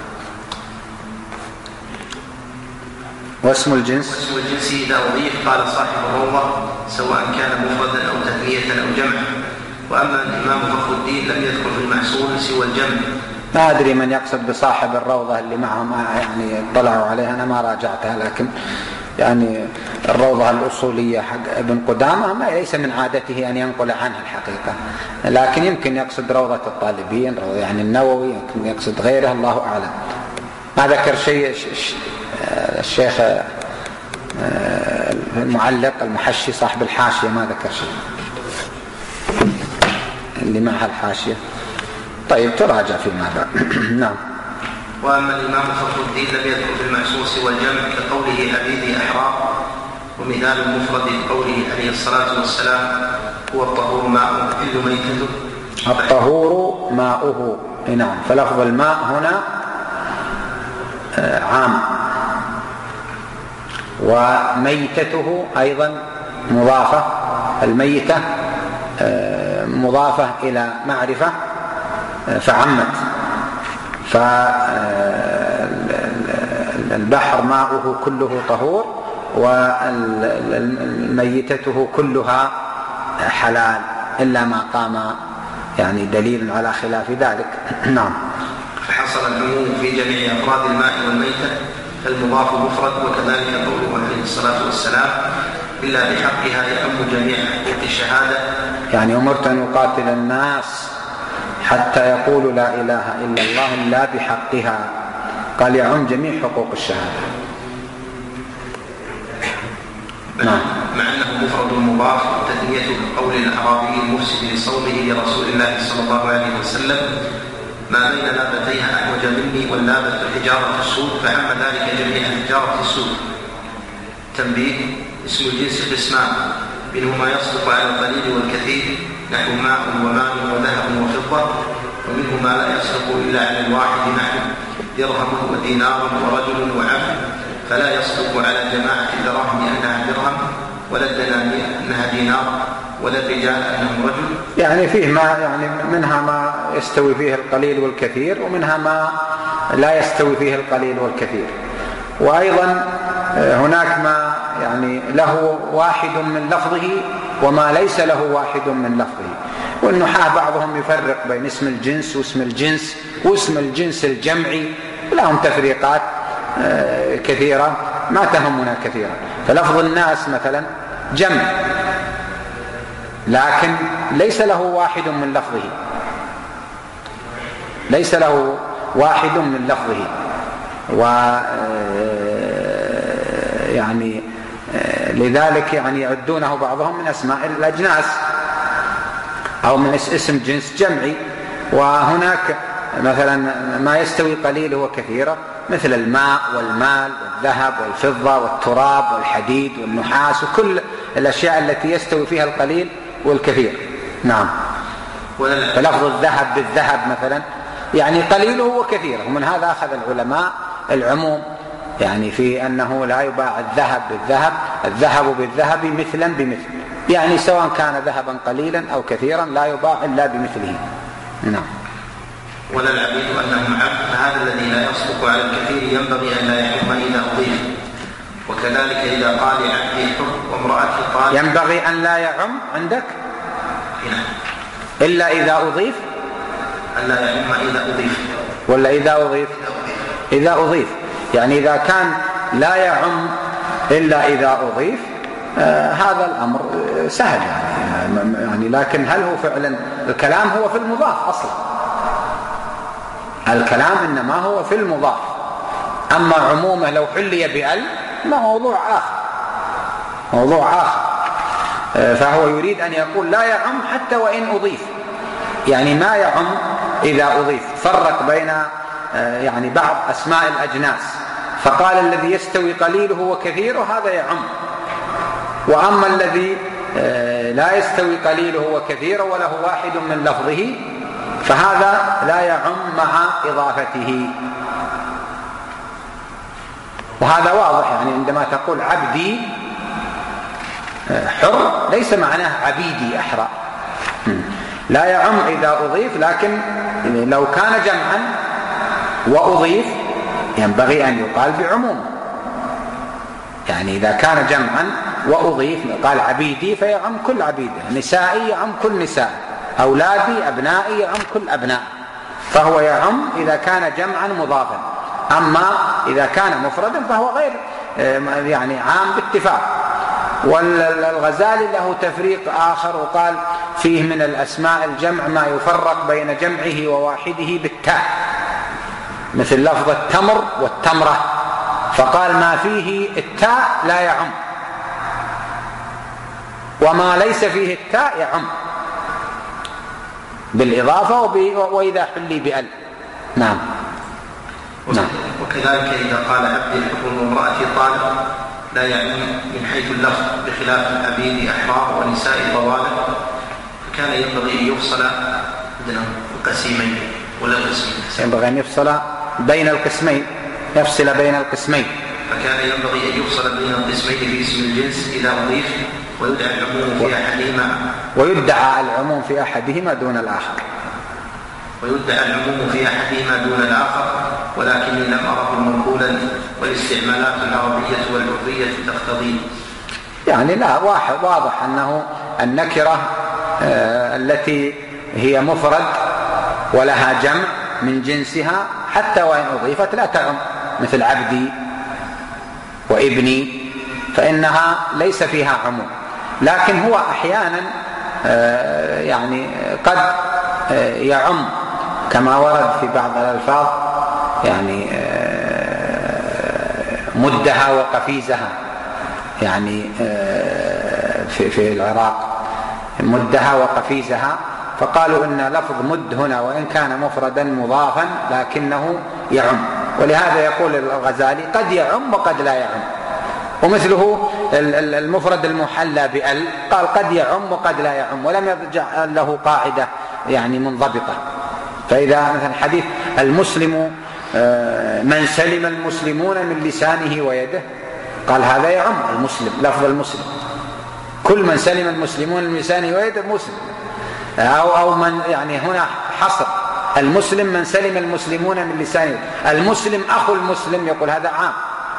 Speaker 1: واسم الجنس
Speaker 2: واسم الجنس إذا أضيف قال صاحب الروضة سواء كان مفردا أو تثنية أو جمعا. وأما الإمام فخر الدين لم يذكر في المحصول سوى الجمع.
Speaker 1: ما أدري من يقصد بصاحب الروضة اللي معهم، يعني اطلعوا عليها، أنا ما راجعتها، لكن يعني الروضة الأصولية حق ابن قدامة ما ليس من عادته أن ينقل عنها الحقيقة، لكن يمكن يقصد روضة الطالبين، روضة يعني النووي، يمكن يقصد غيره، الله أعلم. ما ذكر شيء الشيخ المعلق المحشي صاحب الحاشية، ما ذكر شيء اللي معها الحاشية. طيب تراجع فيما بعد. نعم.
Speaker 2: وأما الإمام فخر الدين لم يذكر في المحسوس والجمع كقوله أبيدي أحرام، ومثال المفرد قوله عليه الصلاة والسلام هو الطهور ماء إلا ميتته.
Speaker 1: الطهور ماؤه. نعم. فلفظ الماء هنا عام، وميتته أيضا مضافة، الميتة مضافة إلى معرفة فعمت. فالبحر ماؤه كله طهور وميتته كلها حلال إلا ما قام يعني دليل على خلاف ذلك. نعم.
Speaker 2: فحصل العموم في جميع أفراد الماء والميتة، فالمضاف مفرد، وكذلك قوله عليه الصلاة والسلام إلا بحقها يعم جميع حقوق الشهادة.
Speaker 1: يعني أمرت أن أقاتل الناس حتى يقولوا لا إله إلا الله لا بحقها، قال يعم جميع حقوق الشهادة.
Speaker 2: نعم. مع أنه مفرد مضاف تثنيته قول الأعرابي المفسد لصومه لرسول الله صلى الله عليه وسلم ما بين لابتيها أحوج مني واللابة حجارة السود، فعم ذلك جميع حجارة السود. تنبيه: اسم الجنس قسمان، منه ما يصدق على القليل والكثير نحو ماء وماء وذهب وفضة، ومنه ما لا يصدق إلا على الواحد نحو درهم ودينار ورجل وعبد، فلا يصدق على جماعة الدراهم أنها درهم ولا الدنانير أنها دينار ولا الرجال أنهم رجل.
Speaker 1: يعني فيه ما يعني منها ما يستوي فيه القليل والكثير، ومنها ما لا يستوي فيه القليل والكثير، وأيضا هناك ما يعني له واحد من لفظه وما ليس له واحد من لفظه. والنحاة بعضهم يفرق بين اسم الجنس واسم الجنس واسم الجنس الجمعي، لهم تفريقات كثيرة ما تهمنا كثيرا. فلفظ الناس مثلا جمع لكن ليس له واحد من لفظه، ليس له واحد من لفظه، و يعني لذلك يعني يعدونه بعضهم من أسماء الأجناس أو من اسم جنس جمعي. وهناك مثلا ما يستوي قليل وكثيرة مثل الماء والمال والذهب والفضة والتراب والحديد والنحاس وكل الأشياء التي يستوي فيها القليل والكثير. نعم. فلفظ الذهب بالذهب مثلا يعني قليله وكثيره، ومن هذا أخذ العلماء العموم يعني في أنه لا يباع الذهب بالذهب، الذهب بالذهب مثلا بمثل، يعني سواء كان ذهبا قليلا أو كثيرا لا يباع إلا بمثله. نعم.
Speaker 2: ولا العبيد أنهم عبد، فهذا الذي لا يصدق على الكثير ينبغي أن لا يحرم إذا أضيف. وكذلك إذا قال عبدي حر وامرأتي قال،
Speaker 1: ينبغي أن لا يعم عندك
Speaker 2: هنا.
Speaker 1: إلا إذا أضيف،
Speaker 2: أن لا يعم إذا أضيف
Speaker 1: ولا إذا أضيف؟ إذا أضيف يعني إذا كان لا يعم إلا إذا أضيف آه هذا الأمر سهل يعني, يعني لكن هل هو فعلا الكلام هو في المضاف أصلا، الكلام إنما هو في المضاف، أما عمومه لو حلي بأل ما موضوع آخر، موضوع آخر. آه فهو يريد أن يقول لا يعم حتى وإن أضيف، يعني ما يعم إذا أضيف. فرق بين آه يعني بعض أسماء الأجناس فقال الذي يستوي قليله وكثيره هذا يعم، وأما الذي آه لا يستوي قليله وكثيره وله واحد من لفظه فهذا لا يعم مع إضافته. وهذا واضح يعني عندما تقول عبدي حر ليس معناه عبيدي أحرى، لا يعم إذا أضيف، لكن لو كان جمعا وأضيف ينبغي أن يقال بعموم، يعني إذا كان جمعا وأضيف قال عبيدي فيعم كل عبيده، نسائي يعم كل نساء، أولادي أبنائي يعم كل أبناء، فهو يعم إذا كان جمعا مضافا. أما إذا كان مفردا فهو غير يعني عام باتفاق. والغزالي له تفريق آخر وقال فيه من الأسماء الجمع ما يفرق بين جمعه وواحده بالتاء، مثل لفظ التمر والتمرة، فقال ما فيه التاء لا يعم، وما ليس فيه التاء يعم بالإضافة وإذا حلي بأل. نعم.
Speaker 2: نعم. وكذلك إذا قال عبدي الحر وامرأتي طالب لا يعم من حيث اللفظ، بخلاف العبيد أحرار ونساء طوالب، فكان ينبغي أن يفصل بين القسمين ولا القسمين،
Speaker 1: ينبغي أن يفصل بين القسمين، يفصل بين القسمين،
Speaker 2: فكان ينبغي أن يفصل بين القسمين في اسم الجنس إذا أضيف، ويدعى العموم في أحدهما
Speaker 1: ويدعى العموم في أحدهما دون الآخر
Speaker 2: ويدعى العموم في أحدهما دون الآخر ولكني لم أره منقولا، والاستعمالات العربية والعربية تقتضي.
Speaker 1: يعني لا واحد واضح أنه النكرة آه التي هي مفرد ولها جمع من جنسها حتى وإن أضيفت لا تعم، مثل عبدي وابني فإنها ليس فيها عموم. لكن هو أحيانا آه يعني قد آه يعم كما ورد في بعض الألفاظ يعني مدها وقفيزها، يعني في في العراق مدها وقفيزها، فقالوا إن لفظ مد هنا وإن كان مفردا مضافا لكنه يعم، ولهذا يقول الغزالي قد يعم وقد لا يعم. ومثله المفرد المحلى بأل قال قد يعم وقد لا يعم، ولم يجعل له قاعدة يعني منضبطة. فإذا مثلا حديث المسلم من سلم المسلمون من لسانه ويده، قال هذا يعم المسلم، لفظ المسلم كل من سلم المسلمون من لسانه ويده مسلم، أو أو من يعني هنا حصر المسلم من سلم المسلمون من لسانه، المسلم أخو المسلم، يقول هذا عام.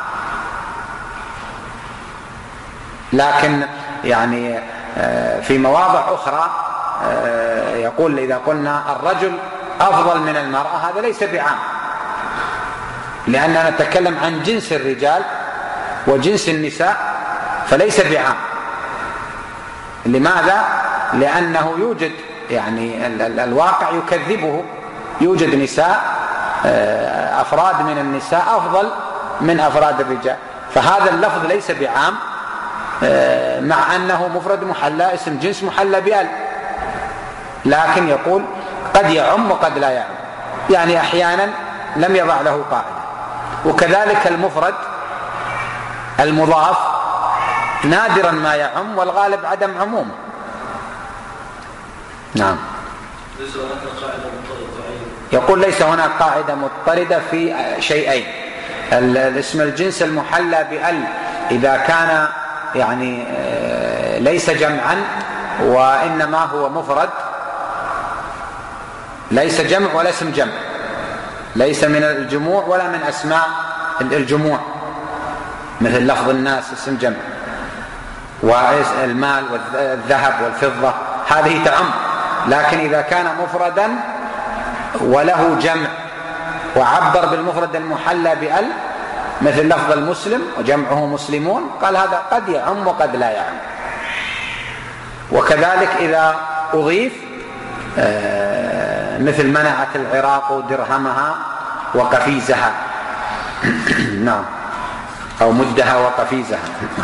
Speaker 1: لكن يعني في مواضع أخرى يقول إذا قلنا الرجل أفضل من المرأة هذا ليس بعام، لأننا نتكلم عن جنس الرجال وجنس النساء فليس بعام. لماذا؟ لأنه يوجد يعني الواقع يكذبه، يوجد نساء أفراد من النساء أفضل من أفراد الرجال، فهذا اللفظ ليس بعام، مع أنه مفرد محلى اسم جنس محلى بأل، لكن يقول قد يعم وقد لا يعم، يعني أحيانا لم يضع له قاعدة. وكذلك المفرد المضاف نادرا ما يعم والغالب عدم عمومه. نعم. يقول ليس هناك قاعدة مضطردة في شيئين: الاسم الجنس المحلى بأل إذا كان يعني ليس جمعا وإنما هو مفرد، ليس جمع ولا اسم جمع، ليس من الجموع ولا من أسماء الجموع، مثل لفظ الناس اسم جمع، والمال والذهب والفضة هذه تعم. لكن إذا كان مفردا وله جمع وعبر بالمفرد المحلى بأل مثل لفظ المسلم وجمعه مسلمون، قال هذا قد يعم وقد لا يعم. وكذلك إذا أضيف مثل منعت العراق درهمها وقفيزها نعم، أو مدها وقفيزها.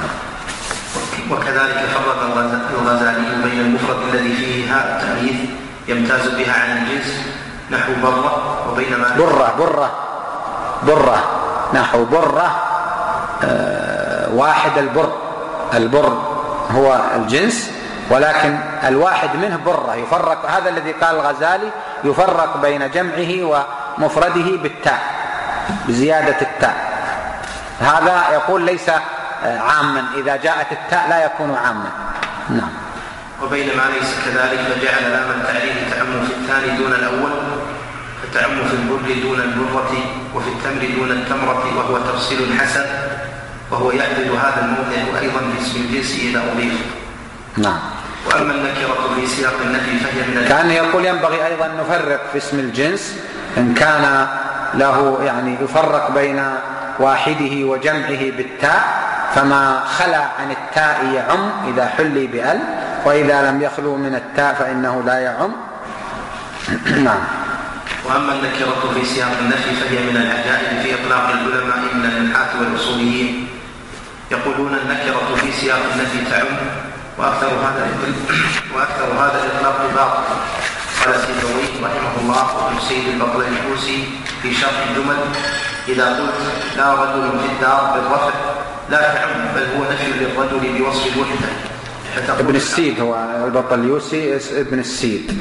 Speaker 2: وكذلك فرق الغزالي بين المفرد الذي فيه هاء التأنيث يمتاز بها عن الجنس نحو برة، وبين ما
Speaker 1: برة برة برة نحو برة آه واحد البر، البر هو الجنس ولكن الواحد منه برة، يفرق. هذا الذي قال الغزالي يفرق بين جمعه ومفرده بالتاء، بزيادة التاء. هذا يقول ليس عاما، إذا جاءت التاء لا يكون عاما. نعم.
Speaker 2: وبينما ليس كذلك فجعل لام التعريف تعم في الثاني دون الأول، فتعم في البر دون البرة وفي التمر دون التمرة، وهو تفصيل حسن، وهو يحدد هذا الموضع أيضا في اسم الجنس إذا أضيف.
Speaker 1: نعم.
Speaker 2: وأما النكرة في سياق النفي فهي من
Speaker 1: كان يقول ينبغي أيضا نفرق في اسم الجنس إن كان له يعني يفرق بين واحده وجمعه بالتاء، فما خلا عن التاء يعم إذا حلي بأل، وإذا لم يخلو من التاء فإنه لا يعم. نعم.
Speaker 2: وأما النكرة في سياق النفي فهي من العجائب في إطلاق العلماء من النحاة والأصوليين، يقولون النكرة في سياق النفي تعم، وأكثر هذا وأكثر هذا الإطلاق باطل. قال سيبويه رحمه الله وابن سيد البطليموسي في شرح الجمل: إذا قلت لا رجل في الدار بالرفع لا تعم، بل هو نفي للرجل بوصف الوحدة.
Speaker 1: ابن السيد هو البطليوسي ابن السيد.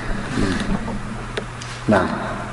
Speaker 1: نعم.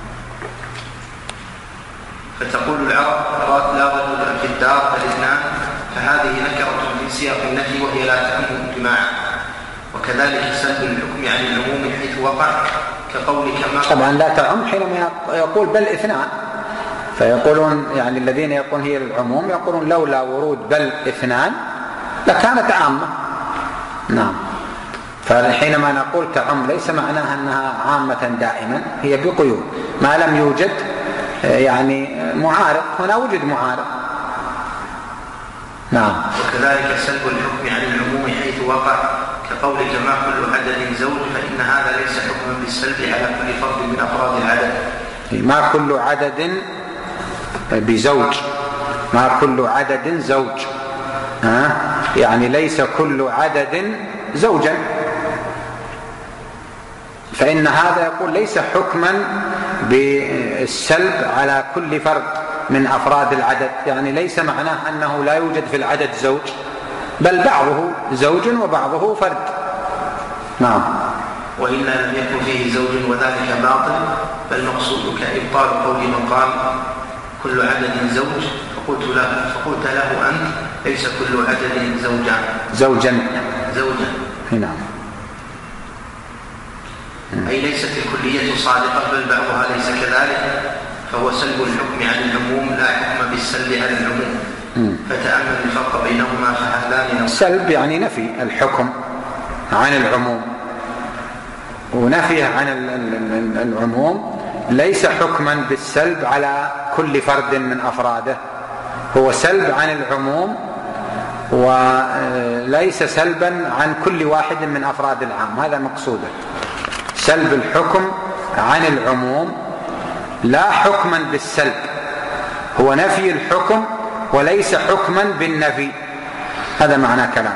Speaker 2: فتقول العرب لا رجل في الدار الاثنان، فهذه نكرة في سياق النفي وهي لا تعم اجماعا. وكذلك سلب الحكم عن العموم حيث وقع كقولك ما
Speaker 1: طبعا لا تعم حينما يقول بل اثنان، فيقولون يعني الذين يقولون هي للعموم يقولون لولا ورود بل اثنان لكانت عامة. نعم. فحينما نقول تعم ليس معناها أنها عامة دائما، هي بقيود ما لم يوجد يعني معارض. هنا وجد معارض. نعم.
Speaker 2: وكذلك سلب الحكم عن العموم حيث وقع كقولك ما كل عدد زوج، فإن هذا ليس حكما بالسلب على كل فرد من أفراد العدد.
Speaker 1: ما كل عدد بزوج، ما كل عدد زوج، ها؟ يعني ليس كل عدد زوجا، فإن هذا يقول ليس حكما بالسلب على كل فرد من أفراد العدد، يعني ليس معناه أنه لا يوجد في العدد زوج، بل بعضه زوج وبعضه فرد. نعم.
Speaker 2: وإلا لم يكن فيه زوج وذلك باطل، فالمقصود كإبطال قول من قال كل عدد زوج، فقلت له, فقلت له أنت ليس كل عدد زوجا
Speaker 1: زوجا
Speaker 2: زوجا
Speaker 1: نعم.
Speaker 2: أي ليست الكلية صادقة بل بعضها ليس كذلك، فهو سلب الحكم عن العموم لا حكم بالسلب عن العموم. فتأمل الفرق بينهما فهذان.
Speaker 1: سلب يعني نفي الحكم عن العموم، ونفيه عن العموم ليس حكما بالسلب على كل فرد من أفراده، هو سلب عن العموم وليس سلبا عن كل واحد من أفراد العام. هذا مقصوده، سلب الحكم عن العموم لا حكما بالسلب، هو نفي الحكم وليس حكما بالنفي، هذا معنى كلام.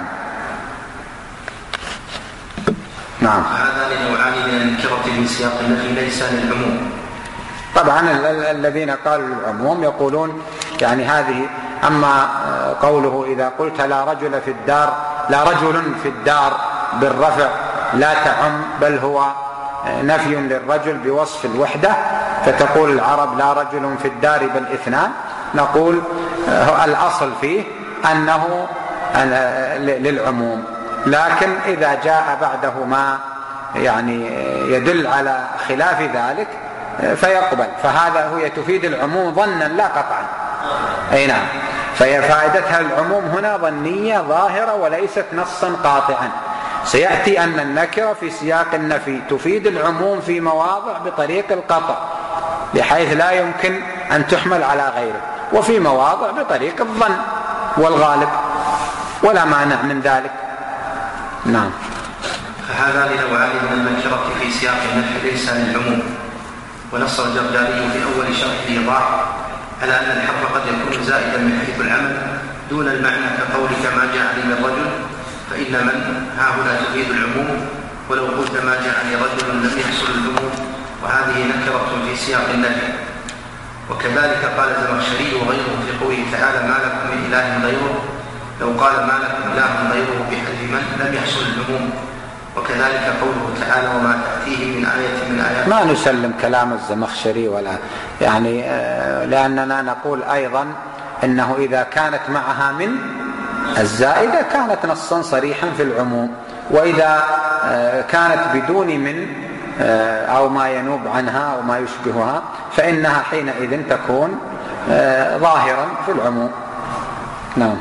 Speaker 1: نعم.
Speaker 2: هذان نوعان من النكرة في سياق النفي ليس للعموم.
Speaker 1: طبعا الذين قالوا العموم يقولون يعني هذه، أما قوله إذا قلت لا رجل في الدار، لا رجل في الدار بالرفع لا تعم، بل هو نفي للرجل بوصف الوحدة، فتقول العرب لا رجل في الدار بل اثنان، نقول الأصل فيه أنه للعموم، لكن إذا جاء بعده ما يعني يدل على خلاف ذلك فيقبل، فهذا هو تفيد العموم ظنا لا قطعا. أي نعم. ففائدتها العموم هنا ظنية ظاهرة وليست نصا قاطعا. سيأتي أن النكرة في سياق النفي تفيد العموم في مواضع بطريق القطع بحيث لا يمكن أن تحمل على غيره، وفي مواضع بطريق الظن والغالب، ولا مانع من ذلك. نعم.
Speaker 2: فهذان نوعان من النكرة في سياق النفي ليس للعموم. ونص الجرجاني في أول شرح الإيضاح على أن الحرف قد يكون زائدا من حيث العمل دون المعنى، كقولك ما جاءني من رجل، فإن من ها هنا تفيد العموم، ولو قلت ما جاءني رجل لم يحصل العموم، وهذه نكرة في سياق النفي. وكذلك قال الزمخشري وغيره في قوله تعالى ما لكم من إله غيره، لو قال ما لكم إله غيره بحذف من لم يحصل العموم. وكذلك قوله تعالى وما تأتيهم من آية من آيات.
Speaker 1: ما نسلم كلام الزمخشري ولا يعني، لأننا نقول أيضا إنه إذا كانت معها من الزائدة كانت نصا صريحا في العموم، وإذا كانت بدون من أو ما ينوب عنها أو ما يشبهها فإنها حينئذ تكون ظاهرا في العموم. نعم.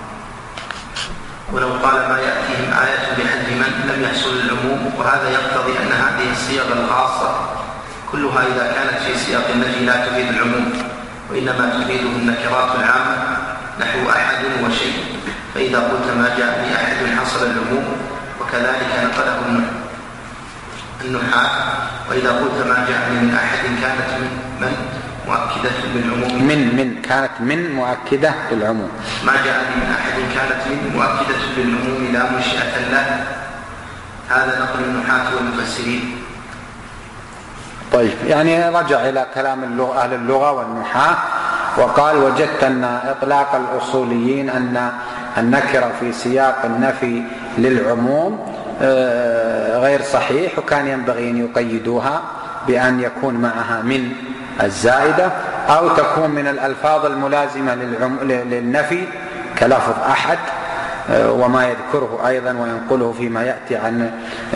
Speaker 2: ولو قال ما يأتيهم آية بحذف من لم يحصل العموم، وهذا يقتضي أن هذه الصيغ الخاصة كلها إذا كانت في سياق النفي لا تفيد العموم، وإنما تفيده النكرات العامة نحو أحد وشيء، فإذا قلت ما جاء لأحد حصل العموم، وكذلك نقله النحاة. وإذا قلت ما جاء من أحد كانت من من مؤكدة للعموم،
Speaker 1: من من كانت من مؤكدة للعموم،
Speaker 2: ما جاء من أحد كانت من مؤكدة للعموم لا منشئة له. هذا نقل النحاة والمفسرين.
Speaker 1: طيب، يعني رجع إلى كلام اللغة أهل اللغة والنحاة وقال وجدت أن إطلاق الأصوليين أن النكرة في سياق النفي للعموم غير صحيح، وكان ينبغي أن يقيدوها بأن يكون معها من الزائدة أو تكون من الألفاظ الملازمة للنفي كلفظ أحد، وما يذكره أيضا وينقله فيما يأتي عن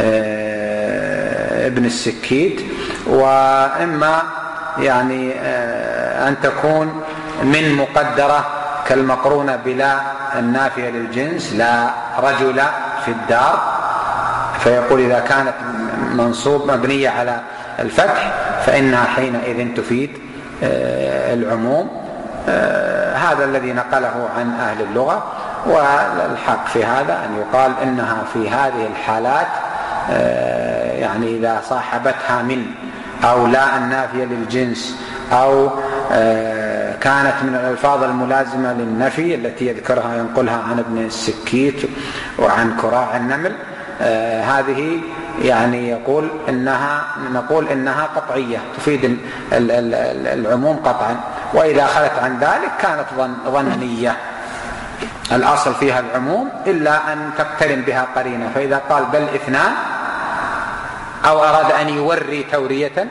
Speaker 1: ابن السكيت، وإما يعني أن تكون من مقدرة كالمقرونة بلا النافية للجنس لا رجل في الدار، فيقول إذا كانت منصوب مبنية على الفتح فإنها حينئذ تفيد العموم. هذا الذي نقله عن أهل اللغة. والحق في هذا أن يقال إنها في هذه الحالات يعني إذا صاحبتها من أو لا النافية للجنس أو كانت من الألفاظ الملازمة للنفي التي يذكرها ينقلها عن ابن السكيت وعن كراع النمل، هذه يعني يقول إنها نقول إنها قطعية تفيد العموم قطعا، وإذا خلت عن ذلك كانت ظنية. الأصل فيها العموم إلا أن تقترن بها قرينة، فإذا قال بل اثنان أو أراد أن يوري تورية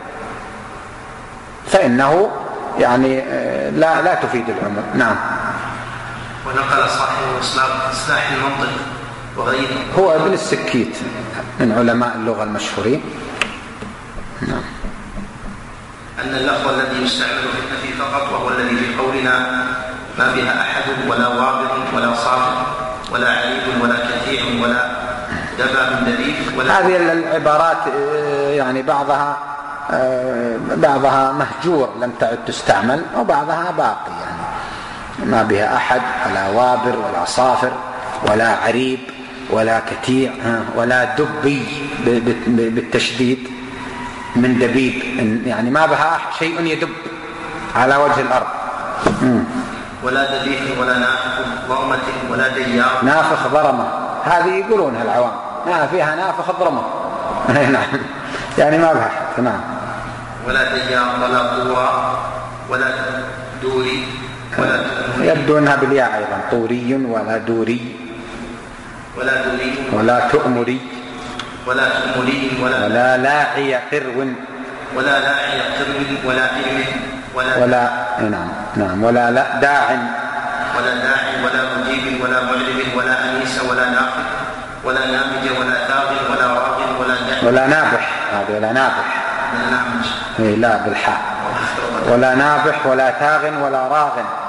Speaker 1: فإنه يعني لا لا تفيد العموم. نعم.
Speaker 2: ونقل صاحب إصلاح المنطق وغيره
Speaker 1: هو ابن السكيت من علماء اللغة المشهورين. نعم.
Speaker 2: أن اللفظ الذي يستعمل في النفي فقط وهو الذي في قولنا ما فيها أحد ولا وابر ولا صافر ولا عريب ولا كثير ولا دباب دليل ولا
Speaker 1: هذه العبارات يعني بعضها بعضها مهجور لم تعد تستعمل وبعضها باقي، يعني ما بها أحد ولا وابر ولا صافر ولا عريب ولا كتيع ولا دبي بالتشديد من دبيب، يعني ما بها شيء يدب على وجه الأرض.
Speaker 2: ولا دبيح ولا نافخ ضرمة ولا ديار.
Speaker 1: نافخ ضرمة هذه يقولونها العوام، ما فيها نافخ ضرمة نعم، يعني ما بها حد. نعم.
Speaker 2: ولا ديار ولا طورا ولا دوري ولا
Speaker 1: يبدو أنها بالياء أيضا، طوري ولا دوري
Speaker 2: ولا دوري
Speaker 1: ولا تؤمري
Speaker 2: ولا تؤمري ولا
Speaker 1: ولا لاعي قرو
Speaker 2: ولا لاعي قرو ولا علم ولا
Speaker 1: ولا نعم نعم ولا لا داع
Speaker 2: ولا داع ولا مجيب ولا معرب ولا أنيس ولا نافع ولا نامج ولا ثاغ ولا راغ ولا داع
Speaker 1: ولا نابح، هذا ولا نابح
Speaker 2: ولا نامج
Speaker 1: إيه لا بالحاء، ولا نابح ولا ثاغ ولا راغ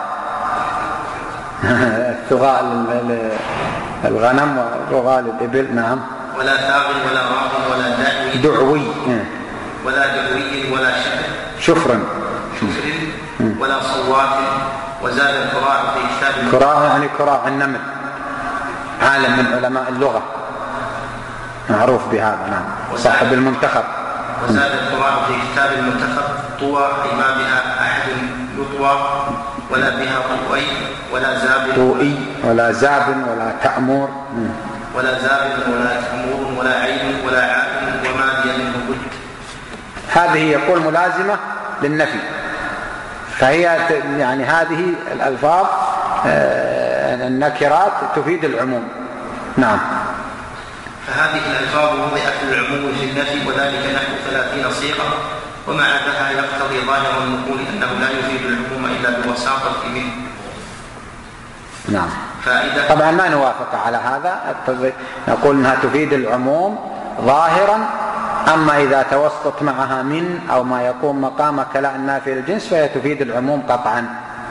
Speaker 1: الثغاء الغنم وغال الإبل. نعم.
Speaker 2: ولا ثاغ ولا راغ ولا دعوي
Speaker 1: دعوي
Speaker 2: ولا دعوي ولا شفر
Speaker 1: شفر
Speaker 2: شفر ولا صوات. وزاد الكراع في كتاب
Speaker 1: كراع يعني كراع النمل، عالم من علماء اللغة معروف بهذا. نعم. صاحب المنتخب.
Speaker 2: وزاد الكراع في كتاب المنتخب طوى أي ما بها أحد يطوى ولا بها طوئي ولا زاب
Speaker 1: طوئي ولا زاب ولا تأمور
Speaker 2: ولا زاب ولا تأمور ولا عين ولا عائل وما لي منه بد.
Speaker 1: هذه يقول ملازمة للنفي، فهي يعني هذه الألفاظ النكرات تفيد العموم. نعم.
Speaker 2: فهذه الألفاظ وضعت للعموم في النفي وذلك نحو ثلاثين صيغة، ومع ذلك يقتضي ظاهر النقول أنه لا يفيد العموم إلا بوساطة منه.
Speaker 1: نعم.
Speaker 2: فائدة.
Speaker 1: طبعا ما نوافق على هذا، نقول أنها تفيد العموم ظاهرا، أما إذا توسط معها من أو ما يكون مقام كلاء النافي للجنس فهي تفيد العموم قطعا.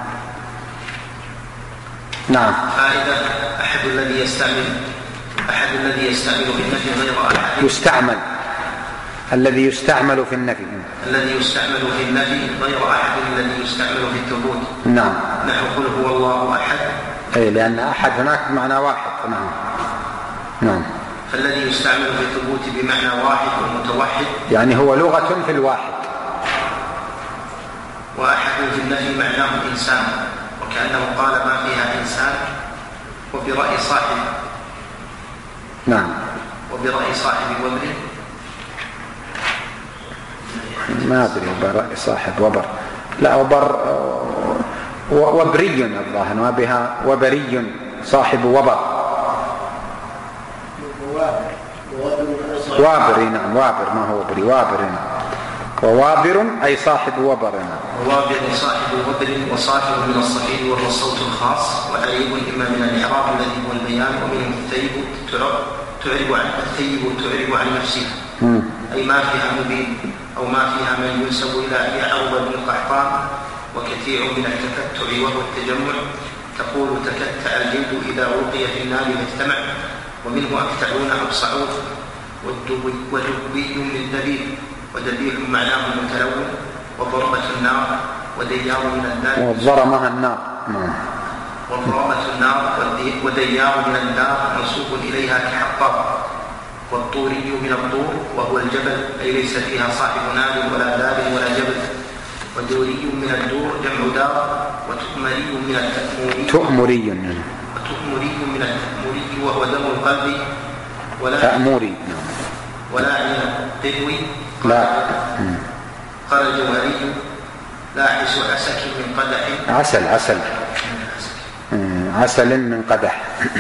Speaker 1: نعم.
Speaker 2: فائدة. أحد الذي يستعمل أحد الذي يستعمل في النفي غير أحد
Speaker 1: يستعمل الذي يستعمل في النفي
Speaker 2: الذي يستعمل في النفي غير أحد الذي يستعمل في الثبوت.
Speaker 1: نعم.
Speaker 2: نحو قل هو الله أحد،
Speaker 1: أي لأن أحد هناك بمعنى واحد. نعم. نعم.
Speaker 2: فالذي يستعمل في الثبوت بمعنى واحد ومتوحد،
Speaker 1: يعني هو لغة في الواحد.
Speaker 2: وأحد في النفي معناه إنسان، وكأنه قال ما فيها إنسان وبرأي صاحب.
Speaker 1: نعم.
Speaker 2: وبرأي صاحب وبر
Speaker 1: ما أدري برأي صاحب وبر، لا وبر وبري الظاهر ما بها وبري صاحب وبر وابر. نعم. وابر ما هو وبري وابر. نعم. ووابر أي صاحب وبر. نعم.
Speaker 2: ووابر صاحب وبر وصافر من الصفير وهو الصوت الخاص، وعريب إما من الإعراب الذي هو البيان، ومنه الثيب تعرب عن الثيب تعرب عن نفسها أي ما فيها مبين أو ما فيها من ينسب إلى أبي عروبة بن قحطان. وكثير من التكتع وهو التجمع، تقول تكتع الجلد إذا ألقي في النار فاجتمع. ومنه أكتعون أبصعون. ودبي من دبيب، ودبيب معناه متلون. وضربة النار وديار من النار
Speaker 1: وضرمها النار.
Speaker 2: وضرامة النار وديار من النار منسوب إليها كحطاب. والطوري من الطور وهو الجبل أي ليس فيها صاحب نار ولا باب ولا جبل. ودوري من الدور جمع دار. وتؤمري من التأموري
Speaker 1: تؤمري
Speaker 2: وتؤمري من التأموري وهو دم القلب. ولا
Speaker 1: تأموري
Speaker 2: ولا عين القدوي.
Speaker 1: لا
Speaker 2: قال الجوهري لاحس عسك من قدح.
Speaker 1: عسل عسل عسل من قدح.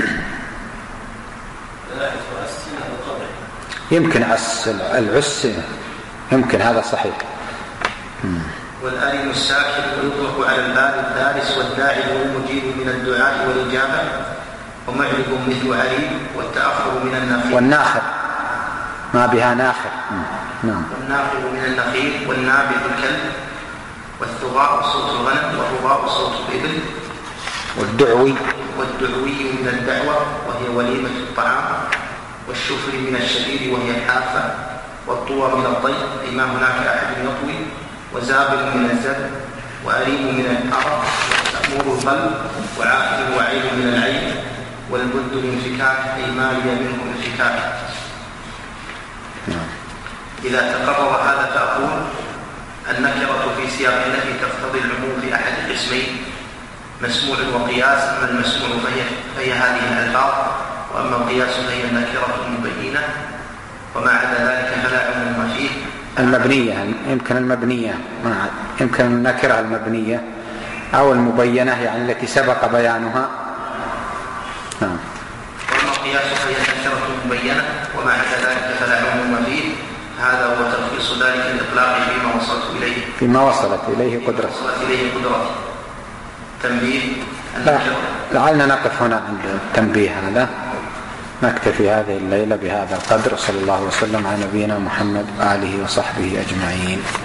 Speaker 1: يمكن عس العس يمكن هذا صحيح.
Speaker 2: والآلم الساكن يطلق على الباب الدارس والداعي والمجيب من الدعاء والإجابة. ومعرب مثل عليم. والتأخر من النخيل
Speaker 1: والناخر ما بها ناخر. نعم.
Speaker 2: والناخر من النخيل. والنابذ الكلب. والثغاء صوت الغنم. والرباء صوت الإبل.
Speaker 1: والدعوي
Speaker 2: والدعوي من الدعوة وهي وليمة الطعام. والشفر من الشعير وهي الحافة. والطوى من الطيب أي ما هناك أحد يطوي. وزابل من الزبل. وأريم من الأرض. وتأمور القلب. وعائل وعين من العين. والبد الانفكاك أي ما لي منه انفكاك. إذا تقرر هذا فأقول النكرة في سياق التي تقتضي العموم في أحد القسمين مسموع وقياس. أما المسموع فهي, فهي هذه الألفاظ. وأما القياس فهي النكرة المبينة. وما عدا ذلك فلا عموم فيه.
Speaker 1: المبنية يمكن المبنية يمكن النكرة المبنية أو المبينة يعني التي سبق بيانها. نعم.
Speaker 2: وأما القياس فهي النكرة المبينة. وما عدا ذلك فلا عموم فيه. هذا هو تلخيص ذلك الإطلاق فيما وصلت إليه
Speaker 1: فيما وصلت إليه قدرة
Speaker 2: وصلت إليه قدرة. تنبيه.
Speaker 1: لا. لعلنا نقف هنا عند التنبيه هذا. نكتفي هذه الليلة بهذا القدر. صلى الله وسلم على نبينا محمد وآله وصحبه أجمعين.